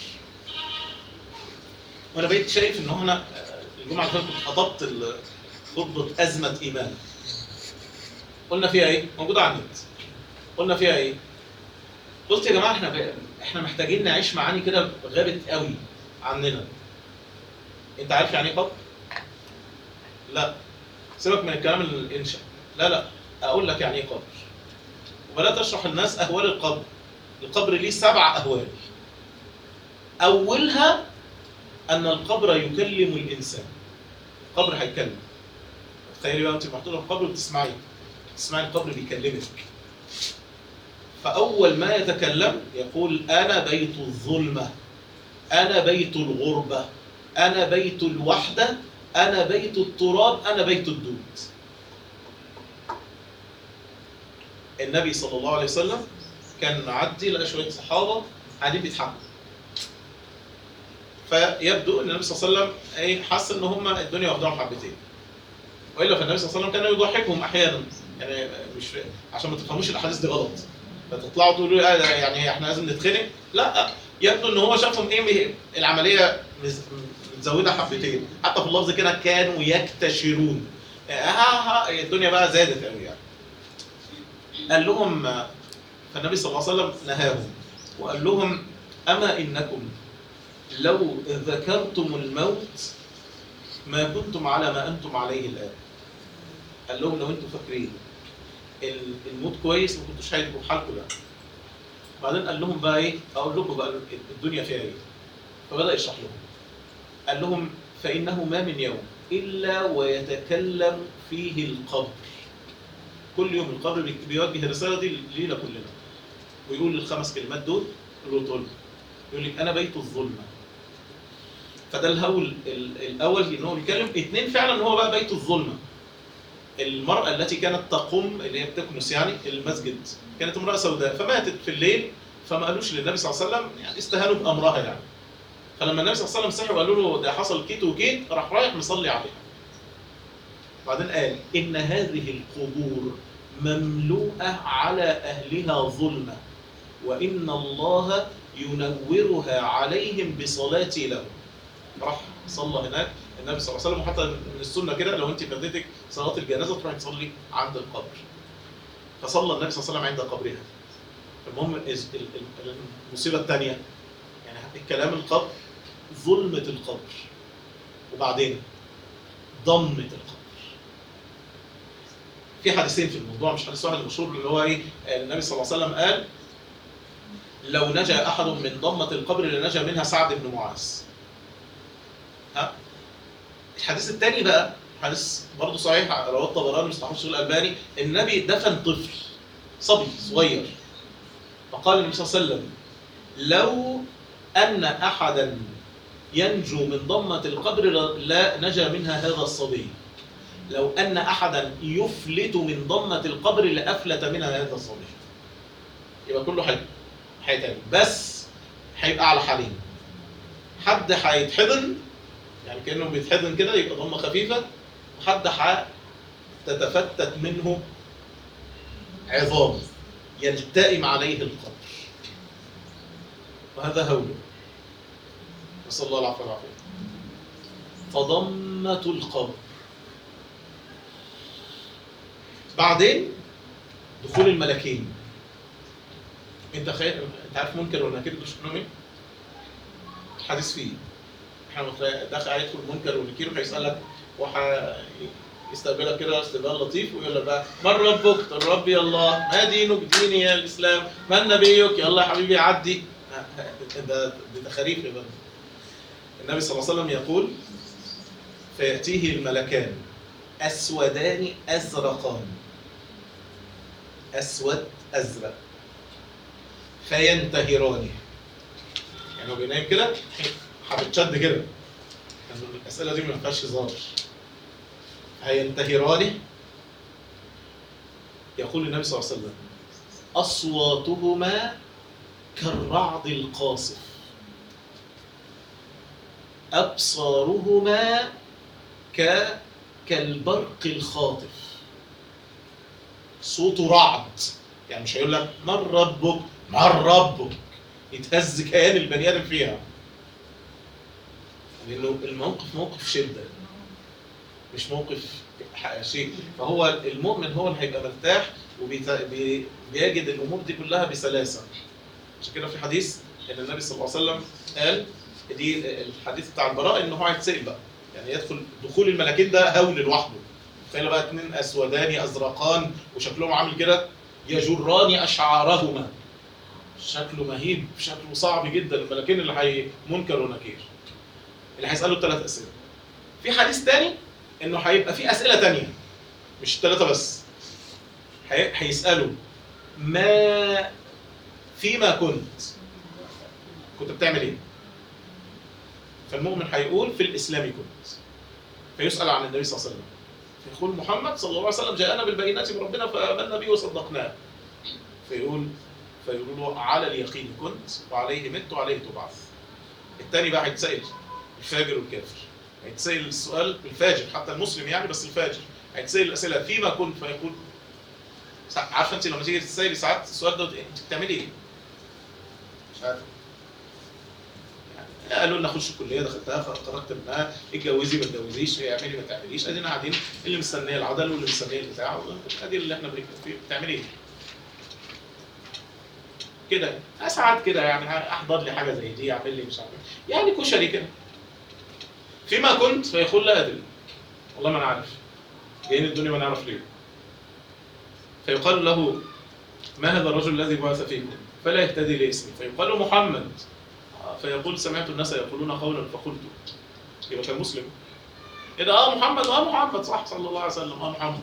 وانا بقيت شايف ان هنا الجمعه اللي فاتت كنت خطبت خطبه ازمه ايمان. قلنا فيها ايه؟ موجوده على النت. قلنا فيها ايه؟ قلت يا جماعه احنا محتاجين نعيش معاني كده غابت قوي عننا. انت عارف يعني ايه قبر؟ لا. سيبك من الكلام الانشاء. لا اقول لك يعني ايه قبر. وبدات اشرح للناس اهوال القبر. القبر ليه 7 اهوال. اولها ان القبر يكلم الانسان. القبر هيكلم. تخيلي بقى انت محطوطه في القبر وبتسمعي القبر بيكلمك. فأول ما يتكلم يقول أنا بيت الظلمة، أنا بيت الغربة، أنا بيت الوحدة، أنا بيت التراب، أنا بيت الدود. النبي صلى الله عليه وسلم كان معدي لقى شوية صحابة قاعدين بيضحكوا. فيبدو أن النبي صلى الله عليه وسلم حس أن هم الدنيا واخداهم حبتين. وإلا فالنبي صلى الله عليه وسلم كان يضحكهم أحيانا. يعني مش عشان ما تفهموش الأحاديث دي غلط. فتطلعوا تقولوا يعني احنا لازم نتخنق. لا، يبدو ان هو شافهم العمليه متزوده حبتين. حتى في اللفظ كده كانوا يكتشرون. الدنيا بقى زادت قوي يعني. قال لهم، فالنبي صلى الله عليه وسلم نهاهم وقال لهم اما انكم لو ذكرتم الموت ما كنتم على ما انتم عليه الان. قال لهم لو انتم فاكرين الموت كويس ما كنتوش هيبقوا حالكم ده. بعدين قال لهم بقى ايه؟ اقول لكم بقى الدنيا فيها ايه؟ فبدأ يشرح لهم. قال لهم فإنه ما من يوم إلا ويتكلم فيه القبر. كل يوم القبر بيوجه الرسالة دي لينا كلنا. ويقول ال5 كلمات دول، يقول لك أنا بيت الظلمة. فده الهول الأول إن هو بيتكلم. 2 فعلا هو بقى بيت الظلمة. المرأة التي كانت تقوم اللي هي بتكنس يعني المسجد كانت امرأة سوداء فماتت في الليل. فما قالوش للنبي صلى الله عليه وسلم، يعني استهانوا بأمرها يعني. فلما النبي صلى الله عليه وسلم صحي وقالوا له ده حصل كيت وكيت، راح رايح مصلي عليها. بعدين قال إن هذه القبور مملوءة على أهلها ظلمة وإن الله ينورها عليهم بصلاتي لهم. راح صلى هناك النبي صلى الله عليه وسلم. وحتى من السنه كده لو انت فاتتك صلاه الجنازه تروحي تصلي عند القبر. فصلى النبي صلى الله عليه وسلم عند قبرها. المهم المصيبه الثانيه يعني الكلام القبر، ظلمه القبر، وبعدين ضمه القبر. في حديثين في الموضوع مش حديث واحد مشهور اللي هو ايه؟ النبي صلى الله عليه وسلم قال لو نجا احد من ضمة القبر لنجا منها سعد بن معاذ. ها؟ الحديث الثاني بقى حديث برضه صحيح رواه الطبراني مصحح الشيخ الألباني، النبي دفن طفل صبي صغير فقال النبي صلى الله عليه وسلم لو أن أحدا ينجو من ضمة القبر لا نجا منها هذا الصبي، لو أن أحدا يفلت من ضمة القبر لأفلت منها هذا الصبي. يبقى كله هيتعمل بس هيبقى على حالين، حد هيتحضن يعني كأنه بيتحضن كده يبقى ضمة خفيفة، وحد تتفتت منه عظام يلتئم عليه القبر، وهذا هوله نسأل الله العفو والعافية. فضمة القبر. بعدين دخول الملكين. انت عارف منكر ونكير دول شكلهم ايه؟ الحديث فيه احنا داخل هيدخل منكر ونكير وهيسألك وهيستقبلك كده استقبال لطيف ويقول لك بقى من ربك؟ تقول ربي الله. ما دينك؟ ديني الاسلام. من نبيك؟ يلا يا حبيبي عدي. ده خريف يا بني. النبي صلى الله عليه وسلم يقول فيأتيه الملكان أسودان أزرقان، أسود أزرق، فينتهرانه. يعني هو بينام كده هتتشد كده، يعني الأسئلة دي ما فيهاش هزار. فينتهرانه. يقول النبي صلى الله عليه وسلم أصواتهما كالرعد القاصف، أبصارهما كالبرق الخاطف. صوته رعد، يعني مش هيقول لك من ربك؟ من ربك يتهز كيان البني آدم فيها، لأنه الموقف موقف شدة مش موقف شيء. فهو المؤمن هو اللي هيبقى مرتاح وبيجد الأمور دي كلها بسلاسة. عشان كده في حديث ان النبي صلى الله عليه وسلم قال، دي الحديث بتاع البراء، انه هو هيتسال بقى، يعني يدخل دخول الملكين ده هول لوحده. تخيل بقى اتنين اسودان ازرقان وشكلهم عامل كده يجران اشعارهما، شكله مهيب، شكله صعب جدا. الملكين اللي هي منكر ونكير اللي هيسالوا الثلاث اسئله. في حديث تاني انه هيبقى في اسئله تانيه مش الثلاثه بس، هيسالوا ما فيما كنت بتعمل ايه؟ فالمؤمن هيقول في الاسلام كنت. فيسال عن النبي صلى الله عليه وسلم فيقول محمد صلى الله عليه وسلم جاءنا بالبينات من ربنا فآمنا به وصدقناه. فيقولوا له على اليقين كنت وعليه مت وعليه تبعث. الثاني بقى هيتسال الفاجر والكافر، هيتسال السؤال الفاجر حتى المسلم يعني، بس الفاجر هيتسال الاسئله فيما كنت فيقول عارفه انت لما تيجي تسالي ساعات السؤال ده انت بتعملي ايه؟ مش عارف. يعني قالوا لنا خش الكليه دخلتها فخرجت منها، اتجوزي ما تجوزيش، اعملي ما تعمليش، ادينا قاعدين اللي مستنيه العدل واللي مستنيه البتاع، ادي اللي احنا بنكتب فيه. بتعملي ايه؟ كده ساعات كده يعني احضر لي حاجه زي دي، اعمل لي مش عارف يعني كشري كده. فيما كنت فيقول لا ادري والله ما انا عارف، جايين الدنيا ما نعرف ليه. فيقال له ما هذا الرجل الذي بعث فيكم؟ فلا يهتدي لاسمه. فيقال له محمد. فيقول سمعت الناس يقولون قولا فقلت. يبقى كان مسلم. ايه ده؟ محمد. محمد صح صلى الله عليه وسلم. محمد.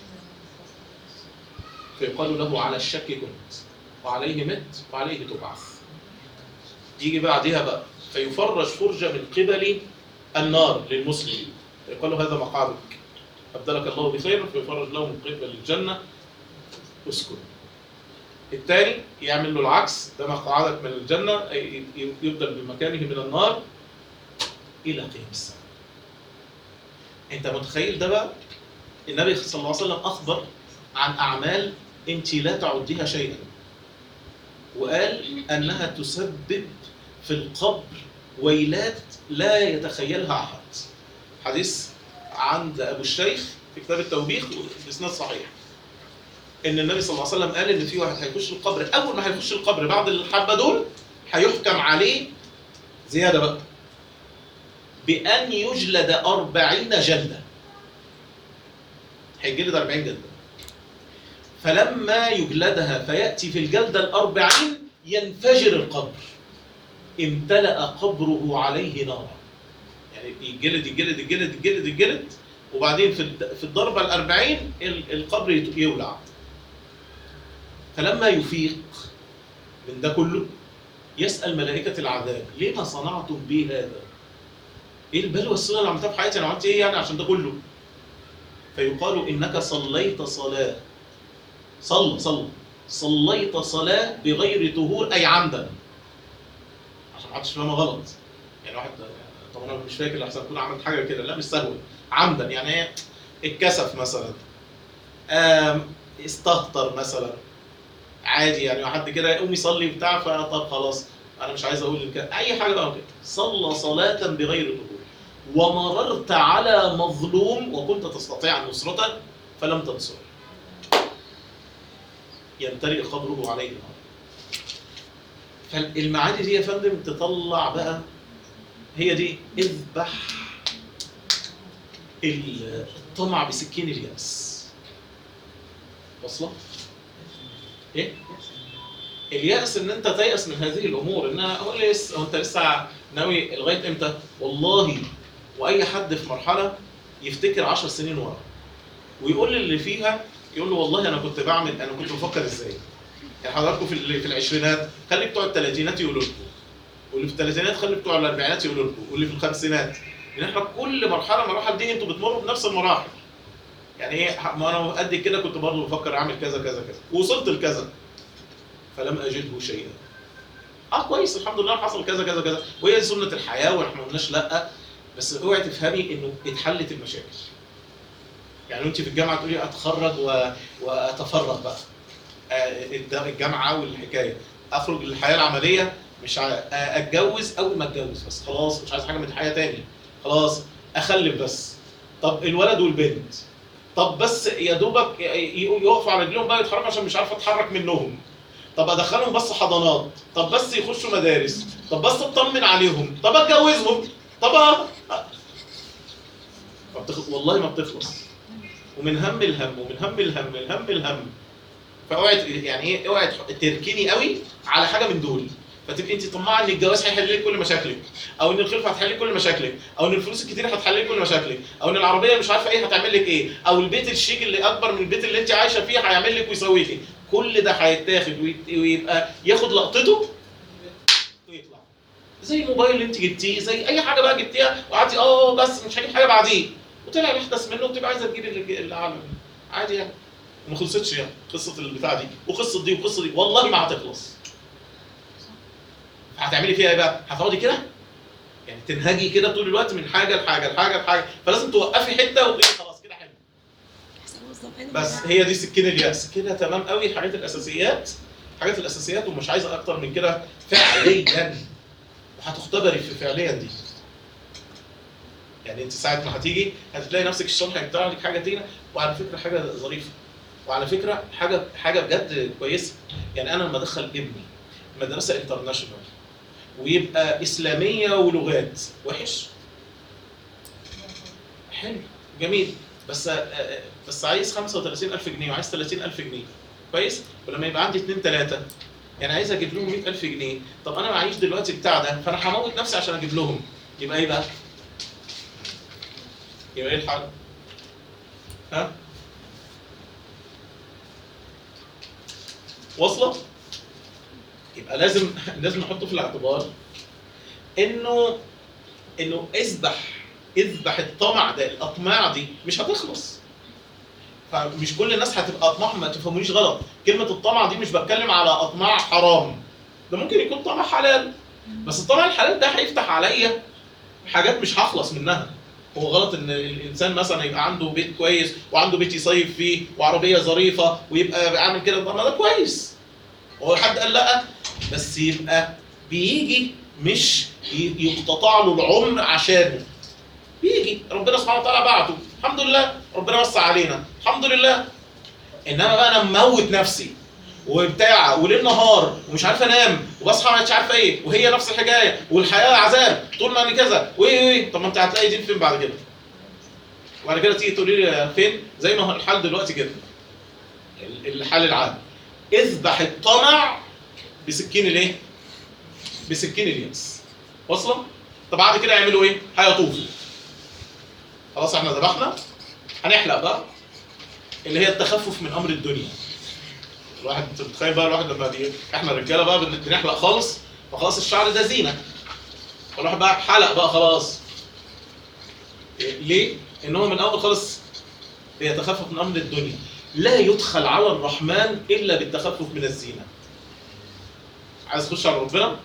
فيقال له على الشك كنت وعليه مت وعليه تبعث. يجي بعدها بقى فيفرج فرجة من قبل النار للمسلم، فيقال له هذا مقعدك أبدلك الله بخير، فيفرج له من قبل الجنة اسكن. الثاني يعمل له العكس، ده مقعدك من الجنة، يبدل بمكانه من النار إلى قيام الساعة. أنت متخيل ده بقى؟ النبي صلى الله عليه وسلم أخبر عن أعمال أنت لا تعدها شيئا، وقال أنها تسبب في القبر ويلات لا يتخيلها أحد. حديث عند أبو الشيخ في كتاب التوبيخ بإسناد صحيح، إن النبي صلى الله عليه وسلم قال إن في واحد هيخش القبر، أول ما هيخش القبر بعد الحبة دول هيحكم عليه زيادة بقى بأن يجلد 40 جلدة. هيجلد 40 جلدة. فلما يجلدها فيأتي في الجلدة ال40 ينفجر القبر، امتلأ قبره عليه نارا. يعني يتجلد وبعدين في الضربة ال40 القبر يولع. فلما يفيق من ده كله يسأل ملائكة العذاب لما صنعتم بي هذا؟ ايه البلوى السنة اللي عملتها في حياتي؟ انا عملت ايه يعني عشان ده كله؟ فيقال انك صليت صلاة صليت صلاة بغير طهور، اي عمدا، عشان ما حدش فاهمها غلط. يعني واحد طب انا مش فاكر احسن اكون عملت حاجه كده، لا مش سهوا، عمدا يعني ايه؟ اتكسف مثلا، استهتر مثلا، عادي يعني حد كده يقوم يصلي بتاع فطب خلاص انا مش عايز اقول اي حاجه بقى كده. صلى صلاه بغير طهور ومررت على مظلوم وكنت تستطيع نصرته فلم تنصر، يمتلئ قبره عليه نار. فالمعاني دي يا فندم تطلع بقى، هي دي اذبح الطمع بسكين اليأس. واصله؟ ايه؟ اليأس ان انت تيأس من هذه الامور، انها هو انت لسه ناوي لغايه امتى؟ والله واي حد في مرحله يفتكر 10 سنين ورا ويقول اللي فيها، يقول له والله انا كنت بفكر ازاي؟ يعني حضراتكم في العشرينات خلي بتوع الثلاثينات يقولوا لكم، واللي في الثلاثينات خلي بتوع الاربعينات يقولوا لكم، واللي في الخمسينات، ان احنا كل مراحل دي انتوا بتمروا بنفس المراحل. يعني ايه؟ ما انا قد كده كنت برضه بفكر اعمل كذا كذا كذا ووصلت لكذا فلم اجده شيئا. كويس الحمد لله حصل كذا كذا كذا، وهي سنه الحياه واحنا ما قلناش لا، بس اوعي تفهمي انه اتحلت المشاكل. يعني انت في الجامعه تقولي اتخرج واتفرغ بقى، الجامعه والحكايه، اخرج للحياه العمليه، مش اتجوز اول ما اتجوز بس خلاص مش عايز حاجه من الحياه تاني، خلاص اخلف بس. طب الولد والبنت، طب بس يا دوبك يقفوا على رجلهم بقى يتحركوا عشان مش عارف اتحرك منهم، طب ادخلهم بس حضانات، طب بس يخشوا مدارس، طب بس اطمن عليهم، طب اتجوزهم، طب والله ما بتخلص. ومن هم الهم ومن هم الهم فاوعي يعني ايه، اوعي تركني قوي على حاجه من دول، فتبقي انت طماعه ان الجواز هيحل لك كل مشاكلك، او ان الخلفه هتحل لك كل مشاكلك، او ان الفلوس الكتير هتحل لك كل مشاكلك، او ان العربيه مش عارفه ايه هتعمل لك ايه، او البيت الشيك اللي اكبر من البيت اللي انت عايشه فيه هيعمل لك ويسوي لك. كل ده هيتاخد ويبقى ياخد لقطته ويطلع. زي الموبايل اللي انت جبتيه، زي اي حاجه بقى جبتيها وقعدتي بس مش هجيب حاجه بعديه، وطلع الاحدث منه وبتبقى عايزه تجيبي الاعلى منه عادي يعني. وما خلصتش يعني قصه البتاع دي وقصه دي وقصه دي، والله ما هتخلص. هتعملي فيها ايه بقى؟ هتقعدي كده يعني تنهجي كده طول الوقت من حاجه لحاجه، فلازم توقفي حته وتقولي خلاص كده حلو. بس هي دي سكين اليأس كده تمام قوي. الحاجات الاساسيات ومش عايزه اكتر من كده فعليا، وهتختبري في فعليا دي. يعني انت ساعه ما هتيجي هتلاقي نفسك الصبح هيطلع لك حاجه تيجي، وعلى فكره حاجه ظريفه، وعلى فكره حاجه بجد كويسه. يعني انا لما ادخل ابني مدرسه انترناشونال ويبقى اسلاميه ولغات، وحش؟ حلو جميل، بس عايز 35,000 جنيه وعايز 30,000 جنيه، كويس؟ ولما يبقى عندي 2 3 يعني عايز اجيب لهم 100,000 جنيه، طب انا معيش دلوقتي بتاع ده، فانا هموت نفسي عشان اجيب لهم، يبقى ايه بقى؟ يبقى ايه الحل؟ ها؟ واصله؟ يبقى لازم نحطه في الاعتبار انه اذبح الطمع ده، الاطماع دي مش هتخلص. فمش كل الناس هتبقى اطماع، ما تفهمونيش غلط، كلمه الطمع دي مش بتكلم على اطماع حرام، ده ممكن يكون طمع حلال، بس الطمع الحلال ده هيفتح عليا حاجات مش هخلص منها. هو غلط ان الانسان مثلا يبقى عنده بيت كويس وعنده بيت يصيف فيه وعربيه ظريفه ويبقى عامل كده، طب ما ده كويس، هو حد قال لا؟ بس يبقى بيجي مش يقتطع له العمر عشانه، بيجي ربنا سبحانه وتعالى بعته، الحمد لله ربنا وسع علينا الحمد لله. انما بقى انا مموت نفسي وبتاع وليل نهار ومش عارف انام وبصحى مش عارف ايه، وهي نفس الحكايه، والحياه عذاب طول ما انا كذا طب ما انت هتلاقي دين فين بعد كده؟ وبعد كده تيجي تقولي لي فين؟ زي ما هو الحال دلوقتي كده. الحال العام. اذبح الطمع بسكين الايه؟ بسكين اليأس. واصله؟ طب بعد كده يعملوا ايه؟ هيطوفوا. خلاص احنا ذبحنا، هنحلق بقى، اللي هي التخفف من امر الدنيا. الواحد متخيل بقى الواحد لما احنا الرجاله بقى بنحلق خالص، فخلاص الشعر ده زينه، فالواحد بقى حلق بقى خلاص. ليه؟ ان هو من اول خالص يتخفف من امر الدنيا. لا يدخل على الرحمن الا بالتخفف من الزينه. عايز تخش على ربنا؟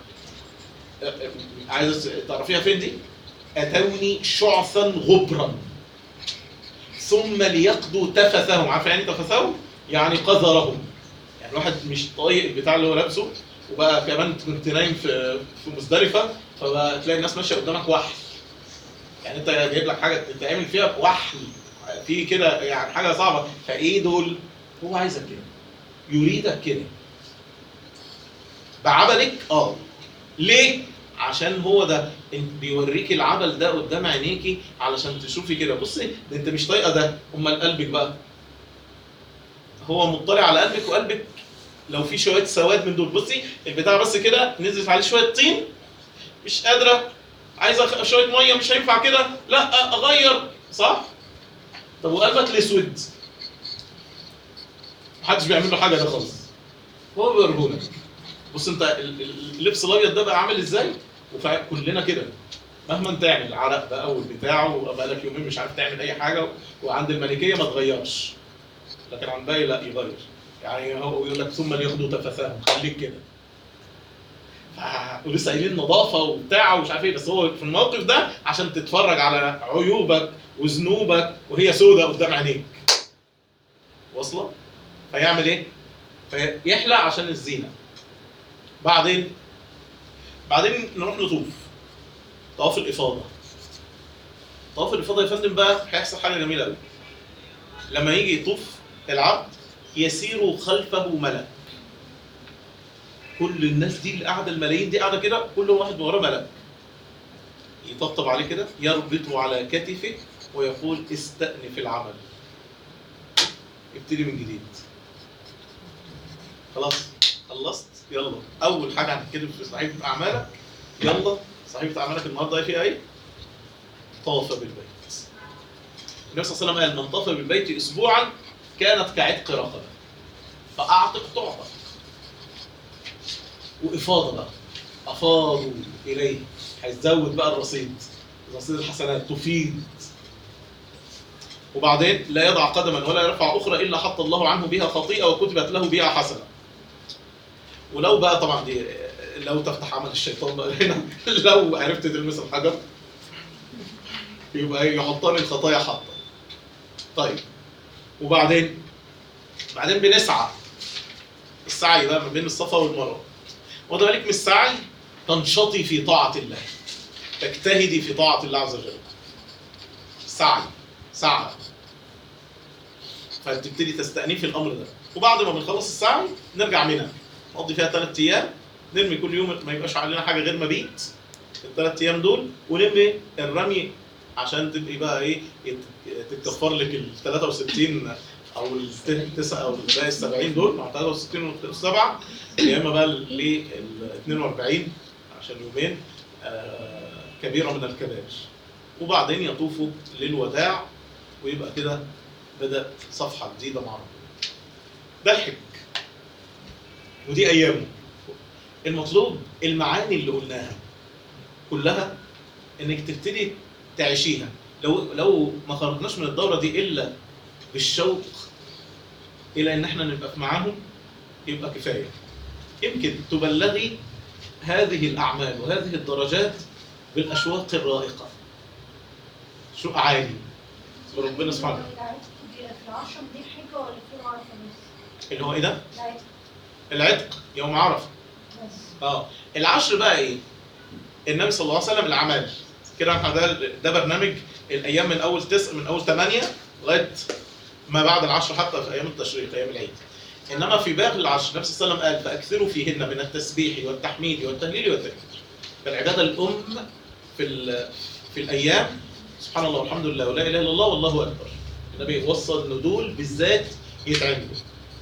عايز تعرفيها فين دي؟ اتوني شعثا غبرا ثم ليقضوا تفثهم. عارف يعني تفثهم؟ يعني قذرهم. يعني الواحد مش طايق البتاع اللي هو لابسه، وبقى كمان كنت نايم في مزدلفه، فبقى تلاقي الناس ماشيه قدامك وحل. يعني انت جايب لك حاجه تتعمل فيها وحل في كده، يعني حاجه صعبه. فايه دول؟ هو عايزك كده، يريدك كده بعبلك. ليه؟ عشان هو ده بيوريك العبل ده قدام عينيكي علشان تشوفي كده. بصي ده انت مش طايقه ده، امال قلبك بقى هو مطلع على قلبك، وقلبك لو في شويه سواد من دول، بصي البتاع بس كده نزلت عليه شويه طين، مش قادره، عايزه شويه ميه، مش هينفع كده، لا اغير، صح؟ طب وقلبك الاسود محدش بيعمل له حاجه ده خالص، هو بيوريهولك. بص انت اللبس الابيض ده بقى عامل ازاي؟ وكلنا كده مهما تعمل عرق بقى والبتاع، وبقى لك يومين مش عارف تعمل اي حاجه، وعند الملكيه ما تغيرش، لكن عند باقي لا يغير. يعني هو يقول لك ثم لياخدوا تفثهم، خليك كده. ولسه قايلين نظافه وبتاع ومش عارف ايه، بس هو في الموقف ده عشان تتفرج على عيوبك وذنوبك وهي سودة قدام عينيك. واصله؟ فيعمل ايه؟ فيحلق عشان الزينه. بعدين نروح نطوف طواف الافاضه. طواف الافاضه يا فندم بقى هيحصل حاجه جميله قوي. لما يجي يطوف العبد يسير خلفه ملك. كل الناس دي اللي قاعده، الملايين دي قاعده كده، كل واحد وراه ملك يطبطب عليه كده، يربط على كتفه ويقول استأنف العمل، ابتدي من جديد. خلاص خلصت، يلا اول حاجه هنتكلم في صحيفه اعمالك. يلا صحيفه اعمالك النهارده ايه فيها ايه؟ طاف بالبيت. النبي صلى الله عليه وسلم قال من طاف بالبيت اسبوعا كانت كعتق رقبه فاعتق تعتق. وافاضه بقى، افاضوا اليه، هيزود بقى الرصيد الحسنات، تفيض. وبعدين لا يضع قدما ولا يرفع اخرى الا حط الله عنه بها خطيئه وكتبت له بها حسنه. ولو بقى طبعا دي لو تفتح عمل الشيطان بقى هنا لو عرفت تلمس الحجر يبقى يحطني الخطايا حطه. طيب وبعدين بنسعى السعي بقى ما بين الصفا والمروه. وده بالك من السعي تنشطي في طاعه الله، تجتهدي في طاعه الله عز وجل. سعي فتبتدي تستأنفي الامر ده. وبعد ما بنخلص السعي نرجع منى، نقضي فيها 3 ايام، نرمي كل يوم، ما يبقاش علينا حاجه غير مبيت ال3 ايام دول، ونرمي الرمي عشان تبقي بقى ايه، تتكفر لك ال 63 او ال9 او باقي ال 70 دول مع 63 و7، يا اما بقى ال 42 عشان يومين كبيره من الكبائر. وبعدين يطوفوا للوداع، ويبقى كده بدأ صفحه جديده مع ربنا. ده الحج ودي ايامه. المطلوب المعاني اللي قلناها كلها انك تبتدي تعيشيها. لو ما خرجناش من الدوره دي الا بالشوق الى ان احنا نبقى معاهم يبقى كفايه. يمكن تبلغي هذه الاعمال وهذه الدرجات بالاشواق الرائقه، شوق عالي وربنا سبحانه وتعالى. في العشرة دي حجة ولا في عرفة بس؟ اللي هو ايه ده؟ العتق. العتق يوم عرفه. بس. العشر بقى ايه؟ النبي صلى الله عليه وسلم الأعمال كده. احنا ده برنامج الايام من اول 8 لغايه ما بعد العشر، حتى في ايام التشريق ايام العيد. انما في باقي العشر النبي صلى الله عليه وسلم قال فاكثروا فيهن من التسبيح والتحميد والتهليل والتكبير. فالعباده الام في الايام سبحان الله والحمد لله ولا اله الا الله والله اكبر. النبي وصى ان دول بالذات يتعملوا.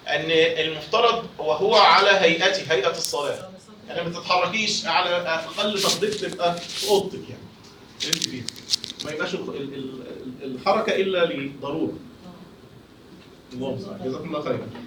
ان المفترض وهو على هيئته، هيئه الصلاه، يعني ما تتحركيش، على اقل تقدير تبقى في اوضتك يعني انت فيها، ما يبقاش الحركه الا لضروره. الله جزاكم الله خيرا.